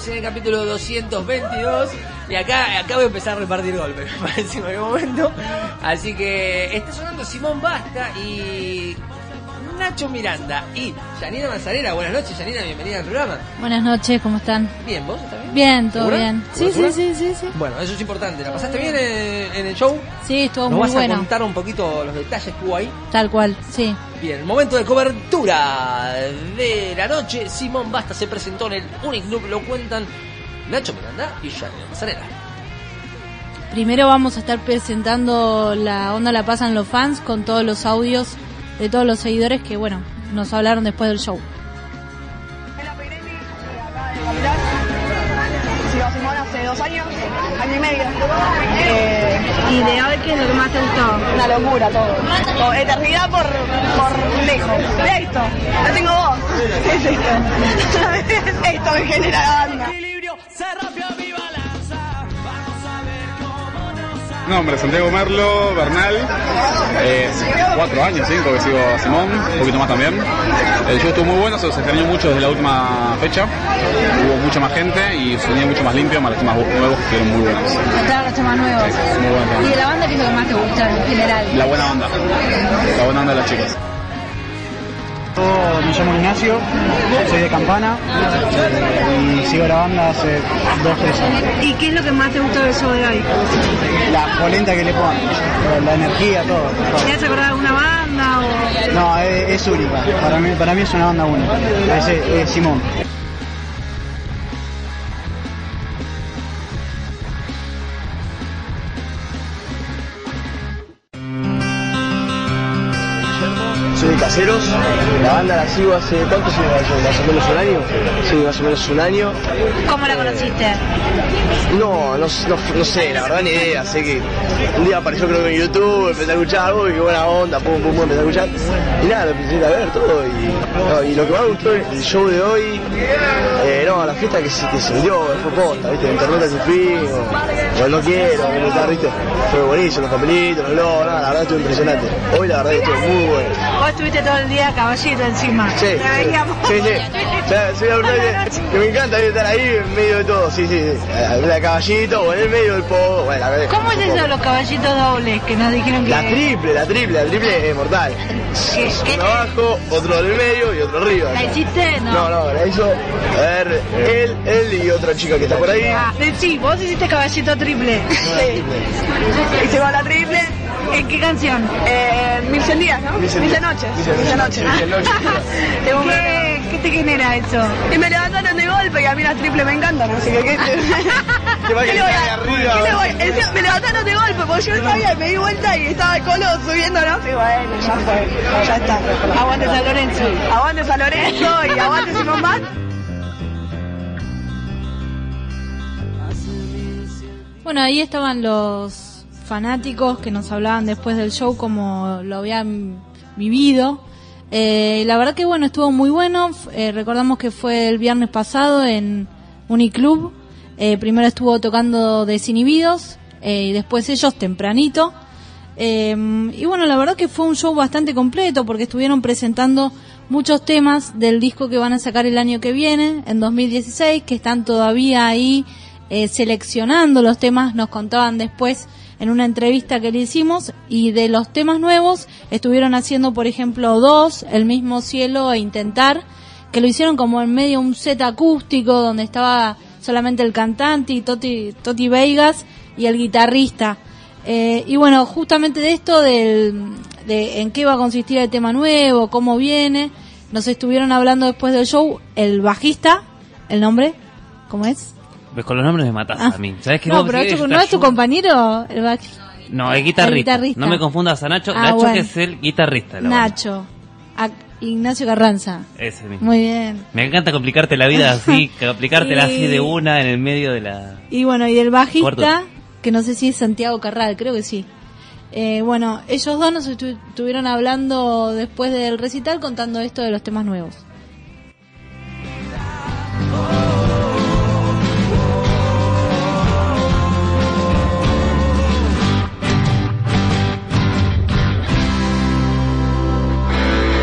estamos en el capítulo doscientos veintidós y acá, acá voy a empezar a repartir golpes, me parece en algún momento. Así que está sonando Simón Basta y Nacho Miranda y Yanina Mazzarera. Buenas noches, Yanina, bienvenida al programa. Buenas noches, ¿cómo están? Bien, ¿vos estás bien? Bien, todo ¿Segura? bien. Sí, sí, sí, sí, sí. Bueno, eso es importante. ¿La pasaste bien en, en el show? Sí, estuvo ¿Nos muy vas bueno. a contar un poquito los detalles que hubo ahí? Tal cual, sí. Bien, momento de cobertura de la noche. Simón Basta se presentó en el Uniclub, lo cuentan Nacho Miranda y Yanina Mazzarera. Primero vamos a estar presentando la onda la pasan los fans con todos los audios de todos los seguidores que, bueno, nos hablaron después del show. Sigo a Simón hace dos años, año y medio. Eh, ¿Y de hoy qué es lo que más te gustó? Una locura todo. todo eternidad por, por lejos. Mira esto, no tengo voz. ¿Qué es esto? Esto me genera la banda. Nombre, Santiago Merlo, Bernal, eh, cuatro años, cinco que sigo a Simón, un poquito más también. El show estuvo muy bueno, se extrañó mucho desde la última fecha, hubo mucha más gente y sonido mucho más limpio, más los temas nuevos que fueron muy buenos. Claro, los temas nuevos. Sí, muy buen tema. ¿Y de la banda qué es lo que más te gusta en general? La buena onda, la buena onda de las chicas. Yo me llamo Ignacio, soy de Campana y sigo la banda hace dos tres años. ¿Y qué es lo que más te gustó del show de hoy? La polenta que le ponen, la energía, todo. todo. ¿Te has acordado de alguna banda o...? No, es, es única, para mí, para mí es una banda única, es, es Simón. Soy de Caseros, la banda la sigo hace, ¿cuánto sigo yo? ¿Más o menos un año? Sí, más o menos un año. ¿Cómo la conociste? No, no, no, no sé, la verdad ni idea, sé que un día apareció creo que en YouTube, empecé a escuchar algo y qué buena onda, pum, pum, pum, empecé a escuchar y nada, lo empecé a ver todo y, no, y lo que más me gustó el show de hoy, eh, no, la fiesta que se, que se dio, fue posta, viste, internet sin fin, o, o no quiero, o no, viste, fue buenísimo, los papelitos, los globos, nada, la verdad estuvo impresionante, hoy la verdad que estuvo muy bueno. Vos estuviste todo el día caballito encima. Sí, Te veíamos. sí, sí. O sea, soy la verdad que, que me encanta estar ahí en medio de todo, sí, sí, sí. La caballito o en el medio del pogo. Bueno, la, ¿Cómo es eso de los caballitos dobles que nos dijeron que...? La triple, la triple, la triple es mortal. Uno abajo, otro en el medio y otro arriba. ¿La hiciste? No. No, no, la hizo, a ver, él, él y otra chica que está por ahí. Ah, sí, vos hiciste caballito triple. Sí. Hicimos la triple. ¿En qué canción? Eh, Mil cien días, ¿no? Mil cien noches. Mil cien noches. ¿Qué, ¿Qué te genera eso? Y me levantaron de golpe y a mí las triples me encantan, así que... ¿Qué, ¿Qué le voy a arriba? ¿Qué le voy? Encima, me levantaron de golpe porque yo estaba y me di vuelta y estaba el colo subiendo, ¿no? Sí, bueno, ya fue, ya está. Aguante San Lorenzo. Aguante San Lorenzo y aguante Simón Basta. Bueno, ahí estaban los fanáticos que nos hablaban después del show como lo habían vivido. Eh, la verdad que bueno, estuvo muy bueno. Eh, recordamos que fue el viernes pasado en Uniclub. Eh, primero estuvo tocando Desinhibidos eh, y después ellos tempranito. Eh, y bueno, la verdad que fue un show bastante completo porque estuvieron presentando muchos temas del disco que van a sacar el año que viene, en dos mil dieciséis, que están todavía ahí eh, seleccionando los temas, nos contaban después en una entrevista que le hicimos, y de los temas nuevos estuvieron haciendo, por ejemplo, dos, El mismo cielo e Intentar, que lo hicieron como en medio un set acústico donde estaba solamente el cantante y Toti, Toti Veigas y el guitarrista. Eh, y bueno, justamente de esto, del, de en qué va a consistir el tema nuevo, cómo viene, nos estuvieron hablando después del show el bajista, el nombre, ¿cómo es? Pues con los nombres me matas Ah. a mí. ¿Sabes qué? No, Vos pero decís, es tu- está no es tu yo- compañero, el bajista. No, es guitarrista. El guitarrista. No me confundas a Nacho. Ah, Nacho bueno. que es el guitarrista. de la banda. Nacho, a- Ignacio Carranza. Ese mismo. Muy bien. Me encanta complicarte la vida así, complicártela Sí. así de una en el medio de la... Y bueno, y el bajista, Cuarto. que no sé si es Santiago Carral, creo que sí. Eh, bueno, ellos dos nos estu- estuvieron hablando después del recital contando esto de los temas nuevos.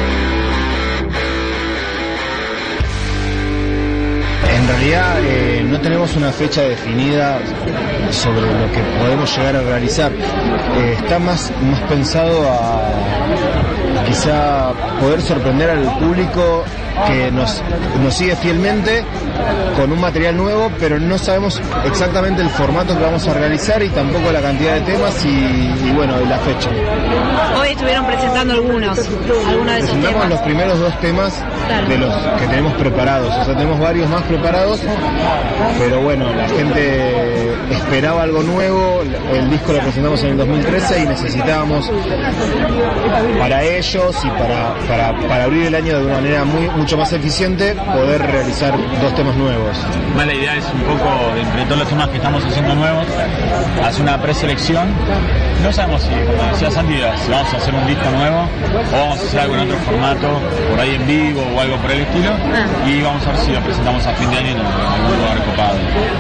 En realidad eh, no no tenemos una fecha definida sobre lo que podemos llegar a realizar. Eh, está más, más pensado a quizá poder sorprender al público que nos, nos sigue fielmente con un material nuevo, pero no sabemos exactamente el formato que vamos a realizar y tampoco la cantidad de temas y, y bueno, y la fecha. Hoy estuvieron presentando algunos, algunos de esos Presentamos temas. los primeros dos temas Claro. de los que tenemos preparados, o sea, tenemos varios más preparados, pero bueno, la gente esperaba algo nuevo, el disco lo presentamos en el dos mil trece y necesitábamos para ellos y para, para, para abrir el año de una manera muy mucho más eficiente poder realizar dos temas nuevos. Más la idea es un poco, entre todos los temas que estamos haciendo nuevos, hacer una preselección. No sabemos si, como decía Santi, si vamos a hacer un disco nuevo o vamos a hacer algo en otro formato, por ahí en vivo o algo por el estilo, y vamos a ver si lo presentamos a fin de año en algún lugar copado.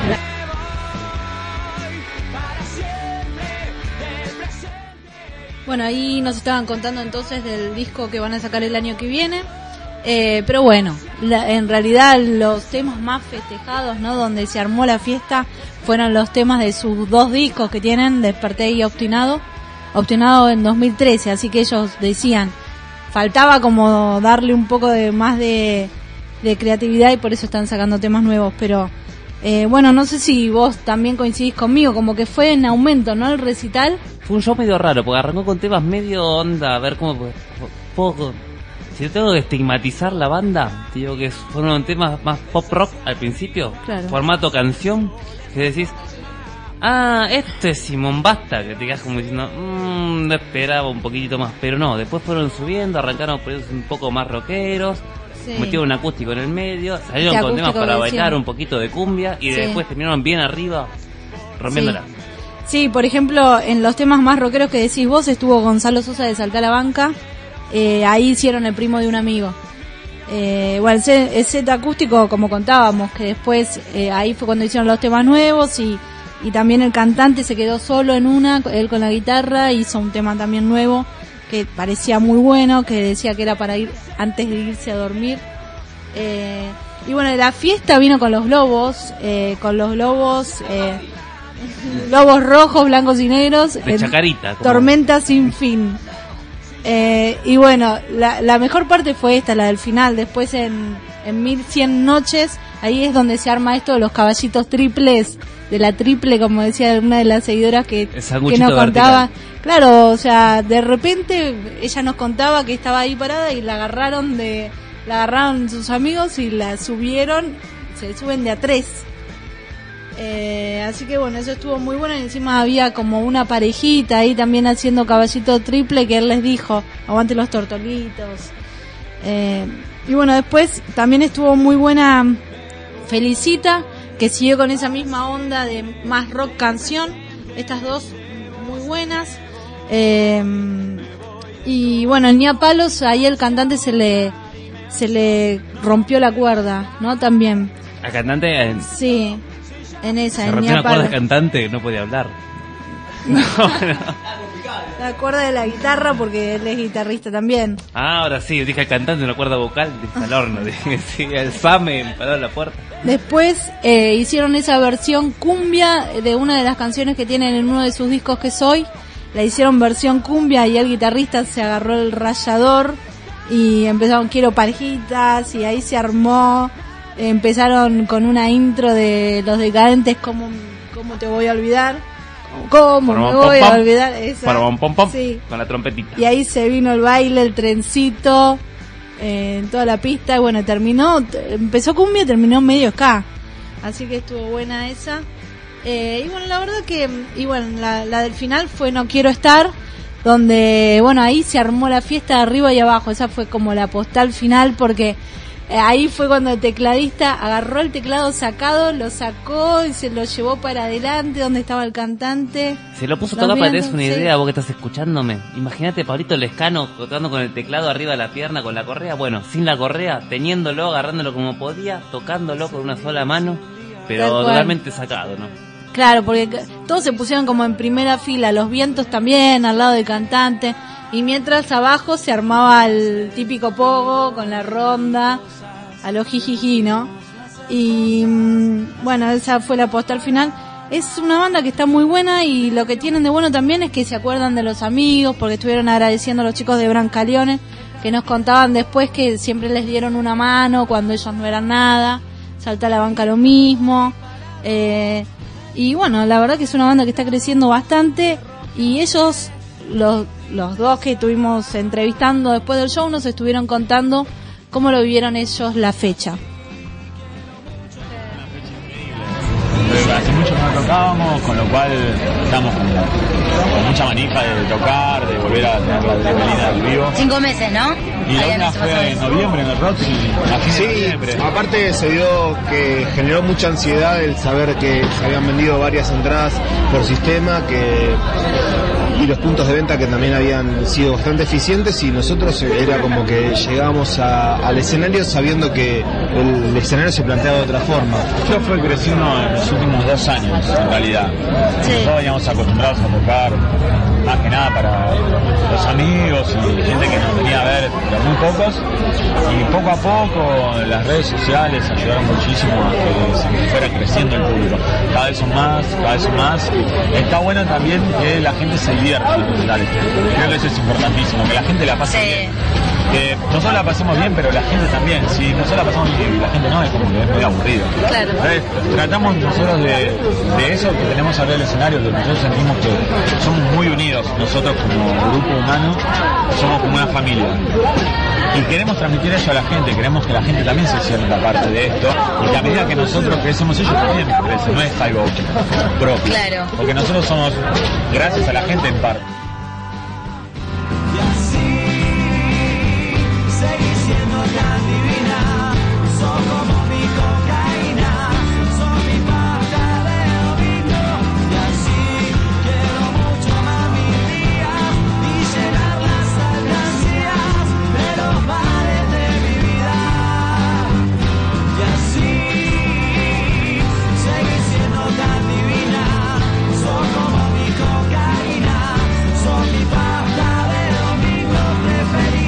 Bueno, ahí nos estaban contando entonces del disco que van a sacar el año que viene. Eh, pero bueno, la, en realidad los temas más festejados, ¿no? Donde se armó la fiesta fueron los temas de sus dos discos que tienen, Desperté y Obstinado, Obstinado en dos mil trece, así que ellos decían, faltaba como darle un poco de más de, de creatividad y por eso están sacando temas nuevos, pero eh, bueno, no sé si vos también coincidís conmigo, como que fue en aumento, ¿no? El recital. Fue un show medio raro, porque arrancó con temas medio onda, a ver cómo poco. Si yo tengo que estigmatizar la banda, te digo que fueron temas más pop rock al principio, Claro. formato canción, que decís, ah, esto es Simón Basta, que te quedas como diciendo, mmm, no esperaba un poquitito más, pero no, después fueron subiendo, arrancaron por un poco más rockeros, Sí. metieron un acústico en el medio, salieron Este con temas acústico para que bailar, decían. un poquito de cumbia, y Sí. después terminaron bien arriba, rompiéndola. Sí, por ejemplo, en los temas más rockeros que decís vos estuvo Gonzalo Sosa de Salta a la Banca. Eh, ahí hicieron El Primo de un Amigo. Eh, bueno, el set, el set acústico, como contábamos, que después eh, ahí fue cuando hicieron los temas nuevos y, y también el cantante se quedó solo en una, él con la guitarra, hizo un tema también nuevo que parecía muy bueno, que decía que era para ir antes de irse a dormir. Eh, y bueno, la fiesta vino con los globos, eh, con los globos... Eh, Lobos rojos, blancos y negros. De en Chacarita. como- Tormenta sin fin. Eh, y bueno, la, la mejor parte fue esta, la del final. Después en, en mil cien noches, ahí es donde se arma esto de los caballitos triples, de la triple, como decía una de las seguidoras que, que sanguchito nos contaba. vertical. Claro, o sea, de repente ella nos contaba que estaba ahí parada y la agarraron de, la agarraron sus amigos y la subieron, se suben de a tres. Eh, así que bueno, eso estuvo muy bueno y encima había como una parejita ahí también haciendo caballito triple que él les dijo, aguante los tortolitos. Eh, y bueno, después también estuvo muy buena Felicita, que siguió con esa misma onda de más rock canción, estas dos muy buenas. Eh, y bueno, el Nia Palos, ahí el cantante se le se le rompió la cuerda, ¿no? También. La cantante eh, Sí. En esa, se en rompió Nia una cuerda Palos. cantante, no podía hablar. La cuerda de la guitarra porque él es guitarrista también. Ah, ahora sí, dije al cantante una cuerda vocal, dije al horno, dije, sí, el F A M me paró la puerta. Después eh, hicieron esa versión cumbia de una de las canciones que tienen en uno de sus discos que soy. La hicieron versión cumbia y el guitarrista se agarró el rallador y empezaron quiero parejitas y ahí se armó. Empezaron con una intro de Los Decadentes, ¿cómo, cómo te voy a olvidar? ¿Cómo me Parabam, voy pom, a pom. olvidar? Esa. Parabam, pom, pom, Sí. con la trompetita. Y ahí se vino el baile, el trencito, eh, en toda la pista. Y bueno, terminó, t- empezó cumbia y terminó medio ska. Así que estuvo buena esa. Eh, y bueno, la verdad que, y bueno, la, la del final fue No Quiero Estar, donde, bueno, ahí se armó la fiesta de arriba y abajo. Esa fue como la postal final porque eh, ahí fue cuando el tecladista agarró el teclado sacado, lo sacó y se lo llevó para adelante donde estaba el cantante. Se lo puso Los todo para que te vientos, des una sí. idea, vos que estás escuchándome. Imagínate Pablito Lescano tocando con el teclado arriba de la pierna con la correa. Bueno, sin la correa, teniéndolo, agarrándolo como podía, tocándolo con una sola mano, pero Tal cual. totalmente sacado, ¿no? Claro, porque c- todos se pusieron como en primera fila, los vientos también, al lado del cantante, y mientras abajo se armaba el típico pogo con la ronda, a los jijiji, ¿no? Y, mm, bueno, esa fue la postal final. Es una banda que está muy buena y lo que tienen de bueno también es que se acuerdan de los amigos, porque estuvieron agradeciendo a los chicos de Brancaleones, que nos contaban después que siempre les dieron una mano cuando ellos no eran nada. Salta a la Banca lo mismo. Eh, y bueno, la verdad que es una banda que está creciendo bastante y ellos, los, los dos que estuvimos entrevistando después del show, nos estuvieron contando cómo lo vivieron ellos la fecha. Hace mucho que no tocábamos, con lo cual estamos con, con mucha manija de tocar, de volver a tener la adrenalina del vivo. Cinco meses, ¿no? Y la una fue en noviembre en el Roxy, a fin Sí, de noviembre. aparte se dio que generó mucha ansiedad el saber que se habían vendido varias entradas por sistema, que y los puntos de venta que también habían sido bastante eficientes, y nosotros era como que llegábamos a, al escenario sabiendo que el, el escenario se planteaba de otra forma. Esto fue creciendo en los últimos dos años, en realidad. Sí. Nosotros veníamos acostumbrados a tocar más que nada para los amigos y gente que nos venía a ver, pero muy pocos. Y poco a poco las redes sociales ayudaron muchísimo a que se fuera creciendo el público. Cada vez son más, cada vez son más. Está bueno también que la gente se divierta en los recitales. Creo que eso es importantísimo, que la gente la pase Sí. bien. Que nosotros la pasemos bien, pero la gente también. Si nosotros la pasamos bien y la gente no, es como que es muy aburrido. Claro. Entonces, tratamos nosotros de, de eso que tenemos arriba del escenario, que nosotros sentimos que somos muy unidos, nosotros como grupo humano, somos como una familia. Y queremos transmitir eso a la gente, queremos que la gente también se sienta parte de esto, y que a medida que nosotros crecemos, ellos también crecen, no es algo propio. Claro. Porque nosotros somos, gracias a la gente en parte. Seguí siendo tan divina, sos como mi cocaína, sos mi pasta de domingo, y así quiero mucho más mis días y llenar las alcancías de los bares de mi vida. Y así seguí siendo tan divina, sos como mi cocaína, sos mi pasta de domingo preferida.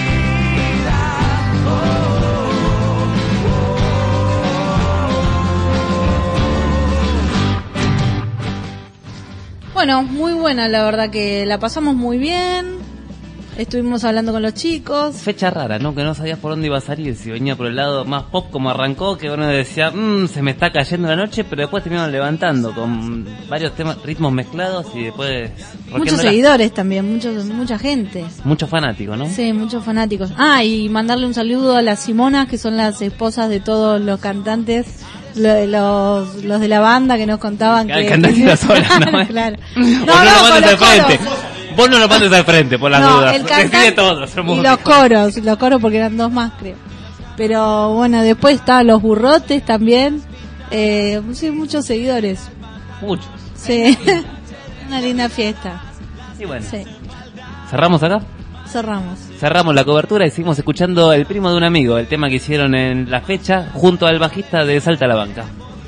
Bueno, muy buena, la verdad que la pasamos muy bien. Estuvimos hablando con los chicos. Fecha rara, ¿no? Que no sabías por dónde iba a salir. Si venía por el lado más pop como arrancó, que uno decía, mmm, se me está cayendo la noche, pero después terminaron levantando con varios temas, ritmos mezclados y después... Muchos rockeándola. seguidores también, muchos, mucha gente. Muchos fanáticos, ¿no? Sí, muchos fanáticos. Ah, y mandarle un saludo a las Simonas, que son las esposas de todos los cantantes, lo- los, los de la banda que nos contaban Que que... el cantante era sola, ¿no? Claro. Vos No, no, no, lo con mandes los al frente. coros. Vos no lo mandes al frente, por las No, dudas. el Decide cantante todo, somos y los coros, los coros porque eran dos más, creo. Pero bueno, después estaban los burrotes también. Eh, sí, muchos seguidores. Muchos. Sí, una linda fiesta. Y bueno, Sí, ¿cerramos acá? cerramos. Cerramos la cobertura y seguimos escuchando El primo de un amigo, el tema que hicieron en la fecha junto al bajista de Salta a la Banca.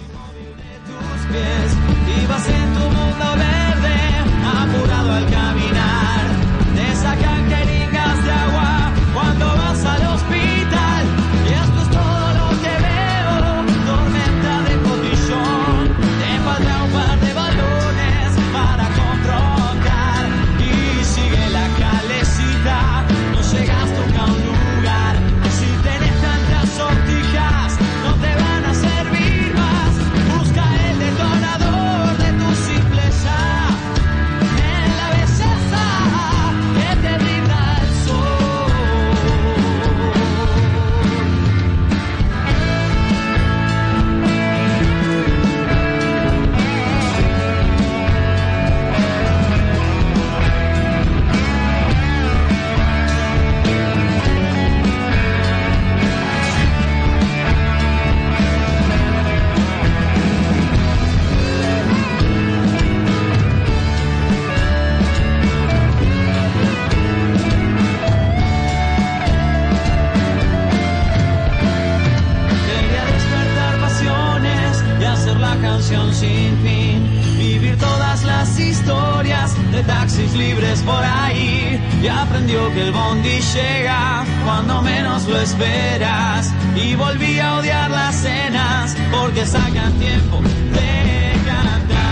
Ibas en tu mundo verde, apurado al caminar. Te sacan jeringas de agua cuando vas al hospital. Y esto es todo lo que veo, tormenta de cotillón. Te falta un par de balones para confrontar. Y sigue la calecita, no llegas nunca a un lugar. Si tenés tantas sortijas, no te van a servir más. Busca el detonador de tu simpleza en la belleza que te brinda el sol. Quería despertar pasiones y hacer la canción sin fin. vivir todas las historias de taxis libres por ahí. Y aprendió que el bondi llega cuando menos lo esperas. Y volví a odiar las cenas porque sacan tiempo de cantar.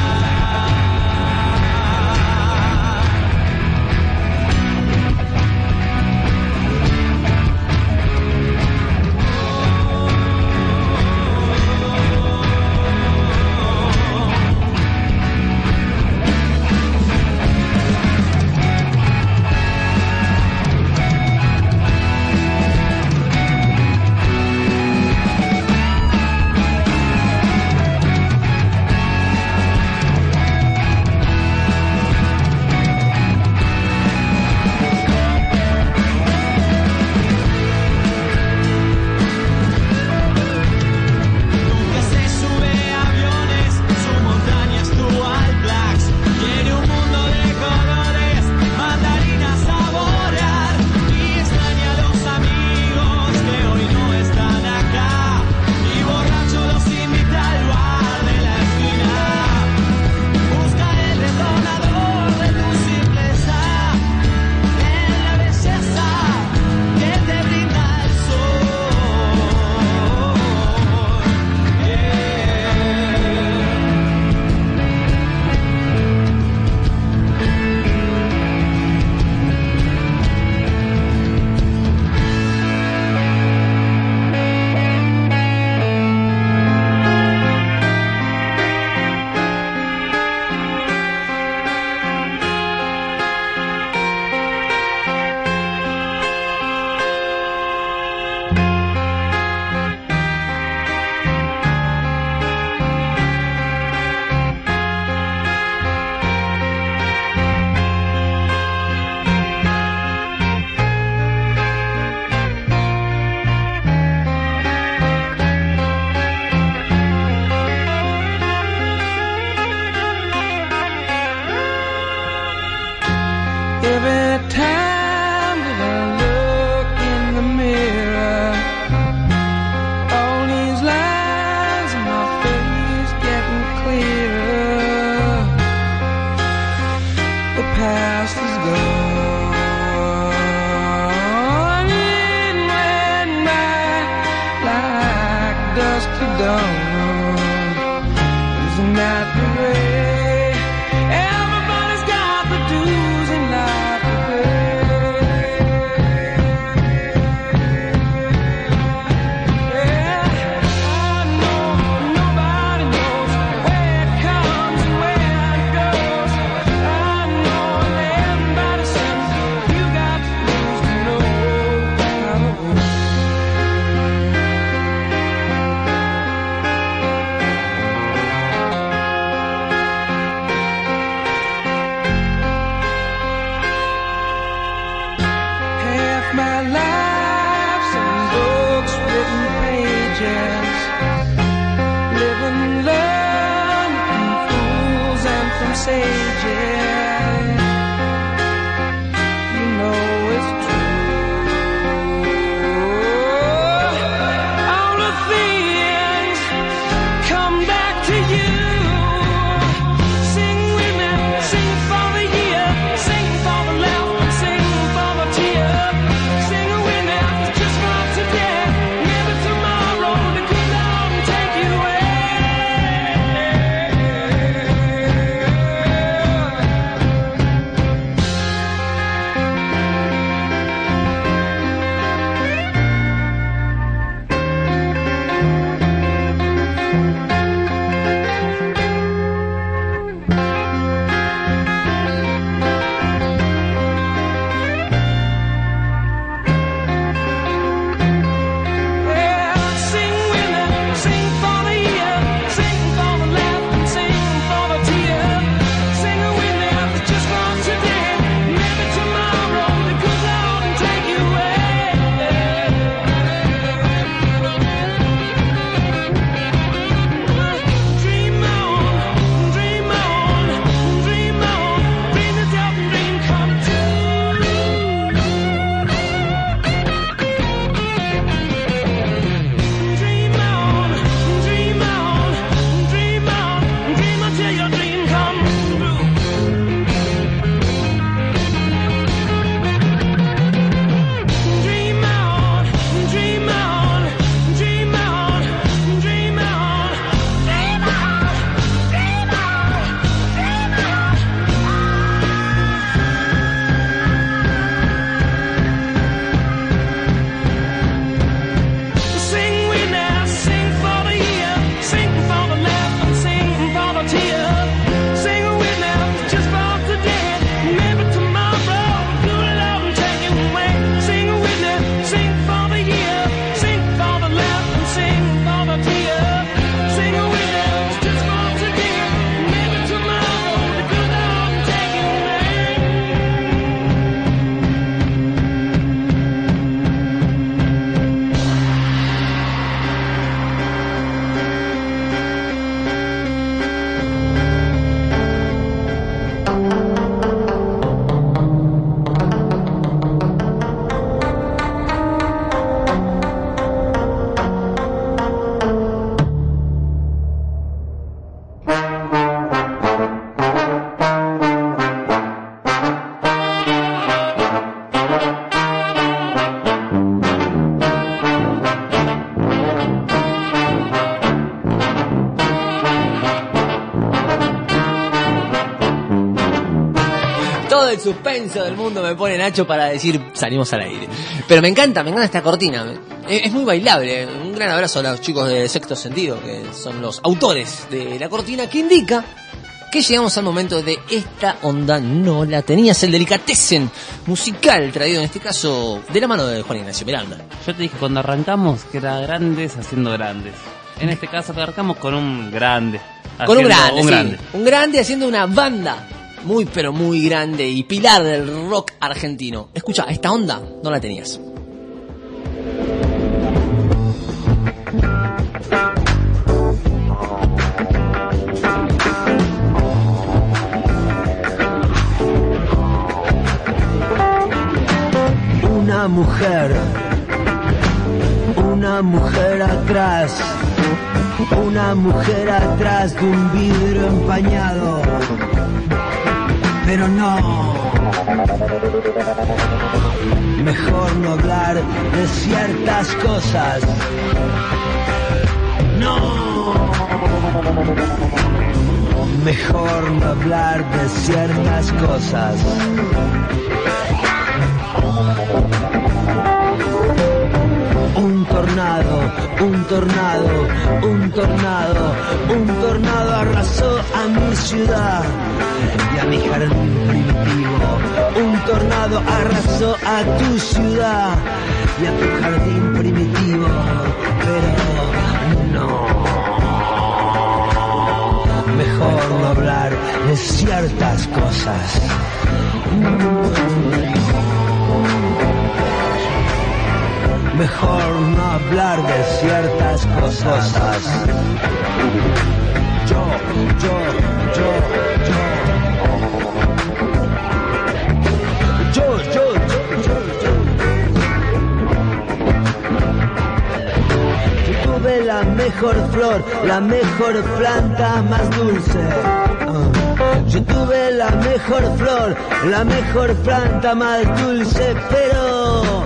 todo el suspenso del mundo me pone Nacho para decir salimos al aire. Pero me encanta, me encanta esta cortina. Es, es muy bailable. Un gran abrazo a los chicos de Sexto Sentido, que son los autores de la cortina, que indica que llegamos al momento de esta onda no la tenías, el delicatessen musical traído en este caso de la mano de Juan Ignacio Miranda. Yo te dije cuando arrancamos que era grandes haciendo grandes. En este caso arrancamos con un grande. Con un grande, un sí. grande. Un grande haciendo una banda muy pero muy grande y pilar del rock argentino. Escucha, esta onda no la tenías. Una mujer, una mujer atrás, una mujer atrás de un vidrio empañado, pero no, mejor no hablar de ciertas cosas, no, mejor no hablar de ciertas cosas. Un tornado, un tornado, un tornado, un tornado arrasó a mi ciudad y a mi jardín primitivo. Un tornado arrasó a tu ciudad y a tu jardín primitivo, pero no, mejor no hablar de ciertas cosas. Mejor no hablar de ciertas cosas. Yo, yo, yo, yo. Yo, yo, yo, yo, yo. Yo tuve la mejor flor, la mejor planta más dulce. Yo tuve la mejor flor, la mejor planta más dulce, pero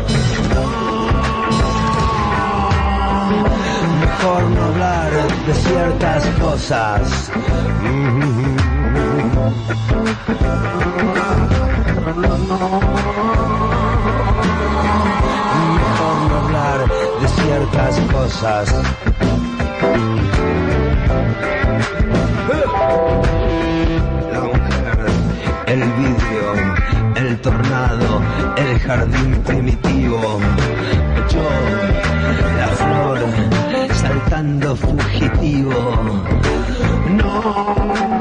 mejor no hablar de ciertas cosas. Mejor no hablar de ciertas cosas. La mujer, el vidrio, el tornado, el jardín primitivo. Yo, la flor, saltando fugitivo. No.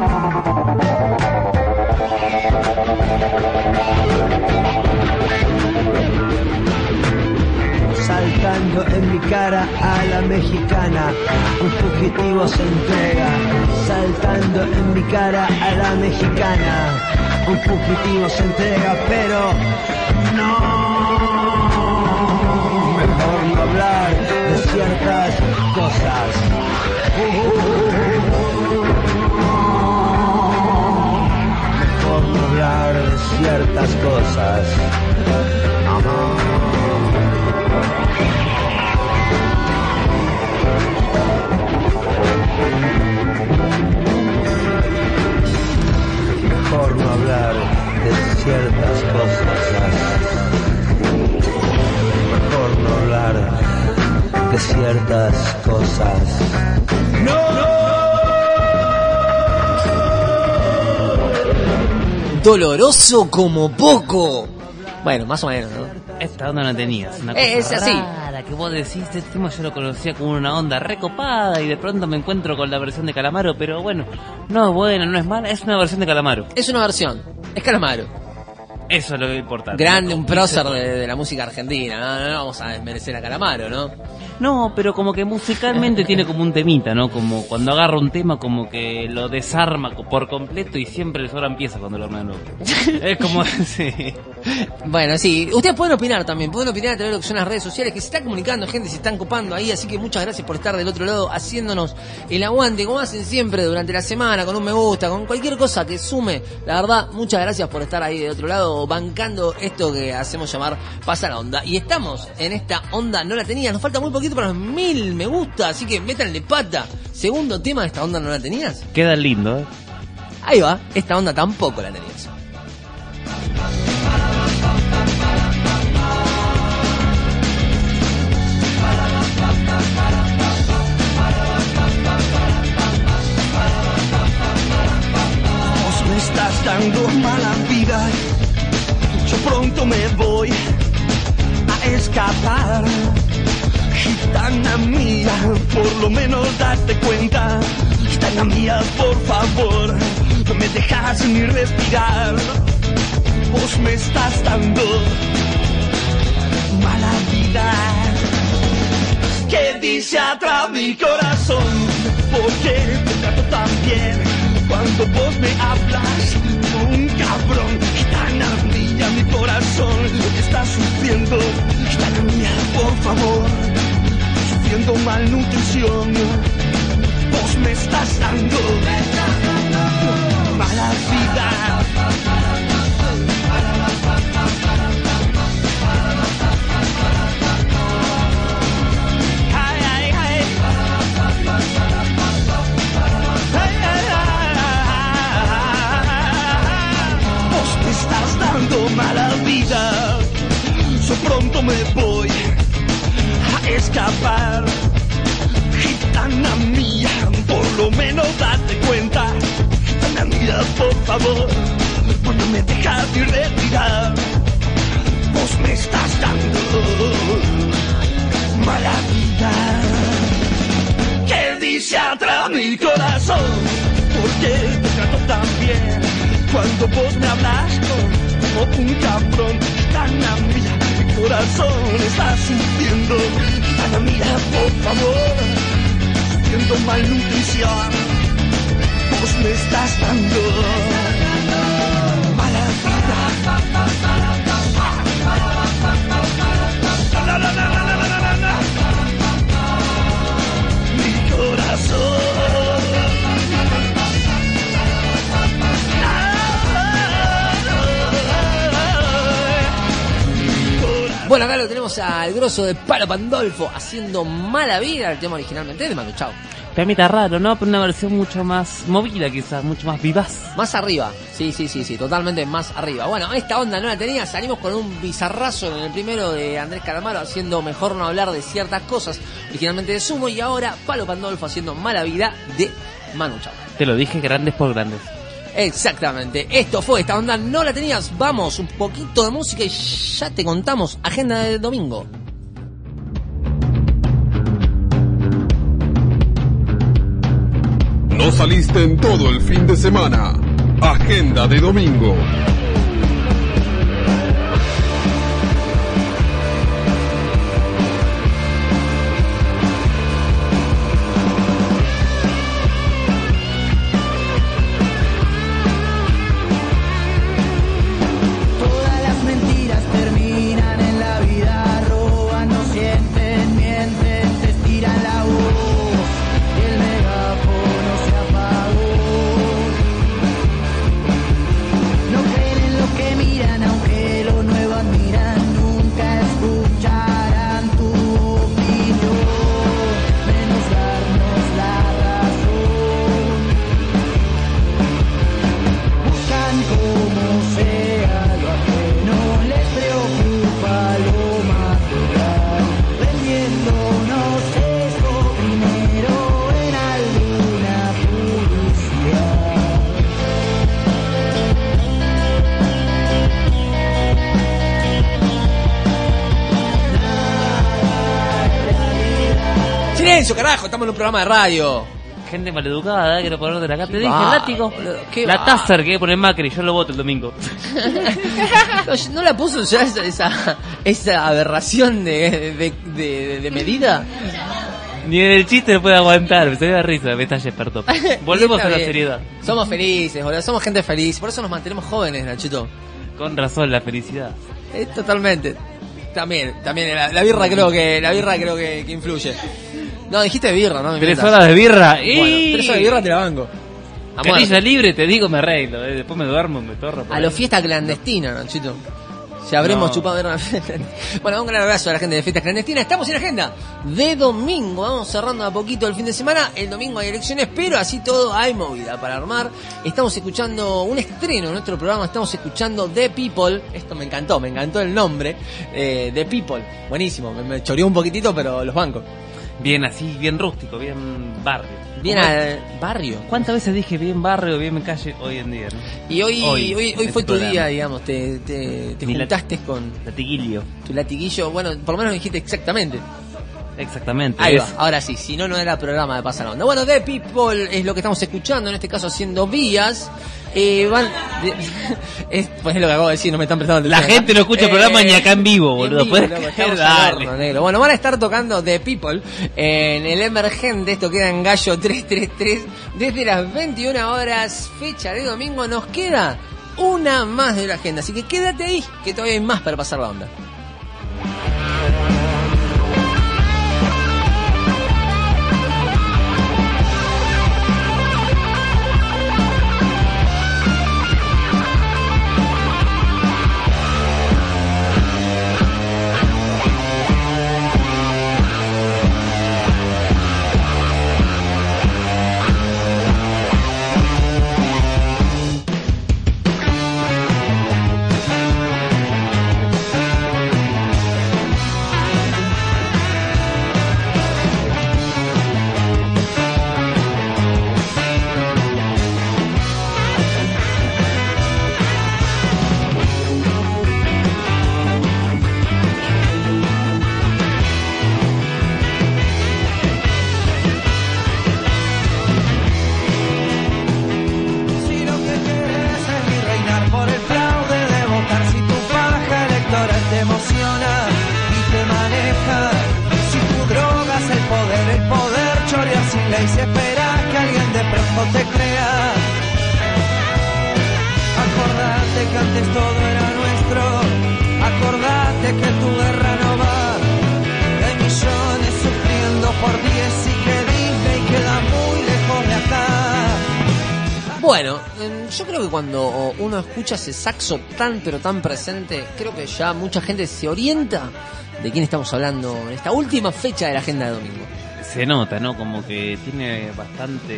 Saltando en mi cara a la mexicana, un fugitivo se entrega. Saltando en mi cara a la mexicana, un fugitivo se entrega, pero no. Mejor no hablar de ciertas cosas. Mejor no hablar de ciertas cosas. Mejor no hablar de ciertas cosas. Mejor no hablar de ciertas cosas. ¡No! Doloroso como poco. Bueno, más o menos, ¿no? Esta onda no tenías, una cosa Eh, es así. rara que vos decís, este tema yo lo conocía como una onda recopada y de pronto me encuentro con la versión de Calamaro, pero bueno, no es buena, no es mala, es una versión de Calamaro. Es una versión, es Calamaro. Eso es lo que importa. Grande, un prócer de, de la música argentina, no, no, no vamos a desmerecer a Calamaro, ¿no? No, pero como que musicalmente tiene como un temita, ¿no? Como cuando agarra un tema como que lo desarma por completo y siempre les sobra empieza cuando lo arma de nuevo. Es como, sí. Bueno, sí, ustedes pueden opinar también, pueden opinar a través de lo que son las redes sociales, que se está comunicando gente, se están copando ahí, así que muchas gracias por estar del otro lado haciéndonos el aguante, como hacen siempre durante la semana, con un me gusta, con cualquier cosa que sume. La verdad, muchas gracias por estar ahí del otro lado, bancando esto que hacemos llamar Pasa la Onda. Y estamos en esta onda, no la tenías, nos falta muy poquito para los mil me gusta, así que métanle pata. Segundo tema, esta onda no la tenías. Queda lindo, ¿eh? Ahí va, esta onda tampoco la tenías. estás dando mala vida. Yo pronto me voy a escapar. Gitana mía, por lo menos date cuenta. Gitana mía, por favor, no me dejas ni respirar. Vos me estás dando mala vida. ¿Qué dice atrás mi corazón? ¿Por qué te trato tan bien? Cuando vos me hablas como un cabrón. Gitana mía, mi corazón está sufriendo. Gitana mía, por favor, sufriendo malnutrición. Vos me estás dando mala vida. Estás dando mala vida. Yo pronto me voy a escapar. Gitana mía, por lo menos date cuenta. Gitana mía, por favor, no me dejas ni respirar. Vos me estás dando mala vida. ¿Qué dice atrás mi corazón? ¿Por qué te trato tan bien? Cuando vos me hablas como un cabrón. Gitana mía, mi corazón está sufriendo. Gitana mía, por favor, sufriendo malnutrición. Vos me estás dando mala vida. La, la, la, la, la, la, la, la. Mi corazón. Bueno, acá lo tenemos al grosso de Palo Pandolfo haciendo Mala Vida, el tema originalmente de Manu Chao. Temita raro, ¿no? Pero una versión mucho más movida quizás, mucho más vivaz. Más arriba, sí, sí, sí, sí, totalmente más arriba. Bueno, esta onda no la tenía, salimos con un bizarrazo en el primero de Andrés Calamaro haciendo Mejor no hablar de ciertas cosas, originalmente de Sumo, y ahora Palo Pandolfo haciendo Mala Vida de Manu Chao. Te lo dije, grandes por grandes. Exactamente, esto fue esta onda, no la tenías. Vamos, un poquito de música y ya te contamos agenda del domingo. No saliste en todo el fin de semana. Agenda de domingo. Silencio, carajo, estamos en un programa de radio. Gente maleducada, ¿eh? Que no poner de la acá. Te dije, va, látigo. ¿Qué La va? Taser que pone Macri, yo lo voto el domingo. No, no la puso ya esa, esa, esa aberración de, de, de, de medida. Ni en el chiste puede aguantar, se me da risa, me está experto. Volvemos Está a la bien. seriedad. Somos felices, boludo, somos gente feliz, por eso nos mantenemos jóvenes, Nachito. Con razón, la felicidad. Eh, totalmente. También, también la, la birra creo que la birra creo que, que influye. No, dijiste birra, ¿no? Me Tres mientas. horas de birra. Bueno, y... tres horas de birra te la banco. A Canilla muerte. libre, te digo, me arreglo. eh. Después me duermo, me torro. por A ahí. lo fiesta clandestina, Nachito. Si habremos No. chupado birra. Bueno, un gran abrazo a la gente de fiestas clandestinas. Estamos en agenda de domingo. Vamos cerrando a poquito el fin de semana. El domingo hay elecciones, pero así todo hay movida para armar. Estamos escuchando un estreno en nuestro programa. Estamos escuchando The People. Esto me encantó, me encantó el nombre. Eh, The People. Buenísimo. Me, me choreó un poquitito, pero los bancos. Bien así, bien rústico, bien barrio. Bien al barrio. ¿Cuántas veces dije bien barrio, bien calle hoy en día? ¿no? Y hoy hoy, hoy, hoy en fue este tu programa. día, digamos, te, te, te Mi juntaste con latiguillo. Tu latiguillo, bueno, por lo menos me dijiste exactamente. Exactamente. Ahí es- va, ahora sí, si no, no era programa de Pasar la Onda. Bueno, The People es lo que estamos escuchando, en este caso haciendo vías. Eh, van, de- es, pues es lo que acabo de decir, no me están prestando La atención. gente no escucha el programa ni acá en vivo, boludo. En vivo, ¿Puedes loco, creer? estamos al Dale. horno, negro. Bueno, van a estar tocando The People en el Emergente, esto queda en Gallo trescientos treinta y tres, desde las veintiuna horas, fecha de domingo. Nos queda una más de la agenda, así que quédate ahí, que todavía hay más para pasar la onda. Si lo que quieres es mi reinar por el fraude de votar, si tu faja electoral te emociona y te maneja, si tu droga es el poder, el poder chorear sin ley, si esperas que alguien de pronto te crea. Acordate que antes todo era nuestro, acordate que tu guerra no va, que hay millones sufriendo por diez y que Disney queda muy lejos de acá. Bueno, em, yo creo que cuando uno escucha ese saxo tan pero tan presente, creo que ya mucha gente se orienta de quién estamos hablando en esta última fecha de la agenda de domingo. Se nota, ¿no? Como que tiene bastante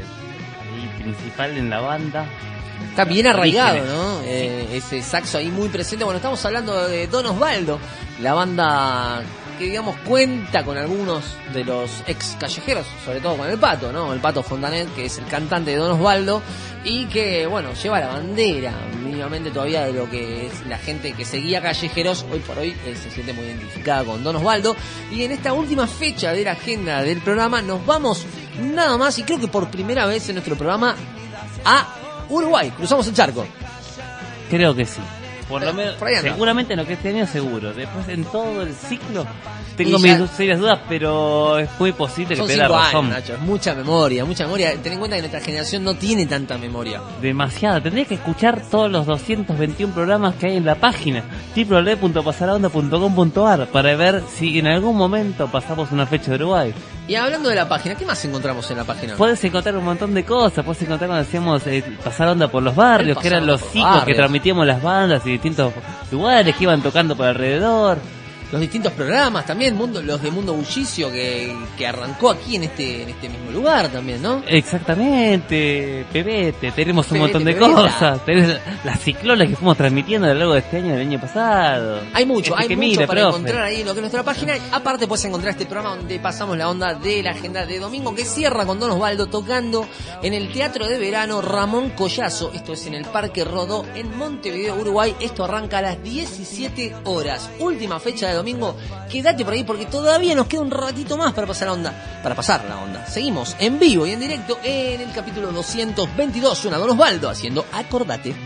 ahí principal en la banda. Está bien arraigado, Orígenes. ¿no? Eh, ese saxo ahí muy presente. Bueno, estamos hablando de Don Osvaldo, la banda que, digamos, cuenta con algunos de los ex callejeros, sobre todo con el Pato, ¿no? El Pato Fontanet, que es el cantante de Don Osvaldo, y que, bueno, lleva la bandera mínimamente todavía de lo que es la gente que seguía callejeros, hoy por hoy eh, se siente muy identificada con Don Osvaldo. Y en esta última fecha de la agenda del programa nos vamos nada más, y creo que por primera vez en nuestro programa, a Uruguay. Cruzamos el charco. Creo que sí. Por lo Eh, menos, por ahí anda. seguramente en lo que este año seguro. Después en todo el ciclo tengo Y mis ya- serias dudas, pero es muy posible que Son te dé la cinco razón. años, Nacho. Es mucha memoria, mucha memoria. Ten en cuenta que nuestra generación no tiene tanta memoria. Demasiada. Tendrías que escuchar todos los doscientos veintiún programas que hay en la página doble u doble u doble u punto pasaraonda punto com punto ar para ver si en algún momento pasamos una fecha de Uruguay. Y hablando de la página, ¿qué más encontramos en la página? Puedes encontrar un montón de cosas. Puedes encontrar cuando hacíamos eh, pasar onda por los barrios, El que eran pasar los por ciclos que barrios. transmitíamos las bandas y distintos lugares que iban tocando por alrededor. Los distintos programas también, mundo, los de Mundo Bullicio que, que arrancó aquí en este en este mismo lugar también, ¿no? Exactamente, Pebete, tenemos un Pebete, montón de Pebeta. cosas. Tenés las ciclolas que fuimos transmitiendo a lo largo de este año y del año pasado. Hay mucho, Este hay que mucho mire, para profe. encontrar ahí en lo que es nuestra página. Aparte puedes encontrar este programa donde pasamos la onda de la agenda de domingo, que cierra con Don Osvaldo tocando en el Teatro de Verano Ramón Collazo. Esto es en el Parque Rodó en Montevideo, Uruguay. Esto arranca a las diecisiete horas. Última fecha de domingo. Quédate por ahí porque todavía nos queda un ratito más para pasar la onda. Para pasar la onda. Seguimos en vivo y en directo en el capítulo doscientos veintidós. Suena Don Osvaldo haciendo Acordate.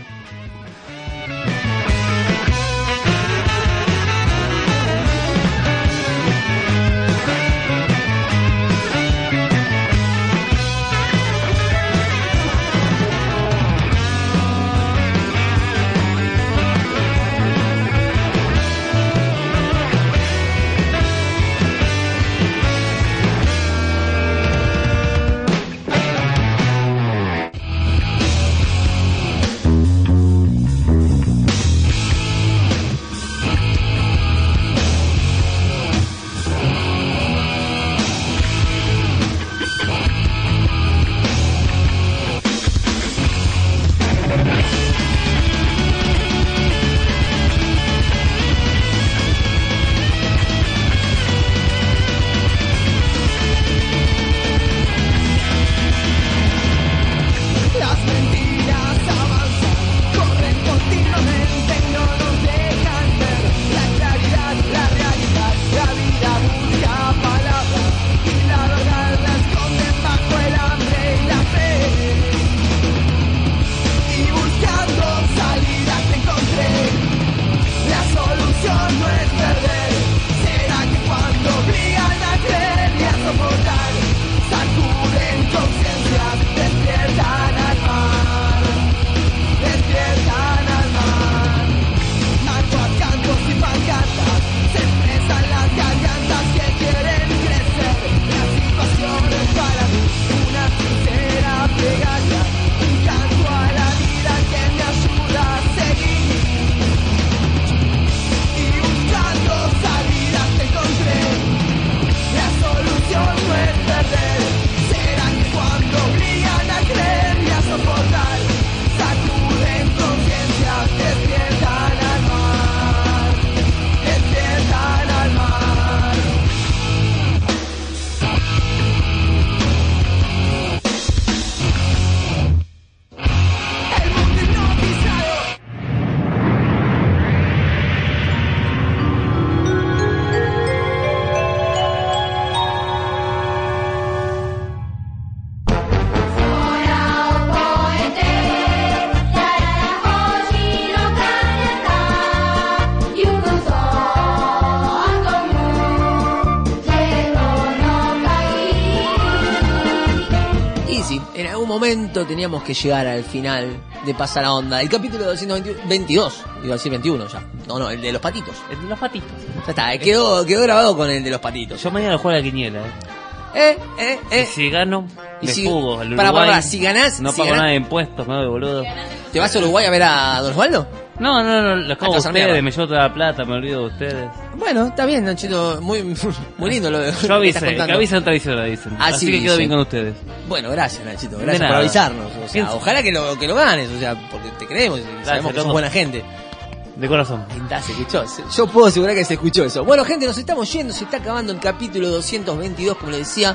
sí, en algún momento teníamos que llegar al final de Pasa la Onda. El capítulo doscientos veintidós, iba a decir veintiuno ya. No, no, el de los patitos. El de los patitos. Ya está, quedó, quedó grabado con el de los patitos. Yo mañana juego a la quiniela, eh. Eh, eh, eh. Y si gano, Y me si- fugo al Uruguay. para, para, para, si ganás, no si pago ganás- nada de impuestos, me voy boludo. ¿Te vas a Uruguay a ver a Don Osvaldo? No, no, no, los cago Ah, a te vas a ustedes, mierda. me llevo toda la plata, me olvido de ustedes. Bueno, está bien, Nachito, muy, muy lindo lo de Yo que avisé, estás que contando. avisan traiciona, dicen. Ah, Así sí, que quedo sí. bien con ustedes. Bueno, gracias, Nachito, De gracias por nada. avisarnos. O sea, Bien. ojalá que lo, que lo ganes, o sea, porque te creemos y sabemos que sos loco. buena gente. De corazón. Está, se escuchó. Se- Yo puedo asegurar que se escuchó eso. Bueno, gente, nos estamos yendo. Se está acabando el capítulo doscientos veintidós, como les decía.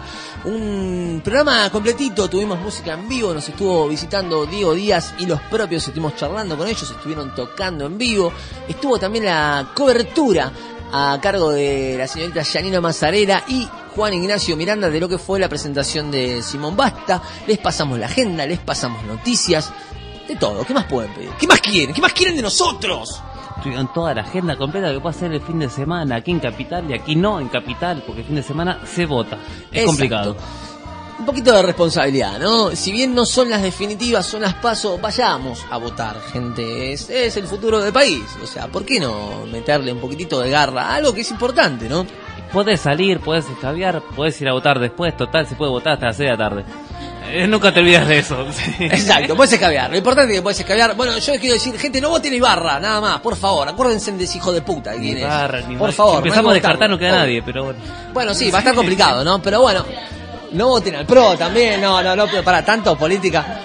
Un programa completito. Tuvimos música en vivo. Nos estuvo visitando Diego Díaz y los propios. Estuvimos charlando con ellos. Estuvieron tocando en vivo. Estuvo también la cobertura a cargo de la señorita Yanina Mazzarella y Juan Ignacio Miranda de lo que fue la presentación de Simón Basta. Les pasamos la agenda, les pasamos noticias. De todo. ¿Qué más pueden pedir? ¿Qué más quieren? ¿Qué más quieren de nosotros? Tuvieron toda la agenda completa que puede hacer el fin de semana aquí en Capital y aquí no en Capital, porque el fin de semana se vota. Es Exacto. complicado. Un poquito de responsabilidad, ¿no? Si bien no son las definitivas, son las pasos, vayamos a votar, gente. Es, es el futuro del país. O sea, ¿por qué no meterle un poquitito de garra a algo que es importante, ¿no? Podés salir, podés escabiar, podés ir a votar después, total, se puede votar hasta las seis de la tarde. Eh, nunca te olvidas de eso. Sí. Exacto, puedes escabiar. Lo importante es que puedes escabiar. Bueno, yo les quiero decir, gente, no voten Ibarra, nada más, por favor. Acuérdense de ese hijo de puta. Ni ¿Quién es? barra, ni Por barra. favor. Si empezamos no a hay que descartar, no votarlo. queda nadie, pero bueno. Bueno, sí, va a estar complicado, ¿no? Pero bueno, no voten al PRO también, no, no, no, pero para tanto política.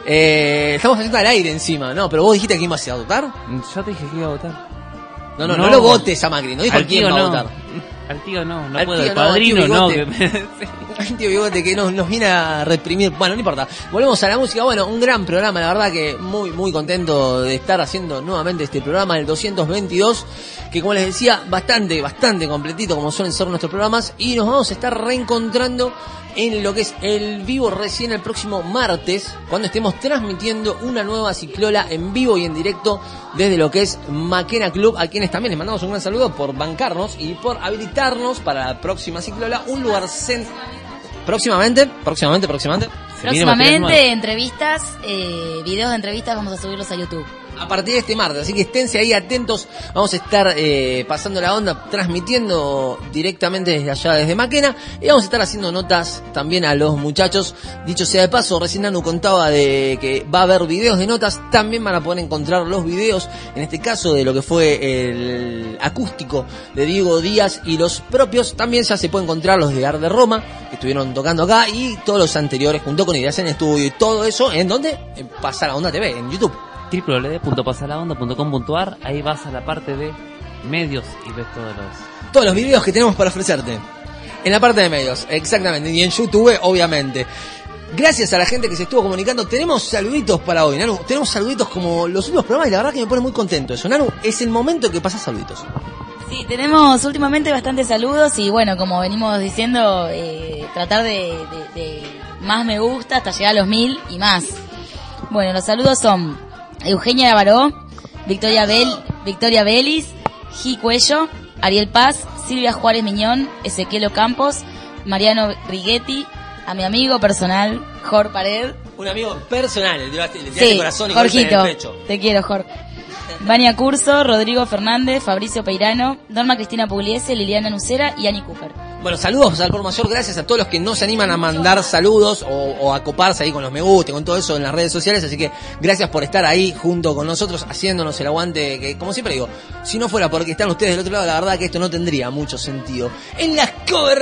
Eh, estamos haciendo al aire encima, ¿no? Pero vos dijiste que ibas a votar. Yo te dije que iba a votar. No, no, no, No. lo votes a Macri, no dijo Al quién tío va a no. votar. Al tío no, no Al puedo. tío El no, al padrino tío no. Bigote. Que... El tío Bigote que nos, nos viene a reprimir. Bueno, no importa. Volvemos a la música. Bueno, un gran programa, la verdad que muy, muy contento de estar haciendo nuevamente este programa, el doscientos veintidós, que como les decía, bastante, bastante completito como suelen ser nuestros programas. Y nos vamos a estar reencontrando en lo que es el vivo recién el próximo martes, cuando estemos transmitiendo una nueva ciclola en vivo y en directo desde lo que es Maquena Club, a quienes también les mandamos un gran saludo por bancarnos y por habilitarnos para la próxima ciclola, un lugar cen... próximamente, próximamente, próximamente. Próximamente, entrevistas, eh, videos de entrevistas, vamos a subirlos a YouTube. A partir de este martes, así que esténse ahí atentos, vamos a estar eh, pasando la onda, transmitiendo directamente desde allá, desde Maquena, y vamos a estar haciendo notas también a los muchachos. Dicho sea de paso, recién Nanu contaba de que va a haber videos de notas, también van a poder encontrar los videos, en este caso de lo que fue el acústico de Diego Díaz y los propios, también ya se pueden encontrar los de Ar de Roma, que estuvieron tocando acá, y todos los anteriores, junto con Ideas en Estudio y todo eso, ¿en dónde? En Pasa la Onda T V, en YouTube. doble u doble u doble u punto pasalaonda punto com punto a r, ahí vas a la parte de medios y ves todos los... Todos los videos que tenemos para ofrecerte. En la parte de medios, exactamente. Y en YouTube, obviamente. Gracias a la gente que se estuvo comunicando. Tenemos saluditos para hoy, Nanu. Tenemos saluditos como los últimos programas y la verdad que me pone muy contento eso. Nanu, es el momento que pasas saluditos. Sí, tenemos últimamente bastantes saludos y bueno, como venimos diciendo, eh, tratar de, de, de más me gusta hasta llegar a los mil y más. Bueno, los saludos son Eugenia Navarro, Victoria Bel, Victoria Belis, G. Cuello, Ariel Paz, Silvia Juárez Miñón, Ezequiel Campos, Mariano Righetti, a mi amigo personal, Jor Pared. Un amigo personal, le tiraste, le tiraste Sí, el corazón y golpe en Jorgito, el pecho. te quiero, Jor. Vania Curso, Rodrigo Fernández, Fabricio Peirano, Norma Cristina Pugliese, Liliana Nucera y Ani Cooper. Bueno, saludos al por mayor, gracias a todos los que no se animan a mandar saludos o, o a coparse ahí con los me gusta, con todo eso en las redes sociales, así que gracias por estar ahí junto con nosotros, haciéndonos el aguante, que como siempre digo, si no fuera porque están ustedes del otro lado, la verdad que esto no tendría mucho sentido. En las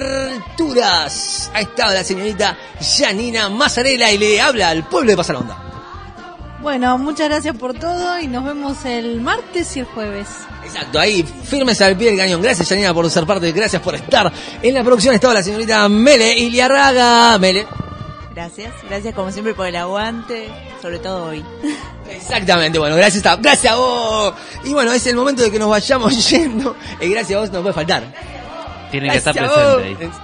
coberturas ha estado la señorita Yanina Mazzarella y le habla al pueblo de Pasalonda. Bueno, muchas gracias por todo y nos vemos el martes y el jueves. Exacto, ahí firmes al pie del cañón. Gracias, Yanina, por ser parte, gracias por estar. En la producción estaba la señorita Mele Iliarraga. Mele. Gracias, gracias como siempre por el aguante, sobre todo hoy. Exactamente, bueno, gracias a, gracias a vos. Y bueno, es el momento de que nos vayamos yendo. Y gracias a vos no puede faltar. Tienen que estar Gracias a vos. presentes ahí.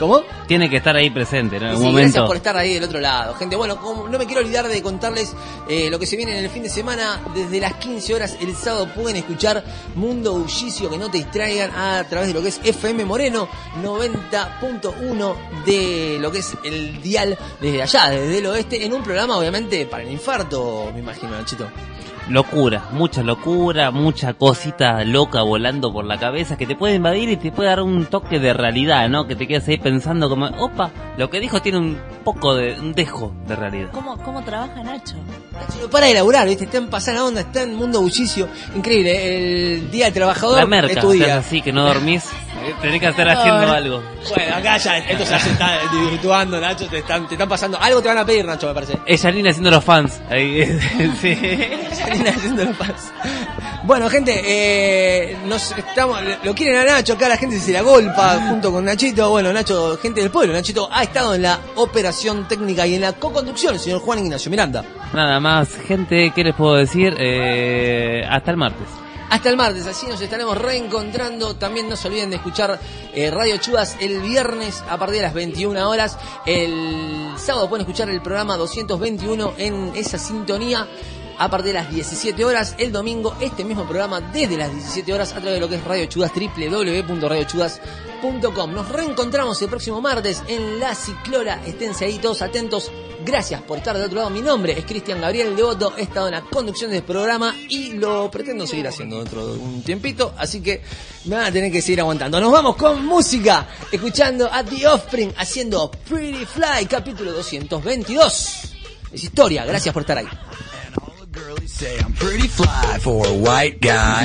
¿Cómo? Tiene que estar ahí presente, ¿no? En algún Sí, momento. gracias por estar ahí del otro lado, gente. Bueno, como no me quiero olvidar de contarles eh, lo que se viene en el fin de semana. Desde las quince horas el sábado pueden escuchar Mundo Bullicio, que no te distraigan, a través de lo que es F M Moreno noventa punto uno, de lo que es el dial desde allá, desde el oeste, en un programa obviamente para el infarto, me imagino, Nachito. Locura, mucha locura, mucha cosita loca volando por la cabeza que te puede invadir y te puede dar un toque de realidad, ¿no? Que te quedas ahí pensando como, opa, lo que dijo tiene un poco de, un dejo de realidad. ¿Cómo, cómo trabaja Nacho? Nacho no para de laburar, ¿viste? Está en pasar onda, está en Mundo Bullicio. Increíble, ¿eh? El día del trabajador La merca, es tu día. estás así que no dormís, tenés que estar haciendo No, algo. Bueno, acá ya esto ya se está divirtuando, Nacho, te están, te están pasando. Algo te van a pedir, Nacho, me parece. Es Janina haciendo los fans. Ahí, sí. Janina haciendo los fans. Bueno, gente, eh, nos estamos, lo quieren a Nacho, acá la gente se la golpa junto con Nachito. Bueno, Nacho, gente del pueblo, Nachito ha estado en la operación técnica y en la co-conducción, el señor Juan Ignacio Miranda. Nada más, gente, ¿qué les puedo decir? Eh, hasta el martes. Hasta el martes, así nos estaremos reencontrando. También no se olviden de escuchar eh, Radio Chudas el viernes a partir de las veintiuna horas. El sábado pueden escuchar el programa doscientos veintiuno en esa sintonía a partir de las diecisiete horas. El domingo este mismo programa desde las diecisiete horas a través de lo que es Radio Chudas, doble u doble u doble u punto radio chudas punto com. Nos reencontramos el próximo martes en La Ciclora. Esténse ahí todos atentos. Gracias por estar del otro lado. Mi nombre es Cristian Gabriel Devoto. He estado en la conducción del programa y lo pretendo seguir haciendo dentro de un tiempito. Así que me van a tener que seguir aguantando. Nos vamos con música, escuchando a The Offspring haciendo Pretty Fly, capítulo doscientos veintidós. Es historia. Gracias por estar ahí. Say I'm pretty fly for a white guy.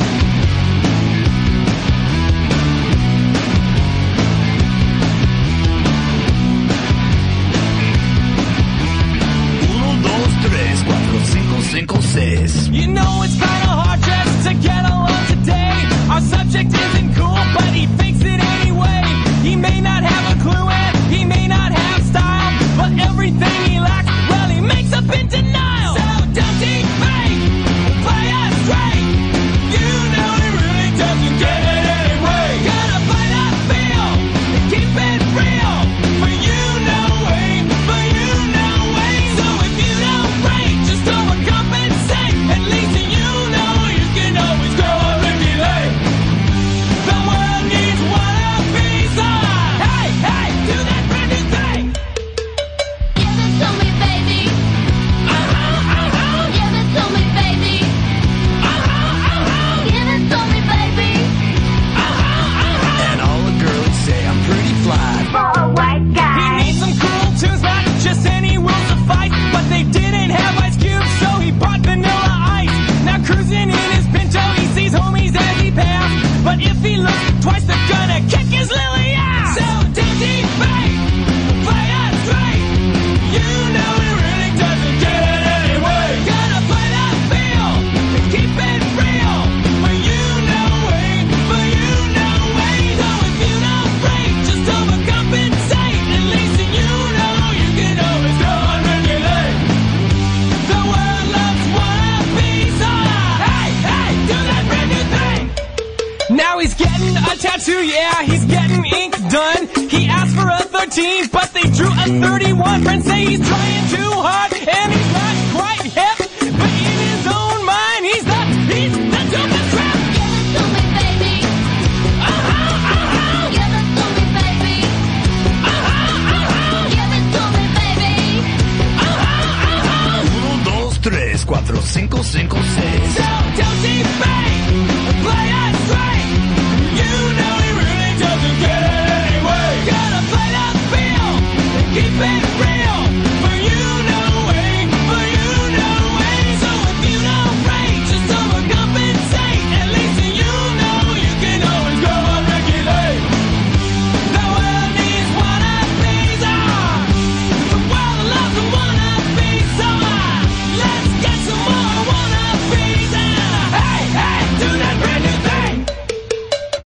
Uno, dos, tres, cuatro, cinco, cinco, seis. You know it's kinda hard just to get along today. Our subject isn't cool, but he thinks it anyway. He may not have a clue and he may not have style, but everything he lacks, well, he makes up in denial. So don't think fake, play us straight. You know he really doesn't get it anyway. Gotta play that feel, keep it real. For you know way, for you know way. So if you don't break, just overcompensate. At least you know you can always go a little late. The world needs one of these. Hey, hey, do that brand new thing. Give it to me, baby. Uh-huh, uh-huh. Give it to me, baby. Uh-huh, uh-huh. Give it to me, baby. Uh-huh, uh-huh. And all the girls say I'm pretty fly For a white guy. He needs some cool tunes, not just any will suffice. But they didn't have Ice Cube, so he bought Vanilla Ice. Now cruising in his Pinto, he sees homies as he passed. But if he looks twice, they're gonna kick his lily ass. So don't deep fake, play us straight. You know he really doesn't get it anyway. Gotta play that feel, keep it real. For you know way, for you know way. So if you don't break, just overcompensate. At least you know you can always go on regulate. The world loves one of these. Hey, hey, do that brand new thing. Now he's getting a tattoo, yeah, he's getting ink done. He asked for a thirteen, but they drew a thirty-one. Friends say he's trying too hard, and he's not quite hip. But in his own mind, he's the, he's the dopest rap. Give it to me, baby. Uh-huh, uh-huh. Give it to me, baby. Uh-huh, uh-huh. Give it to me, baby. Uh-huh, uh-huh. Uno, dos, tres, cuatro, cinco, cinco,